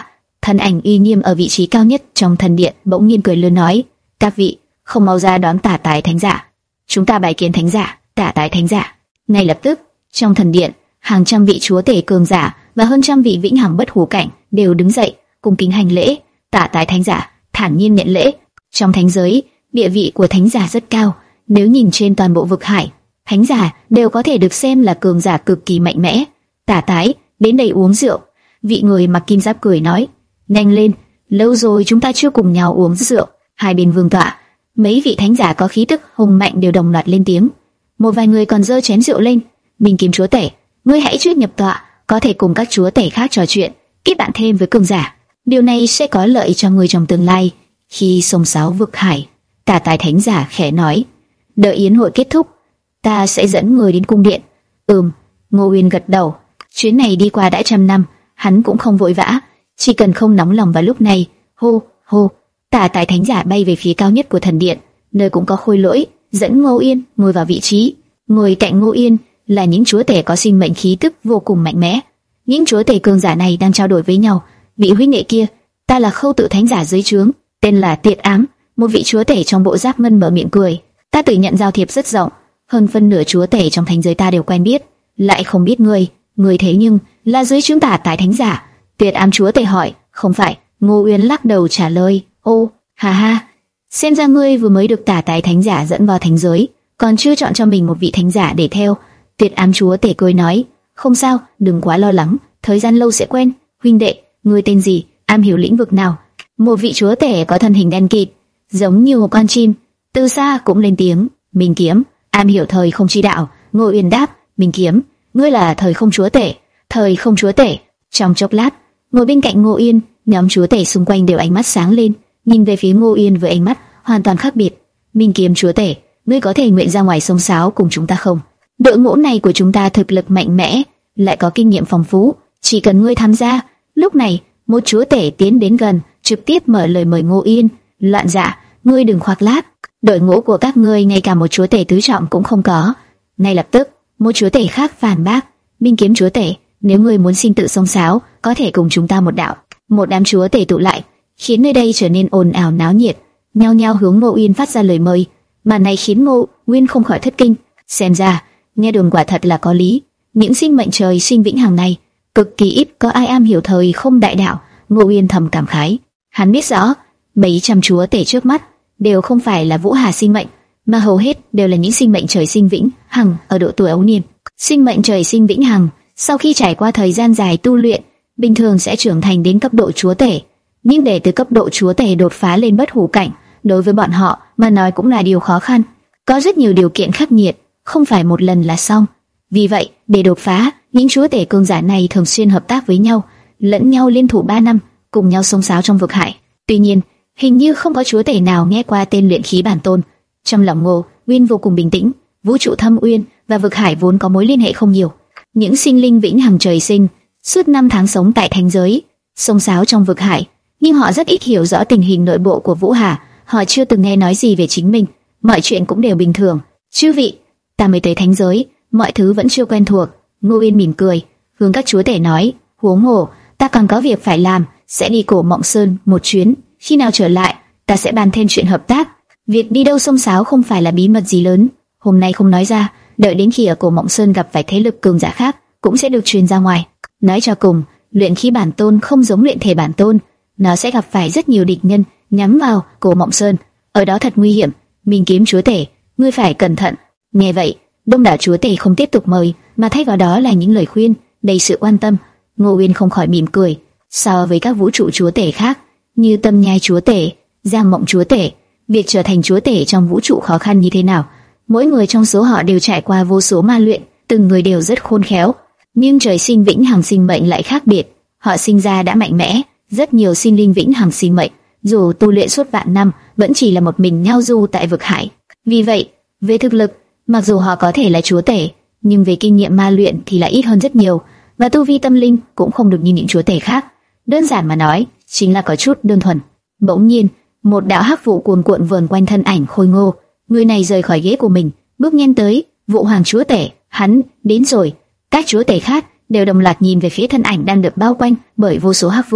thân ảnh uy nghiêm ở vị trí cao nhất trong thần điện bỗng nhiên cười lớn nói: "Các vị, không mau ra đón Tả Tái Thánh Giả. Chúng ta bái kiến Thánh Giả, Tả Tái Thánh Giả." Ngay lập tức, trong thần điện, hàng trăm vị chúa tể cường giả và hơn trăm vị vĩnh hằng bất hủ cảnh đều đứng dậy, cung kính hành lễ. Tả Tái Thánh Giả thản nhiên nhận lễ. Trong thánh giới, địa vị của thánh giả rất cao. Nếu nhìn trên toàn bộ vực hải, thánh giả đều có thể được xem là cường giả cực kỳ mạnh mẽ. Tả Tái, đến đây uống rượu. Vị người mặc kim giáp cười nói: "Nhanh lên, lâu rồi chúng ta chưa cùng nhau uống rượu." Hai bên vương tọa, mấy vị thánh giả có khí tức hùng mạnh đều đồng loạt lên tiếng. Một vài người còn giơ chén rượu lên. Minh Kiếm chúa tể, ngươi hãy trước nhập tọa, có thể cùng các chúa tể khác trò chuyện, kết bạn thêm với cường giả. Điều này sẽ có lợi cho ngươi trong tương lai. Khi xông xáo vực hải, Tả Tái Thánh Giả khẽ nói: "Đợi yến hội kết thúc, ta sẽ dẫn người đến cung điện." Ừm, Ngô Uyên gật đầu. Chuyến này đi qua đã trăm năm, hắn cũng không vội vã, chỉ cần không nóng lòng vào lúc này. Hô, hô, Tả Tái Thánh Giả bay về phía cao nhất của thần điện, nơi cũng có khôi lỗi, dẫn Ngô Uyên ngồi vào vị trí. Ngồi cạnh Ngô Uyên là những chúa tể có sinh mệnh khí tức vô cùng mạnh mẽ. Những chúa tể cường giả này đang trao đổi với nhau. Vị huynh đệ kia, ta là Khâu Tự Thánh Giả dưới trướng, tên là Tiệt Ám. Một vị chúa tể trong bộ giáp ngân mở miệng cười. Ta tự nhận giao thiệp rất rộng, hơn phân nửa chúa tể trong thánh giới ta đều quen biết, lại không biết ngươi, ngươi thế nhưng là dưới trướng Tả Tái Thánh Giả. Tiệt Ám chúa tể hỏi. Không phải. Ngô Uyên lắc đầu trả lời. Ô, ha ha, xem ra ngươi vừa mới được Tả Tái Thánh Giả dẫn vào thánh giới, còn chưa chọn cho mình một vị thánh giả để theo. Tiệt Ám chúa tể cười nói: "Không sao, đừng quá lo lắng, thời gian lâu sẽ quen." Huynh đệ, ngươi tên gì, am hiểu lĩnh vực nào? Một vị chúa tể có thân hình đen kịt, giống như một con chim, từ xa cũng lên tiếng: "Minh Kiếm, am hiểu thời không chi đạo." Ngô Uyên đáp: "Minh Kiếm, ngươi là thời không chúa tể." Thời không chúa tể. Trong chốc lát, ngồi bên cạnh Ngô Uyên, nhóm chúa tể xung quanh đều ánh mắt sáng lên, nhìn về phía Ngô Uyên với ánh mắt hoàn toàn khác biệt. "Minh Kiếm chúa tể, ngươi có thể nguyện ra ngoài sông sáo cùng chúng ta không? Đội ngũ này của chúng ta thực lực mạnh mẽ, lại có kinh nghiệm phong phú, chỉ cần ngươi tham gia." Lúc này, một chúa tể tiến đến gần, trực tiếp mở lời mời Ngô Uyên. "Loạn dạ, ngươi đừng khoác lác, đội ngũ của các ngươi ngay cả một chúa tể tứ trọng cũng không có." Ngay lập tức, một chúa tể khác phản bác: "Minh Kiếm chúa tể, nếu ngươi muốn sinh tự sông sáo, có thể cùng chúng ta một đạo." Một đám chúa tể tụ lại, khiến nơi đây trở nên ồn ào náo nhiệt, nhao nhao hướng Ngô Uyên phát ra lời mời. Màn này khiến Ngô Uyên không khỏi thất kinh. Xem ra, nghe đồn quả thật là có lý. Những sinh mệnh trời sinh vĩnh hằng này, cực kỳ ít có ai am hiểu thời không đại đạo. Ngô Uyên thầm cảm khái. Hắn biết rõ, mấy trăm chúa tể trước mắt đều không phải là Vũ Hà sinh mệnh, mà hầu hết đều là những sinh mệnh trời sinh vĩnh hằng ở độ tuổi ấu niên. Sinh mệnh trời sinh vĩnh hằng, sau khi trải qua thời gian dài tu luyện, bình thường sẽ trưởng thành đến cấp độ chúa tể. Nhưng để từ cấp độ chúa tể đột phá lên bất hủ cảnh, đối với bọn họ mà nói cũng là điều khó khăn. Có rất nhiều điều kiện khắc nghiệt, không phải một lần là xong. Vì vậy, để đột phá, những chúa tể cường giả này thường xuyên hợp tác với nhau, lẫn nhau liên thủ ba năm, cùng nhau xông xáo trong vực hải. Tuy nhiên, hình như không có chúa tể nào nghe qua tên luyện khí bản tôn. Trong lòng Ngô Uyên vô cùng bình tĩnh. Vũ trụ thâm uyên và vực hải vốn có mối liên hệ không nhiều. Những sinh linh vĩnh hằng trời sinh, suốt năm tháng sống tại thánh giới, xông xáo trong vực hải, nhưng họ rất ít hiểu rõ tình hình nội bộ của Vũ Hà. Họ chưa từng nghe nói gì về chính mình, mọi chuyện cũng đều bình thường. "Chư vị, ta mới tới thánh giới, mọi thứ vẫn chưa quen thuộc." Ngô Uyên mỉm cười, hướng các chúa tể nói: "Huống hồ, ta còn có việc phải làm, sẽ đi Cổ Mộng Sơn một chuyến. Khi nào trở lại, ta sẽ bàn thêm chuyện hợp tác. Việc đi đâu xông xáo không phải là bí mật gì lớn, hôm nay không nói ra, đợi đến khi ở Cổ Mộng Sơn gặp phải thế lực cường giả khác, cũng sẽ được truyền ra ngoài." Nói cho cùng, luyện khí bản tôn không giống luyện thể bản tôn, nó sẽ gặp phải rất nhiều địch nhân nhắm vào Cổ Mộng Sơn, ở đó thật nguy hiểm. Minh Kiếm chúa tể, ngươi phải cẩn thận. Nghe vậy, đông đảo chúa tể không tiếp tục mời, mà thay vào đó là những lời khuyên đầy sự quan tâm. Ngô Uyên không khỏi mỉm cười. So với các vũ trụ chúa tể khác, như Tâm Nhai chúa tể, Giang Mộng chúa tể, việc trở thành chúa tể trong vũ trụ khó khăn như thế nào, mỗi người trong số họ đều trải qua vô số ma luyện, từng người đều rất khôn khéo. Nhưng trời sinh vĩnh hằng sinh mệnh lại khác biệt, họ sinh ra đã mạnh mẽ. Rất nhiều sinh linh vĩnh hằng sinh mệnh, dù tu luyện suốt vạn năm, vẫn chỉ là một mình nhau du tại vực hải. Vì vậy, về thực lực, mặc dù họ có thể là chúa tể, nhưng về kinh nghiệm ma luyện thì lại ít hơn rất nhiều, và tu vi tâm linh cũng không được như những chúa tể khác. Đơn giản mà nói, chính là có chút đơn thuần. Bỗng nhiên, một đạo hắc vụ cuồn cuộn vờn quanh thân ảnh Khôi Ngô. Người này rời khỏi ghế của mình, bước nhanh tới. Vũ Hoàng chúa tể, hắn đến rồi. Các chúa tể khác đều đồng loạt nhìn về phía thân ảnh đang được bao quanh bởi vô số hắc vụ.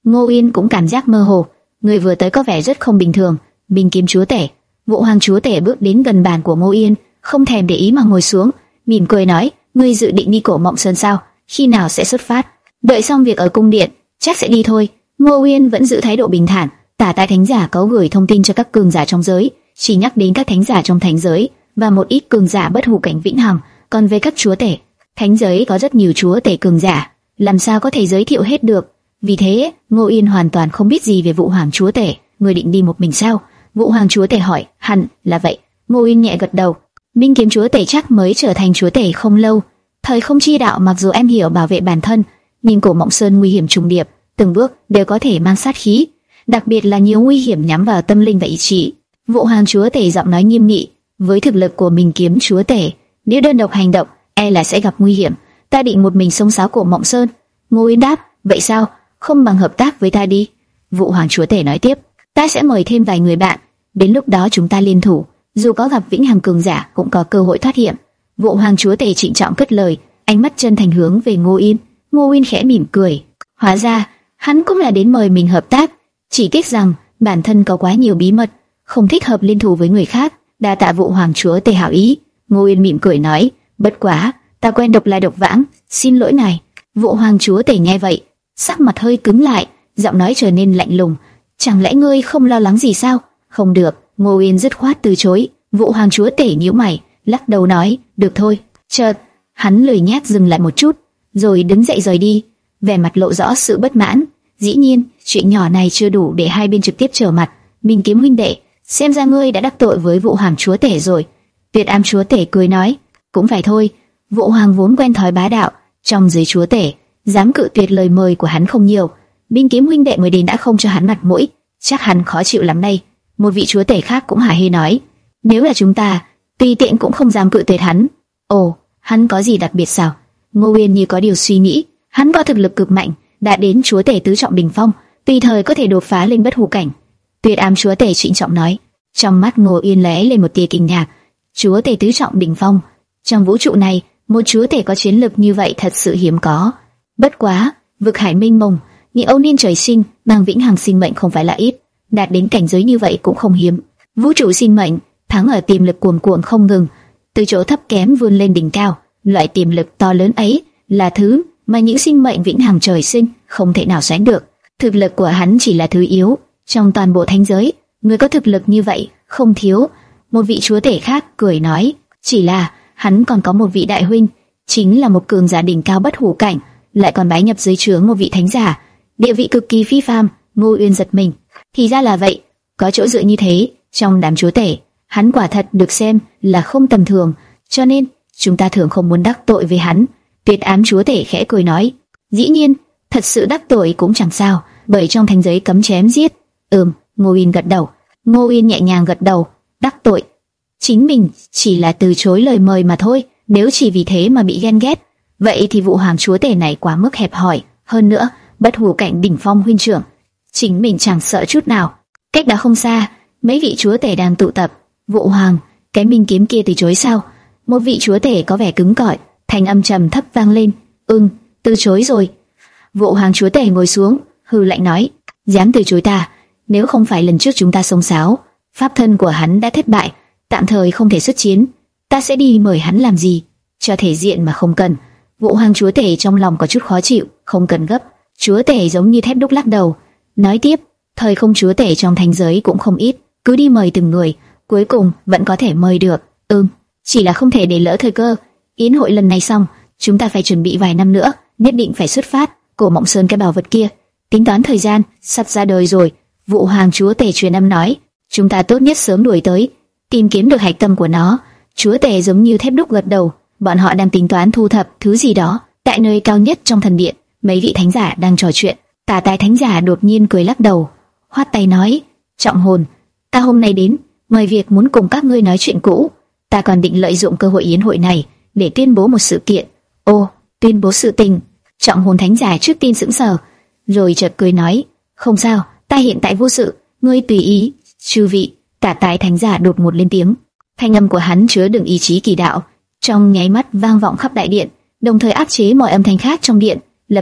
Ngô Uyên cũng cảm giác mơ hồ, người vừa tới có vẻ rất không bình thường. Minh Kiếm chúa tể. Vũ Hoàng chúa tể bước đến gần bàn của Ngô Uyên, không thèm để ý mà ngồi xuống, mỉm cười nói: ngươi dự định đi Cổ Mộng Sơn sao? Khi nào sẽ xuất phát? Đợi xong việc ở cung điện, chắc sẽ đi thôi. Ngô Uyên vẫn giữ thái độ bình thản. Tả Tại Thánh giả có gửi thông tin cho các cường giả trong giới, chỉ nhắc đến các thánh giả trong thánh giới và một ít cường giả bất hủ cảnh vĩnh hằng. Còn về các chúa tể, thánh giới có rất nhiều chúa tể cường giả, làm sao có thể giới thiệu hết được. Vì thế, Ngô Uyên hoàn toàn không biết gì về Vũ Hoàng chúa tể. Người định đi một mình sao? Vũ Hoàng chúa tể hỏi. Hẳn là vậy. Ngô Uyên nhẹ gật đầu. Minh Kiếm chúa tể chắc mới trở thành chúa tể không lâu. Thời không chi đạo mặc dù em hiểu bảo vệ bản thân, nhưng Cổ Mộng Sơn nguy hiểm trùng điệp, từng bước đều có thể mang sát khí, đặc biệt là nhiều nguy hiểm nhắm vào tâm linh và ý chí. Vũ Hoàng chúa tể giọng nói nghiêm nghị, với thực lực của Minh Kiếm chúa tể, nếu đơn độc hành động, e là sẽ gặp nguy hiểm. Ta định một mình xông xáo Cổ Mộng Sơn. Ngô Uyên đáp. Vậy sao? Không bằng hợp tác với ta đi. Vũ Hoàng chúa tể nói tiếp. Ta sẽ mời thêm vài người bạn, đến lúc đó chúng ta liên thủ, dù có gặp vĩnh hằng cường giả cũng có cơ hội thoát hiểm. Vũ Hoàng chúa tể trịnh trọng cất lời, ánh mắt chân thành hướng về Ngô Uyên. Ngô Uyên khẽ mỉm cười. Hóa ra hắn cũng là đến mời mình hợp tác, chỉ tiếc rằng bản thân có quá nhiều bí mật, không thích hợp liên thủ với người khác. Đa tạ Vũ Hoàng chúa tể hảo ý. Ngô Uyên mỉm cười nói. Bất quá ta quen độc lai độc vãng, xin lỗi này. Vũ Hoàng chúa tể nghe vậy, sắc mặt hơi cứng lại, giọng nói trở nên lạnh lùng. Chẳng lẽ ngươi không lo lắng gì sao? Không được. Ngô Uyên dứt khoát từ chối. Vũ Hoàng chúa tể nhíu mày, lắc đầu nói. Được thôi. Chợt hắn lười nhác dừng lại một chút, rồi đứng dậy rời đi, vẻ mặt lộ rõ sự bất mãn. Dĩ nhiên, chuyện nhỏ này chưa đủ để hai bên trực tiếp trở mặt. Minh Kiếm huynh đệ, xem ra ngươi đã đắc tội với Vũ Hoàng chúa tể rồi. Tuyệt Am chúa tể cười nói. Cũng phải thôi. Vũ Hoàng vốn quen thói bá đạo, trong giới chúa tể, dám cự tuyệt lời mời của hắn không nhiều. Minh Kiếm huynh đệ mới đến đã không cho hắn mặt mũi, chắc hắn khó chịu lắm đây. Một vị chúa tể khác cũng hả hê nói. Nếu là chúng ta, tùy tiện cũng không dám cự tuyệt hắn. Ồ, hắn có gì đặc biệt sao? Ngô Uyên như có điều suy nghĩ. Hắn có thực lực cực mạnh, đã đến chúa tể tứ trọng đỉnh phong, tùy thời có thể đột phá lên bất hủ cảnh. Tuyệt Am chúa tể trịnh trọng nói. Trong mắt Ngô Uyên lóe lên một tia kinh ngạc. Chúa tể tứ trọng đỉnh phong, trong vũ trụ này, một chúa tể có chiến lực như vậy thật sự hiếm có. Bất quá, vực hải mênh mông, những âu niên trời sinh mang vĩnh hằng sinh mệnh không phải là ít, đạt đến cảnh giới như vậy cũng không hiếm. Vũ trụ sinh mệnh thắng ở tiềm lực cuồn cuộn không ngừng, từ chỗ thấp kém vươn lên đỉnh cao. Loại tiềm lực to lớn ấy là thứ mà những sinh mệnh vĩnh hằng trời sinh không thể nào sánh được. Thực lực của hắn chỉ là thứ yếu trong toàn bộ thánh giới. Người có thực lực như vậy không thiếu. Một vị chúa tể khác cười nói. Chỉ là hắn còn có một vị đại huynh, chính là một cường giả đỉnh cao bất hủ cảnh, lại còn bái nhập dưới trướng một vị thánh giả, địa vị cực kỳ phi phàm. Ngô Uyên giật mình. Thì ra là vậy, có chỗ dựa như thế trong đám chúa tể, hắn quả thật được xem là không tầm thường, cho nên chúng ta thường không muốn đắc tội với hắn. Tuyệt Ám chúa tể khẽ cười nói. Dĩ nhiên, thật sự đắc tội cũng chẳng sao, bởi trong thánh giới cấm chém giết. Ừm. Ngô Uyên gật đầu. Ngô Uyên nhẹ nhàng gật đầu. Đắc tội? Chính mình chỉ là từ chối lời mời mà thôi. Nếu chỉ vì thế mà bị ghen ghét, vậy thì Vũ Hoàng chúa tể này quá mức hẹp hòi. Hơn nữa, bất hủ cảnh đỉnh phong huynh trưởng, chính mình chẳng sợ chút nào. Cách đó không xa, mấy vị chúa tể đang tụ tập. Vũ Hoàng, cái Minh Kiếm kia từ chối sao? Một vị chúa tể có vẻ cứng cỏi, thanh âm trầm thấp vang lên. Ừm, từ chối rồi. Vũ Hoàng chúa tể ngồi xuống, hừ lạnh nói. Dám từ chối ta? Nếu không phải lần trước chúng ta xông xáo, pháp thân của hắn đã thất bại, tạm thời không thể xuất chiến, ta sẽ đi mời hắn làm gì? Cho thể diện mà không cần. Vũ Hoàng chúa tể trong lòng có chút khó chịu. Không cần gấp. Chúa tể giống như thép đúc lắc đầu, nói tiếp. Thời không chúa tể trong thánh giới cũng không ít, cứ đi mời từng người, cuối cùng vẫn có thể mời được. Ừm, chỉ là không thể để lỡ thời cơ. Yến hội lần này xong, chúng ta phải chuẩn bị vài năm nữa, nhất định phải xuất phát. Cổ Mộng Sơn cái bảo vật kia, tính toán thời gian, sắp ra đời rồi. Vũ Hoàng chúa tể truyền âm nói. Chúng ta tốt nhất sớm đuổi tới, tìm kiếm được hạch tâm của nó. Chúa tể giống như thép đúc gật đầu. Bọn họ đang tính toán thu thập thứ gì đó tại nơi cao nhất trong thần điện. Mấy vị thánh giả đang trò chuyện. Tả Tài thánh giả đột nhiên cười lắc đầu, khoát tay nói. Trọng hồn, ta hôm nay đến, ngoài việc muốn cùng các ngươi nói chuyện cũ, ta còn định lợi dụng cơ hội yến hội này để tuyên bố một sự kiện. Ô, tuyên bố sự tình? Trọng hồn thánh giả trước tiên sững sờ, rồi chợt cười nói. Không sao, ta hiện tại vô sự, ngươi tùy ý. Chư vị. Tả Tài thánh giả đột ngột lên tiếng. Thanh âm của hắn chứa đựng ý chí kỳ đạo, trong nháy mắt vang vọng khắp đại điện, đồng thời áp chế mọi âm thanh khác trong điện. Lập tức,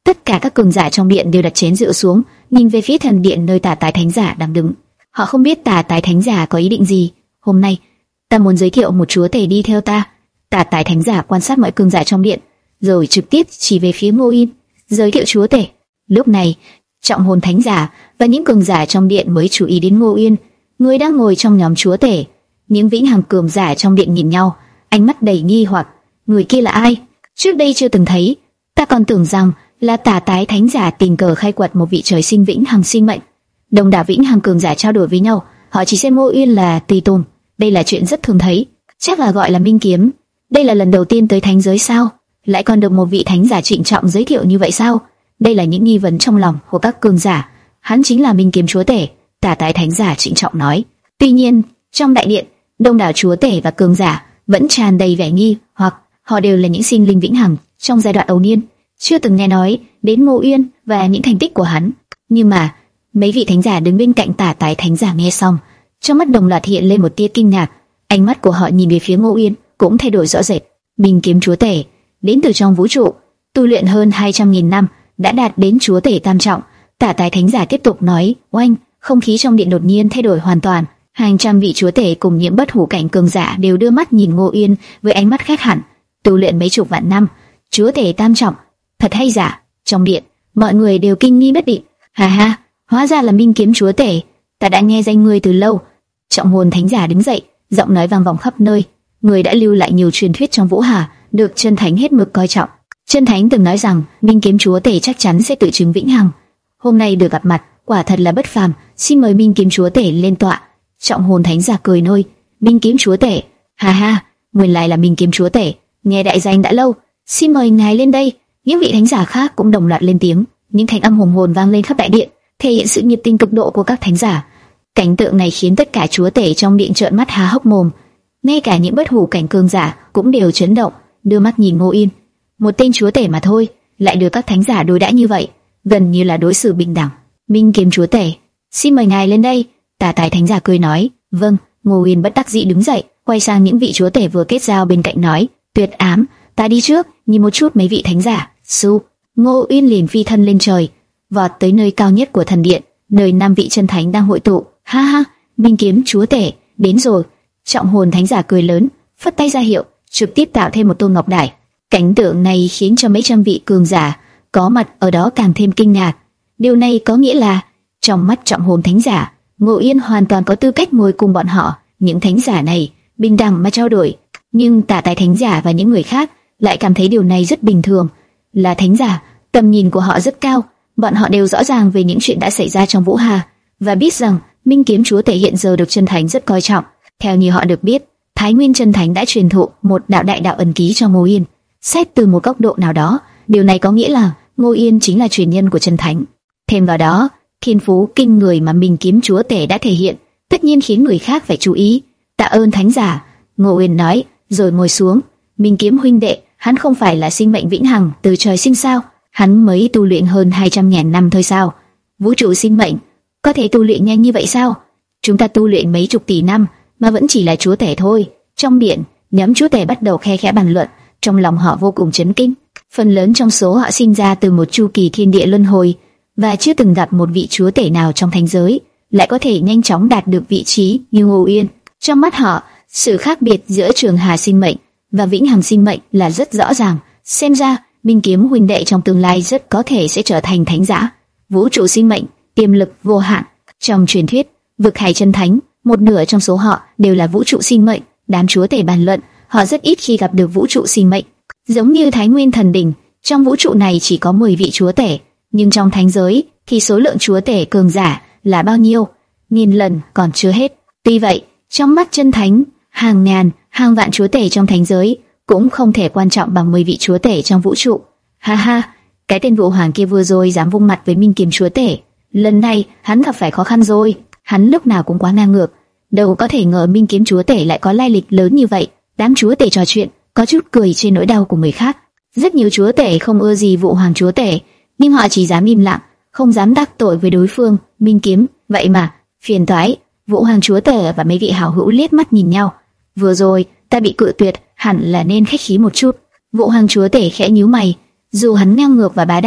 Tất cả các cường giả trong điện đều đặt chén rượu xuống, nhìn về phía thần điện nơi Tà Tái Thánh Giả đang đứng. Họ không biết Tà Tái Thánh Giả có ý định gì. Hôm nay, ta muốn giới thiệu một chúa tể đi theo ta. Tà Tái Thánh Giả quan sát mọi cường giả trong điện, rồi trực tiếp chỉ về phía Ngô Yên, giới thiệu chúa tể. Lúc này, Trọng Hồn Thánh Giả và những cường giả trong điện mới chú ý đến Ngô Yên, người đang ngồi trong nhóm chúa tể. Những vĩnh hằng cường giả trong điện nhìn nhau, ánh mắt đầy nghi hoặc. Người kia là ai? Trước đây chưa từng thấy. Ta còn tưởng rằng là Tà Tái Thánh Giả tình cờ khai quật một vị trời sinh vĩnh hằng sinh mệnh. Đông đảo vĩnh hằng cường giả trao đổi với nhau, họ chỉ xem Ngô Yên là tùy tùng. Đây là chuyện rất thường thấy, chắc là gọi là minh kiếm. Đây là lần đầu tiên tới thánh giới sao? Lại còn được một vị thánh giả trịnh trọng giới thiệu như vậy sao? Đây là những nghi vấn trong lòng của các cường giả. Hắn chính là minh kiếm chúa tể, Tà Tái Thánh Giả trịnh trọng nói. Tuy nhiên, trong đại điện, đông đảo chúa tể và cường giả vẫn tràn đầy vẻ nghi hoặc. Họ đều là những sinh linh vĩnh hằng trong giai đoạn ấu niên, chưa từng nghe nói đến Ngô Uyên và những thành tích của hắn. Nhưng mà mấy vị thánh giả đứng bên cạnh Tà Tái Thánh Giả nghe xong, trong mắt đồng loạt hiện lên một tia kinh ngạc. Ánh mắt của họ nhìn về phía Ngô Uyên cũng thay đổi rõ rệt. Minh kiếm chúa tể đến từ trong vũ trụ, tu luyện hơn hai trăm nghìn năm, đã đạt đến chúa tể tam trọng. Tà Tái Thánh Giả tiếp tục nói. Oanh, không khí trong điện đột nhiên thay đổi hoàn toàn. Hàng trăm vị chúa tể cùng những bất hủ cảnh cường giả đều đưa mắt nhìn Ngô Uyên với ánh mắt khác hẳn. Tu luyện mấy chục vạn năm, chúa tể tam trọng, thật hay giả? Trong điện, mọi người đều kinh nghi bất định. Ha ha, hóa ra là minh kiếm chúa tể, ta đã nghe danh ngươi từ lâu. Trọng Hồn Thánh Giả đứng dậy, giọng nói vang vọng khắp nơi. Người đã lưu lại nhiều truyền thuyết trong Vũ Hà, được Chân Thánh hết mực coi trọng. Chân Thánh từng nói rằng minh kiếm chúa tể chắc chắn sẽ tự chứng vĩnh hằng. Hôm nay được gặp mặt, quả thật là bất phàm. Xin mời minh kiếm chúa tể lên tọa. Trọng Hồn Thánh Giả cười nôi. Minh kiếm chúa tể? Ha ha, nguyên lai là minh kiếm chúa tể. Nghe đại danh đã lâu, xin mời ngài lên đây. Những vị thánh giả khác cũng đồng loạt lên tiếng. Những thanh âm hùng hồn vang lên khắp đại điện, thể hiện sự nhiệt tình cực độ của các thánh giả. Cảnh tượng này khiến tất cả chúa tể trong điện trợn mắt há hốc mồm. Ngay cả những bất hủ cảnh cường giả cũng đều chấn động, đưa mắt nhìn Ngô Yên. Một tên chúa tể mà thôi, lại được các thánh giả đối đãi như vậy, gần như là đối xử bình đẳng. Minh kiếm chúa tể, xin mời ngài lên đây. Tà Tái Thánh Giả cười nói. Vâng. Ngô Yên bất đắc dĩ đứng dậy, quay sang những vị chúa tể vừa kết giao bên cạnh nói. Tuyệt ám, ta đi trước, nhìn một chút mấy vị thánh giả. Su, Ngô Uyên liền phi thân lên trời, vọt tới nơi cao nhất của thần điện, nơi năm vị chân thánh đang hội tụ. Ha ha, minh kiếm chúa tể đến rồi. Trọng Hồn Thánh Giả cười lớn, phất tay ra hiệu, trực tiếp tạo thêm một tôn ngọc đài. Cảnh tượng này khiến cho mấy trăm vị cường giả có mặt ở đó càng thêm kinh ngạc. Điều này có nghĩa là trong mắt Trọng Hồn Thánh Giả, Ngô Yên hoàn toàn có tư cách ngồi cùng bọn họ. Những thánh giả này bình đẳng mà trao đổi. Nhưng Tà Tái Thánh Giả và những người khác lại cảm thấy điều này rất bình thường. Là thánh giả, tầm nhìn của họ rất cao, bọn họ đều rõ ràng về những chuyện đã xảy ra trong Vũ Hà và biết rằng minh kiếm chúa tể hiện giờ được Chân Thánh rất coi trọng. Theo như họ được biết, Thái Nguyên Chân Thánh đã truyền thụ một đạo đại đạo ẩn ký cho Ngô Yên. Xét từ một góc độ nào đó, điều này có nghĩa là Ngô Yên chính là truyền nhân của Chân Thánh. Thêm vào đó, thiên phú kinh người mà minh kiếm chúa tể đã thể hiện, tất nhiên khiến người khác phải chú ý. Tạ ơn thánh giả, Ngô Yên nói, rồi ngồi xuống. Minh kiếm huynh đệ, hắn không phải là sinh mệnh vĩnh hằng từ trời sinh sao? Hắn mới tu luyện hơn hai trăm ngàn năm thôi sao? Vũ trụ sinh mệnh có thể tu luyện nhanh như vậy sao? Chúng ta tu luyện mấy chục tỷ năm mà vẫn chỉ là chúa tể thôi. Trong điện, nhóm chúa tể bắt đầu khe khẽ bàn luận, trong lòng họ vô cùng chấn kinh. Phần lớn trong số họ sinh ra từ một chu kỳ thiên địa luân hồi và chưa từng gặp một vị chúa tể nào trong thánh giới lại có thể nhanh chóng đạt được vị trí như Ngô Yên. Trong mắt họ, sự khác biệt giữa trường hà sinh mệnh và vĩnh hằng sinh mệnh là rất rõ ràng. Xem ra, minh kiếm huynh đệ trong tương lai rất có thể sẽ trở thành thánh giả. Vũ trụ sinh mệnh, tiềm lực vô hạn. Trong truyền thuyết, vực hải chân thánh, một nửa trong số họ đều là vũ trụ sinh mệnh. Đám chúa tể bàn luận, họ rất ít khi gặp được vũ trụ sinh mệnh. Giống như Thái Nguyên Thần Đỉnh, trong vũ trụ này chỉ có mười vị chúa tể, nhưng trong thánh giới thì số lượng chúa tể cường giả là bao nhiêu? Nghìn lần còn chưa hết. Tuy vậy, trong mắt Chân Thánh, hàng ngàn, hàng vạn chúa tể trong thánh giới cũng không thể quan trọng bằng mười vị chúa tể trong vũ trụ. Ha ha, cái tên Vũ Hoàng kia vừa rồi dám vung mặt với minh kiếm chúa tể, lần này hắn gặp phải khó khăn rồi. Hắn lúc nào cũng quá ngang ngược, đâu có thể ngờ minh kiếm chúa tể lại có lai lịch lớn như vậy. Đám chúa tể trò chuyện, có chút cười trên nỗi đau của người khác. Rất nhiều chúa tể không ưa gì Vũ Hoàng chúa tể, nhưng họ chỉ dám im lặng, không dám đắc tội với đối phương. Minh kiếm, vậy mà phiền toái. Vũ Hoàng chúa tể và mấy vị hảo hữu liếc mắt nhìn nhau. Vừa rồi ta bị cự tuyệt, hẳn là nên khách khí một chút. Vũ Hoàng chúa tể khẽ nhíu mày, dù hắn ngang ngược và bá đạo,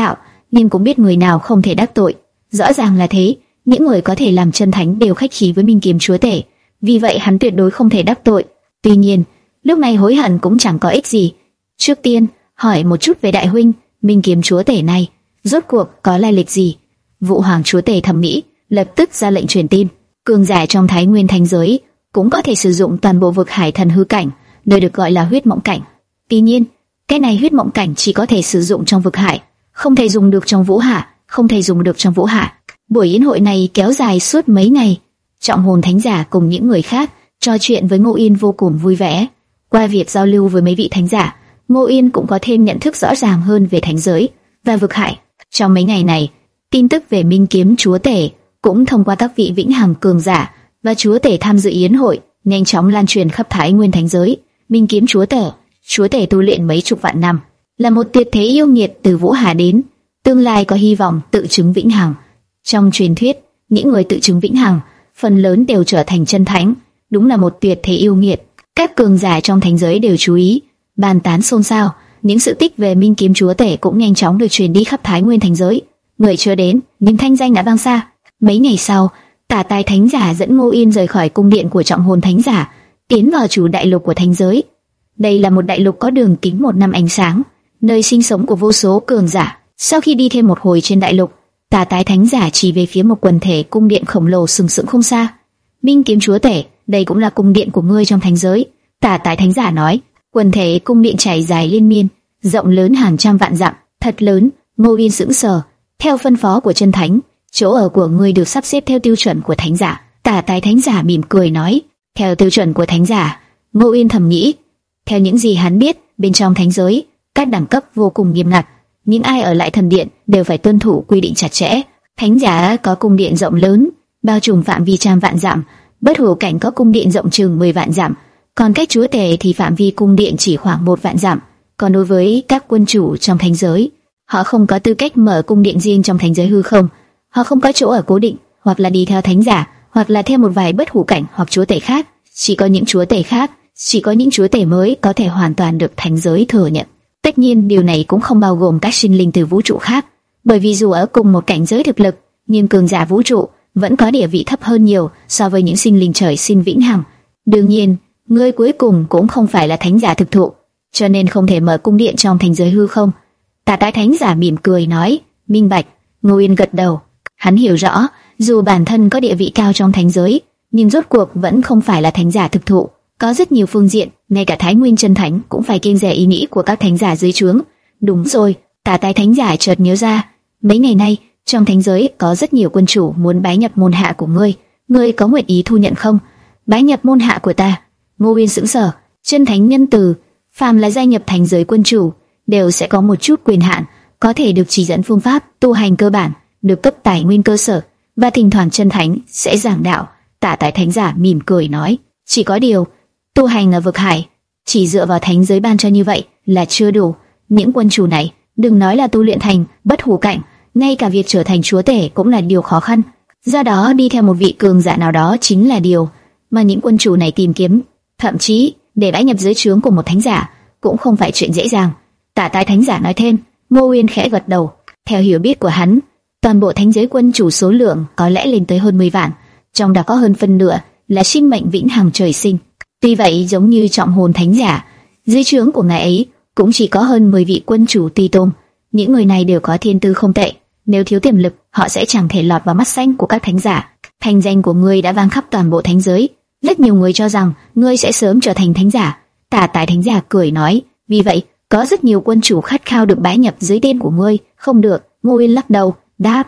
nhưng cũng biết người nào không thể đắc tội. Rõ ràng là thế, những người có thể làm chân thánh đều khách khí với Minh Kiếm Chúa Tể, vì vậy hắn tuyệt đối không thể đắc tội. Tuy nhiên, lúc này hối hận cũng chẳng có ích gì. Trước tiên, hỏi một chút về đại huynh, Minh Kiếm Chúa Tể này, rốt cuộc có lai lịch gì? Vũ Hoàng Chúa Tể thẩm nghĩ, lập tức ra lệnh truyền tin. Cường giả trong Thái Nguyên Thánh giới cũng có thể sử dụng toàn bộ vực hải thần hư cảnh, nơi được gọi là huyết mộng cảnh. Tuy nhiên, cái này huyết mộng cảnh chỉ có thể sử dụng trong vực hải, không thể dùng được trong vũ hạ, không thể dùng được trong vũ hạ. Buổi yến hội này kéo dài suốt mấy ngày. Trọng Hồn Thánh giả cùng những người khác trò chuyện với Ngô Yên vô cùng vui vẻ. Qua việc giao lưu với mấy vị thánh giả, Ngô Yên cũng có thêm nhận thức rõ ràng hơn về thánh giới và vực hải. Trong mấy ngày này, tin tức về Minh Kiếm Chúa Tể cũng thông qua các vị vĩnh hằng cường giả và chúa tể tham dự yến hội nhanh chóng lan truyền khắp Thái Nguyên Thánh giới. Minh Kiếm Chúa Tể, chúa tể tu luyện mấy chục vạn năm, là một tuyệt thế yêu nghiệt từ vũ hà đến, tương lai có hy vọng tự chứng vĩnh hằng. Trong truyền thuyết, những người tự chứng vĩnh hằng phần lớn đều trở thành chân thánh, đúng là một tuyệt thế yêu nghiệt. Các cường giả trong thánh giới đều chú ý, bàn tán xôn xao. Những sự tích về Minh Kiếm Chúa Tể cũng nhanh chóng được truyền đi khắp Thái Nguyên Thánh giới. Người chưa đến, nhưng thanh danh đã vang xa. Mấy ngày sau, Tả Tài Thánh giả dẫn Ngô Yên rời khỏi cung điện của Trọng Hồn Thánh giả, tiến vào chủ đại lục của thánh giới. Đây là một đại lục có đường kính một năm ánh sáng, nơi sinh sống của vô số cường giả. Sau khi đi thêm một hồi trên đại lục, Tả Tài Thánh giả chỉ về phía một quần thể cung điện khổng lồ sừng sững không xa. Minh Kiếm Chúa Tể, đây cũng là cung điện của ngươi trong thánh giới. Tả Tài Thánh giả nói. Quần thể cung điện trải dài liên miên, rộng lớn hàng trăm vạn dặm, thật lớn. Ngô Yên sững sờ. Theo phân phó của chân thánh, chỗ ở của ngươi được sắp xếp theo tiêu chuẩn của thánh giả. Tả Tài Thánh giả mỉm cười nói. Theo tiêu chuẩn của thánh giả. Ngô Yên thầm nghĩ. Theo những gì hắn biết, bên trong thánh giới, các đẳng cấp vô cùng nghiêm ngặt. Những ai ở lại thần điện đều phải tuân thủ quy định chặt chẽ. Thánh giả có cung điện rộng lớn, bao trùm phạm vi trăm vạn dặm. Bất hủ cảnh có cung điện rộng chừng mười vạn dặm. Còn các chúa tể thì phạm vi cung điện chỉ khoảng một vạn dặm. Còn đối với các quân chủ trong thánh giới, họ không có tư cách mở cung điện riêng trong thánh giới hư không. Họ không có chỗ ở cố định, hoặc là đi theo thánh giả, hoặc là theo một vài bất hủ cảnh hoặc chúa tể khác. Chỉ có những chúa tể khác, chỉ có những chúa tể mới có thể hoàn toàn được thánh giới thừa nhận. Tất nhiên điều này cũng không bao gồm các sinh linh từ vũ trụ khác, bởi vì dù ở cùng một cảnh giới thực lực, nhưng cường giả vũ trụ vẫn có địa vị thấp hơn nhiều so với những sinh linh trời sinh vĩnh hằng. Đương nhiên, ngươi cuối cùng cũng không phải là thánh giả thực thụ, cho nên không thể mở cung điện trong thành giới hư không. Tả Tài Thánh giả mỉm cười nói. Minh bạch. Ngô Yên gật đầu. Hắn hiểu rõ, dù bản thân có địa vị cao trong thánh giới, nhưng rốt cuộc vẫn không phải là thánh giả thực thụ. Có rất nhiều phương diện, ngay cả Thái Nguyên chân thánh cũng phải kiêng dè ý nghĩ của các thánh giả dưới trướng. Đúng rồi, Tả Tài Thánh giả chợt nhớ ra, mấy ngày nay trong thánh giới có rất nhiều quân chủ muốn bái nhập môn hạ của ngươi. Ngươi có nguyện ý thu nhận không? Bái nhập môn hạ của ta? Ngô Uyên sững sờ. Chân thánh nhân từ, phàm là gia nhập thành giới quân chủ đều sẽ có một chút quyền hạn, có thể được chỉ dẫn phương pháp tu hành cơ bản, được cấp tài nguyên cơ sở, và thỉnh thoảng chân thánh sẽ giảng đạo. Tả Tài Thánh giả mỉm cười nói, chỉ có điều tu hành ở vực hải chỉ dựa vào thánh giới ban cho như vậy là chưa đủ. Những quân chủ này đừng nói là tu luyện thành bất hủ cảnh, ngay cả việc trở thành chúa tể cũng là điều khó khăn. Do đó đi theo một vị cường giả nào đó chính là điều mà những quân chủ này tìm kiếm. Thậm chí để bái nhập dưới trướng của một thánh giả cũng không phải chuyện dễ dàng. Tả Tài Thánh giả nói thêm. Ngô Uyên khẽ gật đầu. Theo hiểu biết của hắn, toàn bộ thánh giới quân chủ số lượng có lẽ lên tới hơn mười vạn, trong đó có hơn phân nửa là sinh mệnh vĩnh hằng trời sinh. Tuy vậy, giống như Trọng Hồn Thánh giả, dưới trướng của ngài ấy cũng chỉ có hơn mười vị quân chủ tùy tùng. Những người này đều có thiên tư không tệ, nếu thiếu tiềm lực, họ sẽ chẳng thể lọt vào mắt xanh của các thánh giả. Thành danh của ngươi đã vang khắp toàn bộ thánh giới, rất nhiều người cho rằng ngươi sẽ sớm trở thành thánh giả. Tả Tài Thánh giả cười nói, vì vậy có rất nhiều quân chủ khát khao được bái nhập dưới tên của ngươi. Không được. Ngô Uyên lắc đầu, đáp,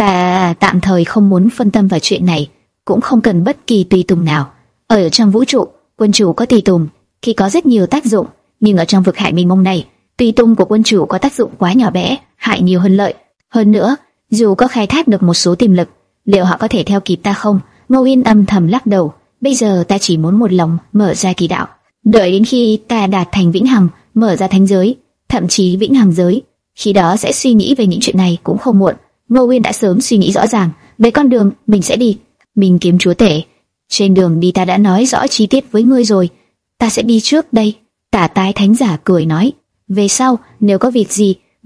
ta tạm thời không muốn phân tâm vào chuyện này, cũng không cần bất kỳ tùy tùng nào. Ở trong vũ trụ, quân chủ có tùy tùng thì có rất nhiều tác dụng, nhưng ở trong vực hải mênh mông này, tùy tùng của quân chủ có tác dụng quá nhỏ bé, hại nhiều hơn lợi. Hơn nữa, dù có khai thác được một số tiềm lực, liệu họ có thể theo kịp ta không? Ngô Uyên âm thầm lắc đầu. Bây giờ ta chỉ muốn một lòng mở ra kỳ đạo, đợi đến khi ta đạt thành vĩnh hằng, mở ra thánh giới, thậm chí vĩnh hằng giới, khi đó sẽ suy nghĩ về những chuyện này cũng không muộn. Ngô Uyên đã sớm suy nghĩ rõ ràng về con đường mình sẽ đi. Minh Kiếm Chúa Tể, trên đường đi ta đã nói rõ chi tiết với ngươi rồi, ta sẽ đi trước đây. Tả Tài Thánh giả cười nói, về sau nếu có việc gì,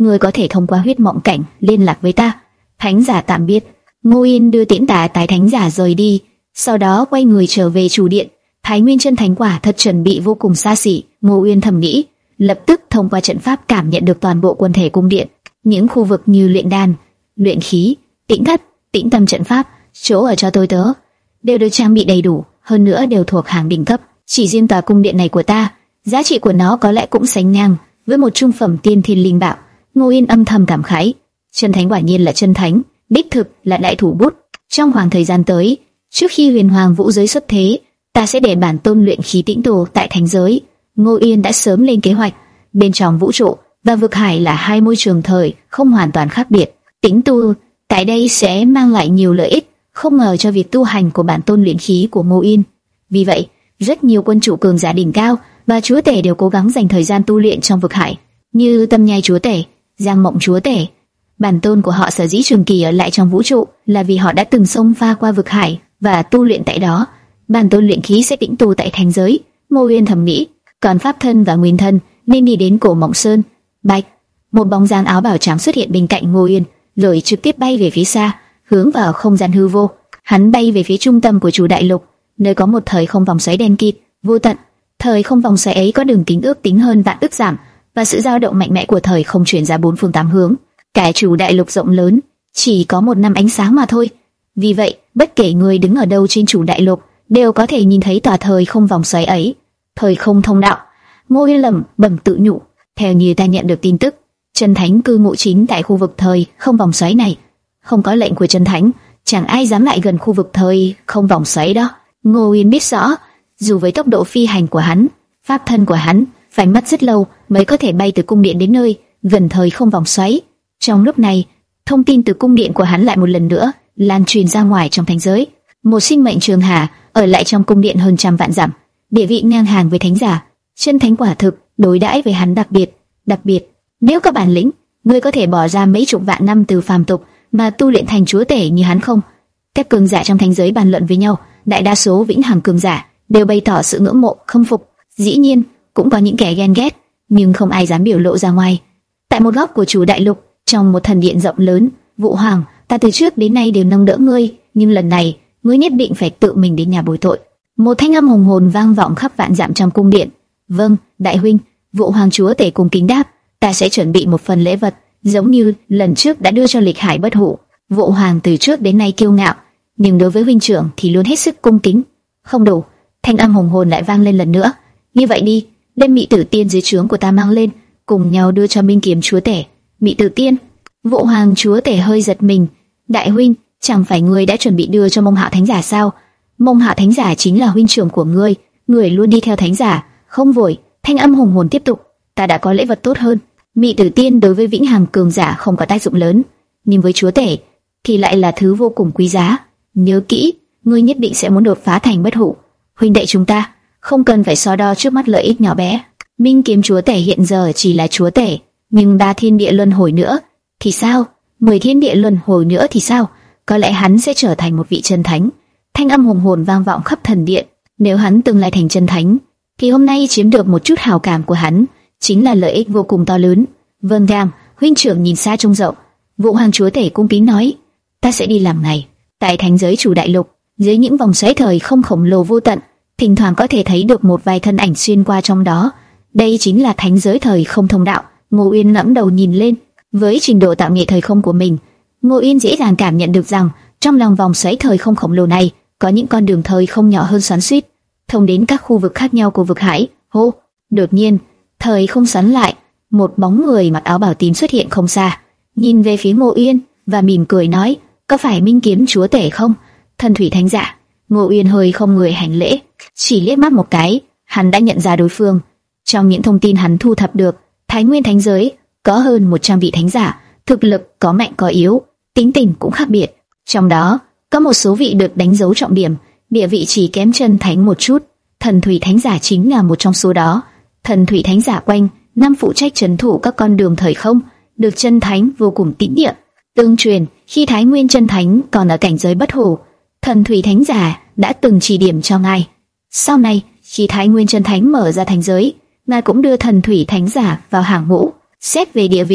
ngươi có thể thông qua huyết mộng cảnh liên lạc với ta. Thánh giả tạm biệt. Ngô Yên đưa tiễn tà tái thánh giả rời đi, sau đó quay người trở về chủ điện. Thái Nguyên chân thánh quả thật chuẩn bị vô cùng xa xỉ, Ngô Yên thầm nghĩ, lập tức thông qua trận pháp cảm nhận được toàn bộ quần thể cung điện, những khu vực như luyện đan, luyện khí, tĩnh thất, tĩnh tâm trận pháp, chỗ ở cho tôi tớ đều được trang bị đầy đủ, hơn nữa đều thuộc hàng đỉnh cấp. Chỉ riêng tòa cung điện này của ta, giá trị của nó có lẽ cũng sánh ngang với một trung phẩm tiên thiên linh bảo. Ngô Yên âm thầm cảm khái, chân thánh quả nhiên là chân thánh, đích thực là đại thủ bút. Trong khoảng thời gian tới, trước khi Huyền Hoàng Vũ giới xuất thế, ta sẽ để bản tôn luyện khí tĩnh tu tại thánh giới. Ngô Yên đã sớm lên kế hoạch. Bên trong vũ trụ và vực hải là hai môi trường thời không hoàn toàn khác biệt. Tĩnh tu tại đây sẽ mang lại nhiều lợi ích không ngờ cho việc tu hành của bản tôn luyện khí của Ngô Yên. Vì vậy, rất nhiều quân chủ cường giả đỉnh cao và chúa tể đều cố gắng dành thời gian tu luyện trong vực hải, như Tâm Nhai chúa tể, Giang Mộng chúa tể. Bản tôn của họ sở dĩ trường kỳ ở lại trong vũ trụ là vì họ đã từng xông pha qua vực hải và tu luyện tại đó. Bản tôn luyện khí sẽ tĩnh tu tại thánh giới. Ngô Yên thầm nghĩ, còn pháp thân và nguyên thân nên đi đến Cổ Mộng Sơn. Bạch, một bóng dáng áo bào trắng xuất hiện bên cạnh Ngô Yên, rồi trực tiếp bay về phía xa, hướng vào không gian hư vô. Hắn bay về phía trung tâm của chủ đại lục, nơi có một thời không vòng xoáy đen kịt, vô tận. Thời không vòng xoáy ấy có đường kính ước tính hơn vạn ức dặm, và sự dao động mạnh mẽ của thời không truyền ra bốn phương tám hướng. Cả chủ đại lục rộng lớn chỉ có một năm ánh sáng mà thôi. Vì vậy, bất kể người đứng ở đâu trên chủ đại lục đều có thể nhìn thấy tòa thời không vòng xoáy ấy. Thời không thông đạo. Ngô Yên lẩm bẩm tự nhủ, theo như ta nhận được tin tức, chân thánh cư ngụ chính tại khu vực thời không vòng xoáy này. Không có lệnh của chân thánh, chẳng ai dám lại gần khu vực thời không vòng xoáy đó. Ngô Yên biết rõ, dù với tốc độ phi hành của hắn, pháp thân của hắn phải mất rất lâu mới có thể bay từ cung điện đến nơi gần thời không vòng xoáy. Trong lúc này, thông tin từ cung điện của hắn lại một lần nữa lan truyền ra ngoài trong thánh giới. Một sinh mệnh trường hà ở lại trong cung điện hơn trăm vạn dặm, địa vị ngang hàng với thánh giả. Chân thánh quả thực đối đãi với hắn đặc biệt, đặc biệt. Nếu có bản lĩnh, ngươi có thể bỏ ra mấy chục vạn năm từ phàm tục mà tu luyện thành chúa tể như hắn không? Các cường giả trong thánh giới bàn luận với nhau, đại đa số vĩnh hằng cường giả đều bày tỏ sự ngưỡng mộ, khâm phục. Dĩ nhiên, cũng có những kẻ ghen ghét, nhưng không ai dám biểu lộ ra ngoài. Tại một góc của chủ đại lục, trong một thần điện rộng lớn, Vũ Hoàng, ta từ trước đến nay đều nâng đỡ ngươi, nhưng lần này, ngươi nhất định phải tự mình đến nhà bồi tội. Một thanh âm hùng hồn vang vọng khắp vạn dặm trong cung điện. Vâng, đại huynh. Vũ Hoàng chúa tể cung kính đáp, ta sẽ chuẩn bị một phần lễ vật, giống như lần trước đã đưa cho Lịch Hải Bất Hủ. Vũ Hoàng từ trước đến nay kiêu ngạo, nhưng đối với huynh trưởng thì luôn hết sức cung kính. Không đủ, thanh âm hùng hồn lại vang lên lần nữa. Như vậy đi, đem Mị Tử Tiên dưới trướng của ta mang lên, cùng nhau đưa cho Minh Kiếm chúa tể. Mị Tử Tiên? Vũ Hoàng chúa tể hơi giật mình. Đại huynh, chẳng phải ngươi đã chuẩn bị đưa cho Mông Hạo thánh giả sao? Mông Hạo thánh giả chính là huynh trưởng của ngươi, ngươi luôn đi theo thánh giả. Không vội, thanh âm hùng hồn tiếp tục. Ta đã có lễ vật tốt hơn. Mị Tử Tiên đối với vĩnh hằng cường giả không có tác dụng lớn, nhưng với chúa tể thì lại là thứ vô cùng quý giá. Nhớ kỹ, ngươi nhất định sẽ muốn đột phá thành bất hủ. Huynh đệ chúng ta không cần phải so đo trước mắt lợi ích nhỏ bé. Minh Kiếm chúa tể hiện giờ chỉ là chúa tể, nhưng ba thiên địa luân hồi nữa thì sao? Mười thiên địa luân hồi nữa thì sao? Có lẽ hắn sẽ trở thành một vị chân thánh. Thanh âm hùng hồn vang vọng khắp thần điện. Nếu hắn tương lai thành chân thánh, thì hôm nay chiếm được một chút hào cảm của hắn chính là lợi ích vô cùng to lớn. Vâng Gam, huynh trưởng nhìn xa trông rộng. Vũ Hoàng chúa tể cung kính nói, ta sẽ đi làm ngày. Tại thánh giới chủ đại lục, dưới những vòng xoáy thời không khổng lồ vô tận, thỉnh thoảng có thể thấy được một vài thân ảnh xuyên qua trong đó. Đây chính là thánh giới thời không thông đạo. Ngô Uyên ngẩng đầu nhìn lên, với trình độ tạo nghệ thời không của mình, Ngô Uyên dễ dàng cảm nhận được rằng trong lòng vòng xoáy thời không khổng lồ này có những con đường thời không nhỏ hơn xoắn xuýt, thông đến các khu vực khác nhau của vực hải. Hô! Đột nhiên, thời không xoắn lại, một bóng người mặc áo bào tím xuất hiện không xa, nhìn về phía Ngô Uyên và mỉm cười nói: "Có phải Minh Kiếm chúa tể không? Thần thủy thánh giả." Ngô Uyên hơi không người hành lễ, chỉ liếc mắt một cái, hắn đã nhận ra đối phương. Trong những thông tin hắn thu thập được, Thái Nguyên thánh giới có hơn một trăm vị thánh giả, thực lực có mạnh có yếu, tính tình cũng khác biệt. Trong đó, có một số vị được đánh dấu trọng điểm, địa vị chỉ kém chân thánh một chút. Thần thủy thánh giả chính là một trong số đó. Thần thủy thánh giả quanh năm phụ trách trấn thủ các con đường thời không, được chân thánh vô cùng tín nhiệm. Tương truyền, khi Thái Nguyên chân thánh còn ở cảnh giới bất hủ, thần thủy thánh giả đã từng chỉ điểm cho ngài. Sau này, khi Thái Nguyên chân thánh mở ra thánh giới, ngài cũng đưa thần thủy thánh giả vào hàng ngũ. Xét về địa vị,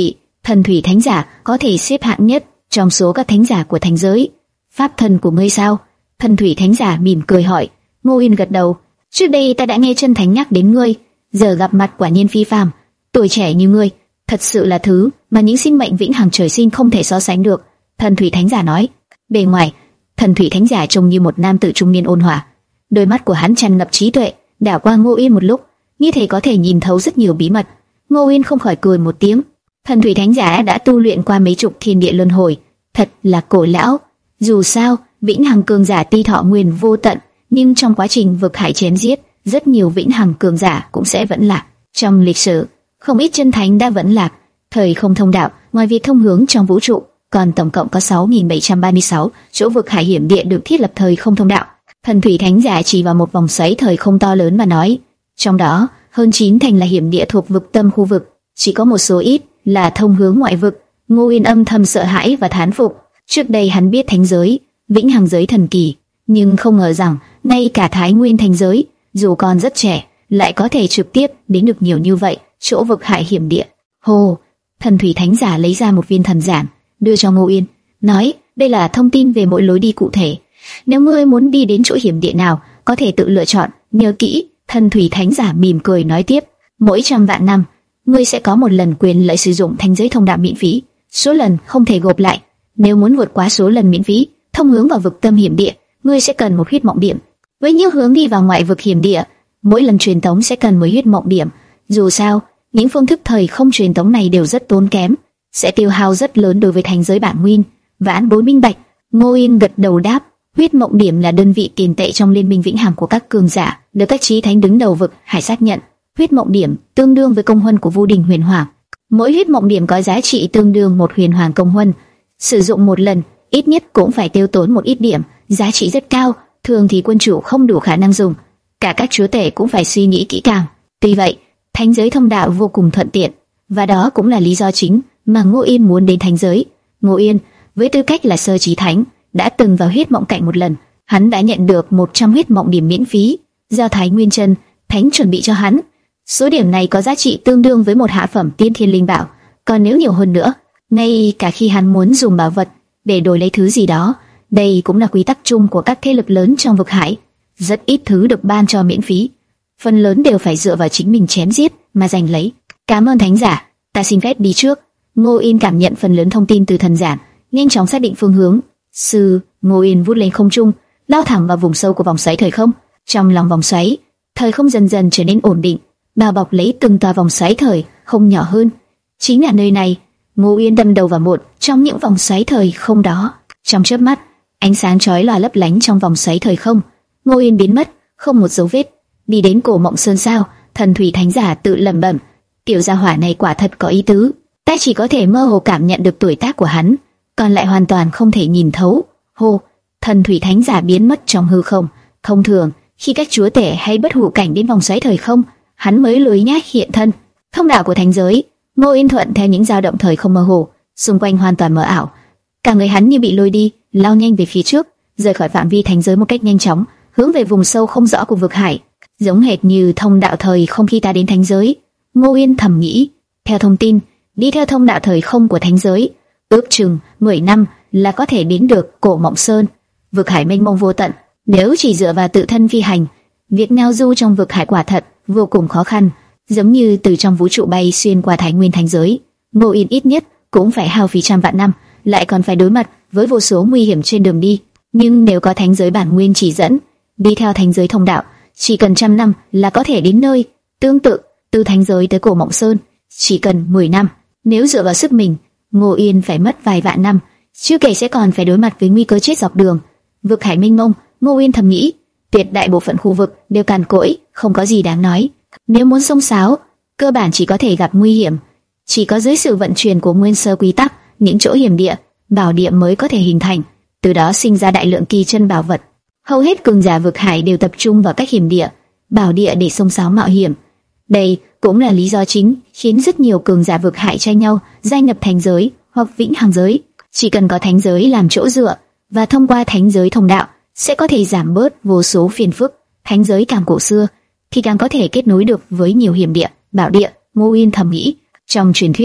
Thần thủy thánh giả có thể xếp hạng nhất trong số các thánh giả của thành giới. Pháp thân của ngươi sao? Thần thủy thánh giả mỉm cười hỏi. Ngô Yên gật đầu. Trước đây ta đã nghe chân thánh nhắc đến ngươi, giờ gặp mặt quả nhiên phi phàm. Tuổi trẻ như ngươi, thật sự là thứ mà những sinh mệnh vĩnh hằng trời sinh không thể so sánh được. Thần thủy thánh giả nói. Bề ngoài, thần thủy thánh giả trông như một nam tử trung niên ôn hòa. Đôi mắt của hắn tràn ngập trí tuệ, đảo qua Ngô Yên một lúc, như thể có thể nhìn thấu rất nhiều bí mật. Ngô Yên không khỏi cười một tiếng. Thần thủy thánh giả đã tu luyện qua mấy chục thiên địa luân hồi, thật là cổ lão. Dù sao, vĩnh hằng cường giả tuy thọ nguyên vô tận, nhưng trong quá trình vực hải chém giết, rất nhiều vĩnh hằng cường giả cũng sẽ vẫn lạc. Trong lịch sử, không ít chân thánh đã vẫn lạc. Thời không thông đạo, ngoài việc thông hướng trong vũ trụ, còn tổng cộng có sáu nghìn bảy trăm ba mươi sáu chỗ vực hải hiểm địa được thiết lập thời không thông đạo. Thần thủy thánh giả chỉ vào một vòng xoáy thời không to lớn mà nói, trong đó hơn chín thành là hiểm địa thuộc vực tâm khu vực, chỉ có một số ít là thông hướng ngoại vực. Ngô Yên âm thầm sợ hãi và thán phục. Trước đây hắn biết thánh giới, vĩnh hằng giới thần kỳ, nhưng không ngờ rằng ngay cả Thái Nguyên thành giới, dù còn rất trẻ, lại có thể trực tiếp đến được nhiều như vậy chỗ vực hải hiểm địa. Hồ, thần thủy thánh giả lấy ra một viên thần giản, đưa cho Ngô Yên, nói: đây là thông tin về mỗi lối đi cụ thể. Nếu ngươi muốn đi đến chỗ hiểm địa nào, có thể tự lựa chọn. Nhớ kỹ. Thần thủy thánh giả mỉm cười nói tiếp: mỗi trăm vạn năm, ngươi sẽ có một lần quyền lợi sử dụng thánh giới thông đạo miễn phí, số lần không thể gộp lại. Nếu muốn vượt quá số lần miễn phí, thông hướng vào vực tâm hiểm địa, ngươi sẽ cần một huyết mộng điểm. Với những hướng đi vào ngoại vực hiểm địa, mỗi lần truyền tống sẽ cần một huyết mộng điểm. Dù sao, những phương thức thời không truyền tống này đều rất tốn kém, sẽ tiêu hao rất lớn đối với thành giới bản nguyên. Vãn Bối minh bạch. Ngô Yên gật đầu đáp. Huyết mộng điểm là đơn vị tiền tệ trong liên minh vĩnh hằng của các cường giả, được các chí thánh đứng đầu vực hải xác nhận. Huyết mộng điểm tương đương với công huân của Vu Đình Huyền Hoàng. Mỗi huyết mộng điểm có giá trị tương đương một huyền hoàng công huân. Sử dụng một lần, ít nhất cũng phải tiêu tốn một ít điểm, giá trị rất cao. Thường thì quân chủ không đủ khả năng dùng, cả các chúa tể cũng phải suy nghĩ kỹ càng. Tuy vậy, thánh giới thông đạo vô cùng thuận tiện, và đó cũng là lý do chính mà Ngô Yên muốn đến thánh giới. Ngô Yên, với tư cách là sơ chí thánh, đã từng vào huyết mộng cảnh một lần, hắn đã nhận được một trăm huyết mộng điểm miễn phí do Thái Nguyên Chân Thánh chuẩn bị cho hắn. Số điểm này có giá trị tương đương với một hạ phẩm tiên thiên linh bảo, còn nếu nhiều hơn nữa, ngay cả khi hắn muốn dùng bảo vật để đổi lấy thứ gì đó, đây cũng là quy tắc chung của các thế lực lớn trong vực hải. Rất ít thứ được ban cho miễn phí, phần lớn đều phải dựa vào chính mình chém giết mà giành lấy. Cảm ơn thánh giả, ta xin phép đi trước. Ngô Yên cảm nhận phần lớn thông tin từ thần giản, nhanh chóng xác định phương hướng. Sư, Ngô Yên vút lên không trung, lao thẳng vào vùng sâu của vòng xoáy thời không. Trong lòng vòng xoáy, thời không dần dần trở nên ổn định, bao bọc lấy từng tòa vòng xoáy thời không nhỏ hơn. Chính là nơi này, Ngô Yên đâm đầu vào một trong những vòng xoáy thời không đó. Trong chớp mắt, ánh sáng chói lòa lấp lánh trong vòng xoáy thời không, Ngô Yên biến mất, không một dấu vết. Đi đến cổ Mộng Sơn sao? Thần thủy thánh giả tự lẩm bẩm. Tiểu gia hỏa này quả thật có ý tứ. Ta chỉ có thể mơ hồ cảm nhận được tuổi tác của hắn, còn lại hoàn toàn không thể nhìn thấu. Hô, thần thủy thánh giả biến mất trong hư không. Thông thường, khi các chúa tể hay bất hủ cảnh đến vòng xoáy thời không, hắn mới lười nhác hiện thân. Thông đạo của thánh giới, Ngô Yên thuận theo những dao động thời không mơ hồ, xung quanh hoàn toàn mờ ảo. Cả người hắn như bị lôi đi, lao nhanh về phía trước, rời khỏi phạm vi thánh giới một cách nhanh chóng, hướng về vùng sâu không rõ của vực hải, giống hệt như thông đạo thời không khi ta đến thánh giới. Ngô Yên thầm nghĩ. Theo thông tin, đi theo thông đạo thời không của thánh giới, ước chừng mười năm là có thể đến được cổ Mộng Sơn. Vực hải mênh mông vô tận, nếu chỉ dựa vào tự thân phi hành, việc ngao du trong vực hải quả thật vô cùng khó khăn, giống như từ trong vũ trụ bay xuyên qua Thái Nguyên thành giới. Ngô Yên ít nhất cũng phải hao phí trăm vạn năm, lại còn phải đối mặt với vô số nguy hiểm trên đường đi. Nhưng nếu có thánh giới bản nguyên chỉ dẫn, đi theo thánh giới thông đạo, chỉ cần trăm năm là có thể đến nơi. Tương tự, từ thánh giới tới cổ Mộng Sơn, chỉ cần mười năm. Nếu dựa vào sức mình, Ngô Yên phải mất vài vạn năm, chưa kể sẽ còn phải đối mặt với nguy cơ chết dọc đường. Vực hải mênh mông, Ngô Yên thầm nghĩ, tuyệt đại bộ phận khu vực đều cằn cỗi, không có gì đáng nói. Nếu muốn xông xáo, cơ bản chỉ có thể gặp nguy hiểm. Chỉ có dưới sự vận chuyển của nguyên sơ quy tắc, những chỗ hiểm địa, bảo địa mới có thể hình thành, từ đó sinh ra đại lượng kỳ chân bảo vật. Hầu hết cường giả vực hải đều tập trung vào các hiểm địa, bảo địa để xông xáo mạo hiểm. Đây cũng là lý do chính khiến rất nhiều cường giả vực hải tranh nhau gia nhập thánh giới hoặc vĩnh hằng giới. Chỉ cần có thánh giới làm chỗ dựa và thông qua thánh giới thông đạo, sẽ có thể giảm bớt vô số phiền phức. Thánh giới càng cổ xưa thì càng có thể kết nối được với nhiều hiểm địa, bảo địa. Ngô Yên thầm nghĩ. Trong truyền thuyết,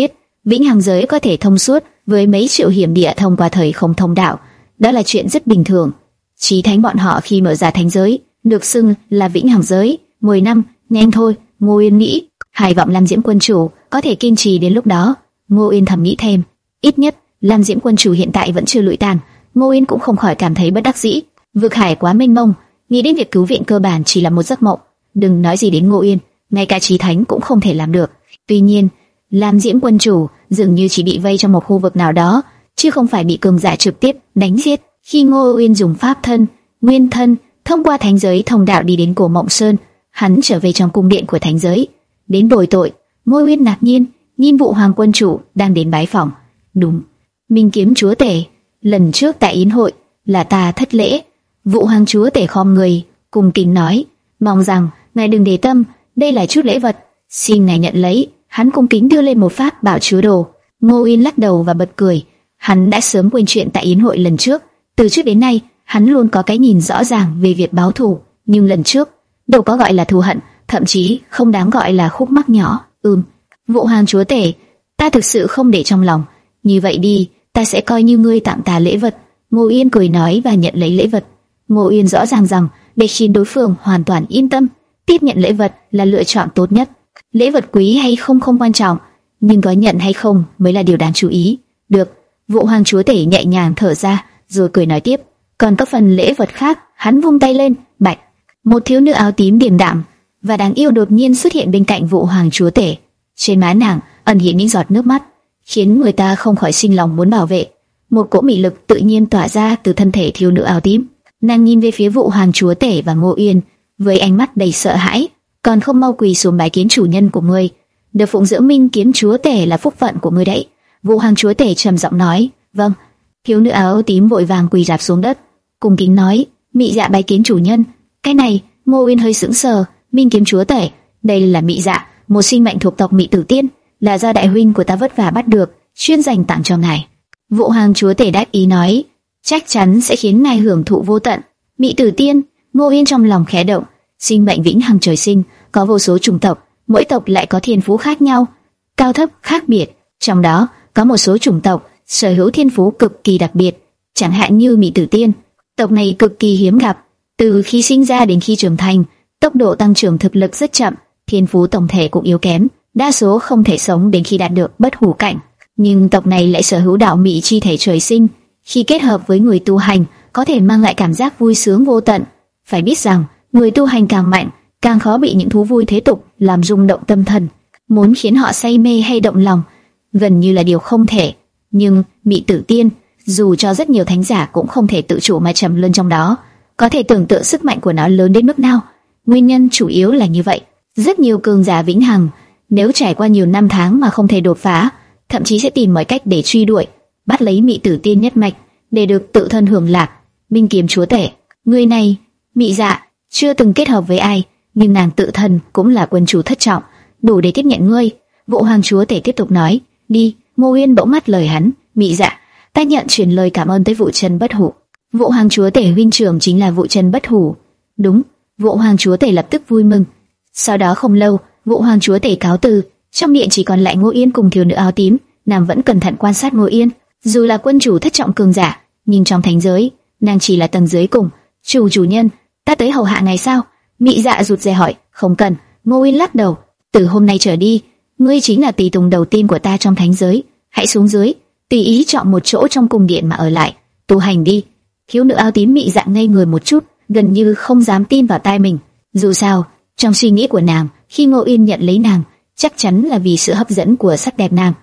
vĩnh hằng giới có thể thông suốt với mấy triệu hiểm địa thông qua thời không thông đạo, đó là chuyện rất bình thường. Chí thánh bọn họ khi mở ra thánh giới được xưng là vĩnh hằng giới. Mười năm, nhanh thôi. Ngô Uyên nghĩ, hy vọng Lam Diễm quân chủ có thể kiên trì đến lúc đó. Ngô Uyên thầm nghĩ thêm, ít nhất Lam Diễm quân chủ hiện tại vẫn chưa lụi tàn. Ngô Uyên cũng không khỏi cảm thấy bất đắc dĩ. Vực hải quá mênh mông, nghĩ đến việc cứu viện cơ bản chỉ là một giấc mộng. Đừng nói gì đến Ngô Uyên, ngay cả Chí thánh cũng không thể làm được. Tuy nhiên, Lam Diễm quân chủ dường như chỉ bị vây trong một khu vực nào đó, chứ không phải bị cường giả trực tiếp đánh giết. Khi Ngô Uyên dùng pháp thân, nguyên thân thông qua thánh giới thông đạo đi đến Cổ Mộng Sơn, hắn trở về trong cung điện của thánh giới. Đến bồi tội, Ngô Uyên ngạc nhiên nhìn Vũ Hoàng quân chủ đang đến bái phỏng. Đúng, Minh kiếm chúa tể, lần trước tại yến hội là ta thất lễ. Vũ Hoàng chúa tể khom người, cung kính nói, mong rằng ngài đừng để tâm, đây là chút lễ vật, xin ngài nhận lấy. Hắn cung kính đưa lên một pháp bảo chứa đồ. Ngô Uyên lắc đầu và bật cười. Hắn đã sớm quên chuyện tại yến hội lần trước. Từ trước đến nay, hắn luôn có cái nhìn rõ ràng về việc báo thù, nhưng lần trước đâu có gọi là thù hận, thậm chí không đáng gọi là khúc mắc nhỏ. Ừm, Vũ Hoàng chúa tể, ta thực sự không để trong lòng. Như vậy đi, ta sẽ coi như ngươi tặng ta lễ vật. Ngô Uyên cười nói và nhận lấy lễ vật. Ngô Uyên rõ ràng rằng để khiến đối phương hoàn toàn yên tâm, tiếp nhận lễ vật là lựa chọn tốt nhất. Lễ vật quý hay không không quan trọng, nhưng có nhận hay không mới là điều đáng chú ý. Được, Vũ Hoàng chúa tể nhẹ nhàng thở ra, rồi cười nói tiếp. Còn các phần lễ vật khác, hắn vung tay lên, bạch. Một thiếu nữ áo tím điềm đạm và đáng yêu đột nhiên xuất hiện bên cạnh Vũ Hoàng chúa tể. Trên má nàng ẩn hiện những giọt nước mắt, khiến người ta không khỏi sinh lòng muốn bảo vệ. Một cỗ mị lực tự nhiên tỏa ra từ thân thể thiếu nữ áo tím. Nàng nhìn về phía Vũ Hoàng chúa tể và Ngô Uyên với ánh mắt đầy sợ hãi. Còn không mau quỳ xuống bái kiến chủ nhân của ngươi. Được phụng dưỡng Minh kiếm chúa tể là phúc phận của ngươi đấy. Vũ Hoàng chúa tể trầm giọng nói. Vâng. Thiếu nữ áo tím vội vàng quỳ rạp xuống đất, cung kính nói, Mị Dạ bái kiến chủ nhân. Cái này, Ngô Uyên hơi sững sờ. Minh kiếm chúa tể, đây là Mị Dạ, một sinh mệnh thuộc tộc Mị Tử Tiên, là do đại huynh của ta vất vả bắt được, chuyên dành tặng cho ngài. Vũ Hoàng chúa tể đáp ý nói, chắc chắn sẽ khiến ngài hưởng thụ vô tận. Mị Tử Tiên, Ngô Uyên trong lòng khẽ động. Sinh mệnh vĩnh hằng trời sinh, có vô số chủng tộc, mỗi tộc lại có thiên phú khác nhau, cao thấp khác biệt. Trong đó có một số chủng tộc sở hữu thiên phú cực kỳ đặc biệt, chẳng hạn như Mị Tử Tiên. Tộc này cực kỳ hiếm gặp, từ khi sinh ra đến khi trưởng thành, tốc độ tăng trưởng thực lực rất chậm, thiên phú tổng thể cũng yếu kém, đa số không thể sống đến khi đạt được bất hủ cảnh. Nhưng tộc này lại sở hữu đạo mị chi thể trời sinh, khi kết hợp với người tu hành, có thể mang lại cảm giác vui sướng vô tận. Phải biết rằng, người tu hành càng mạnh, càng khó bị những thú vui thế tục làm rung động tâm thần. Muốn khiến họ say mê hay động lòng, gần như là điều không thể. Nhưng Mị Tử Tiên, dù cho rất nhiều thánh giả cũng không thể tự chủ mà trầm luân trong đó. Có thể tưởng tượng sức mạnh của nó lớn đến mức nào. Nguyên nhân chủ yếu là như vậy. Rất nhiều cường giả vĩnh hằng, nếu trải qua nhiều năm tháng mà không thể đột phá, thậm chí sẽ tìm mọi cách để truy đuổi, bắt lấy Mị Tử Tiên nhất mạch, để được tự thân hưởng lạc. Minh kiếm chúa tể, người này, Mị Dạ, chưa từng kết hợp với ai, nhưng nàng tự thân cũng là quân chủ thất trọng, đủ để tiếp nhận ngươi. Vũ Hoàng chúa tể tiếp tục nói. Đi. Ngô Uyên bỗng ngắt lời hắn. Mị Dạ, ta nhận truyền lời cảm ơn tới Vũ Trần Bất Hủ. Vũ Hoàng chúa tể huynh trưởng chính là Vũ Trần Bất Hủ. Đúng. Vũ Hoàng chúa tể lập tức vui mừng. Sau đó không lâu, Vũ Hoàng chúa tể cáo từ. Trong điện chỉ còn lại Ngô Uyên cùng thiếu nữ áo tím. Nàng vẫn cẩn thận quan sát Ngô Uyên. Dù là quân chủ thất trọng cường giả, nhưng trong thánh giới, nàng chỉ là tầng dưới cùng. Chủ chủ nhân, ta tới hầu hạ ngài sao? Mị Dạ rụt rè hỏi. Không cần. Ngô Uyên lắc đầu. Từ hôm nay trở đi, ngươi chính là tùy tùng đầu tiên của ta trong thánh giới. Hãy xuống dưới, tùy ý chọn một chỗ trong cung điện mà ở lại, tu hành đi. Thiếu nữ áo tím Mị Dạ ngây người một chút, gần như không dám tin vào tai mình. Dù sao, trong suy nghĩ của nàng, khi Ngô Uyên nhận lấy nàng, chắc chắn là vì sự hấp dẫn của sắc đẹp nàng.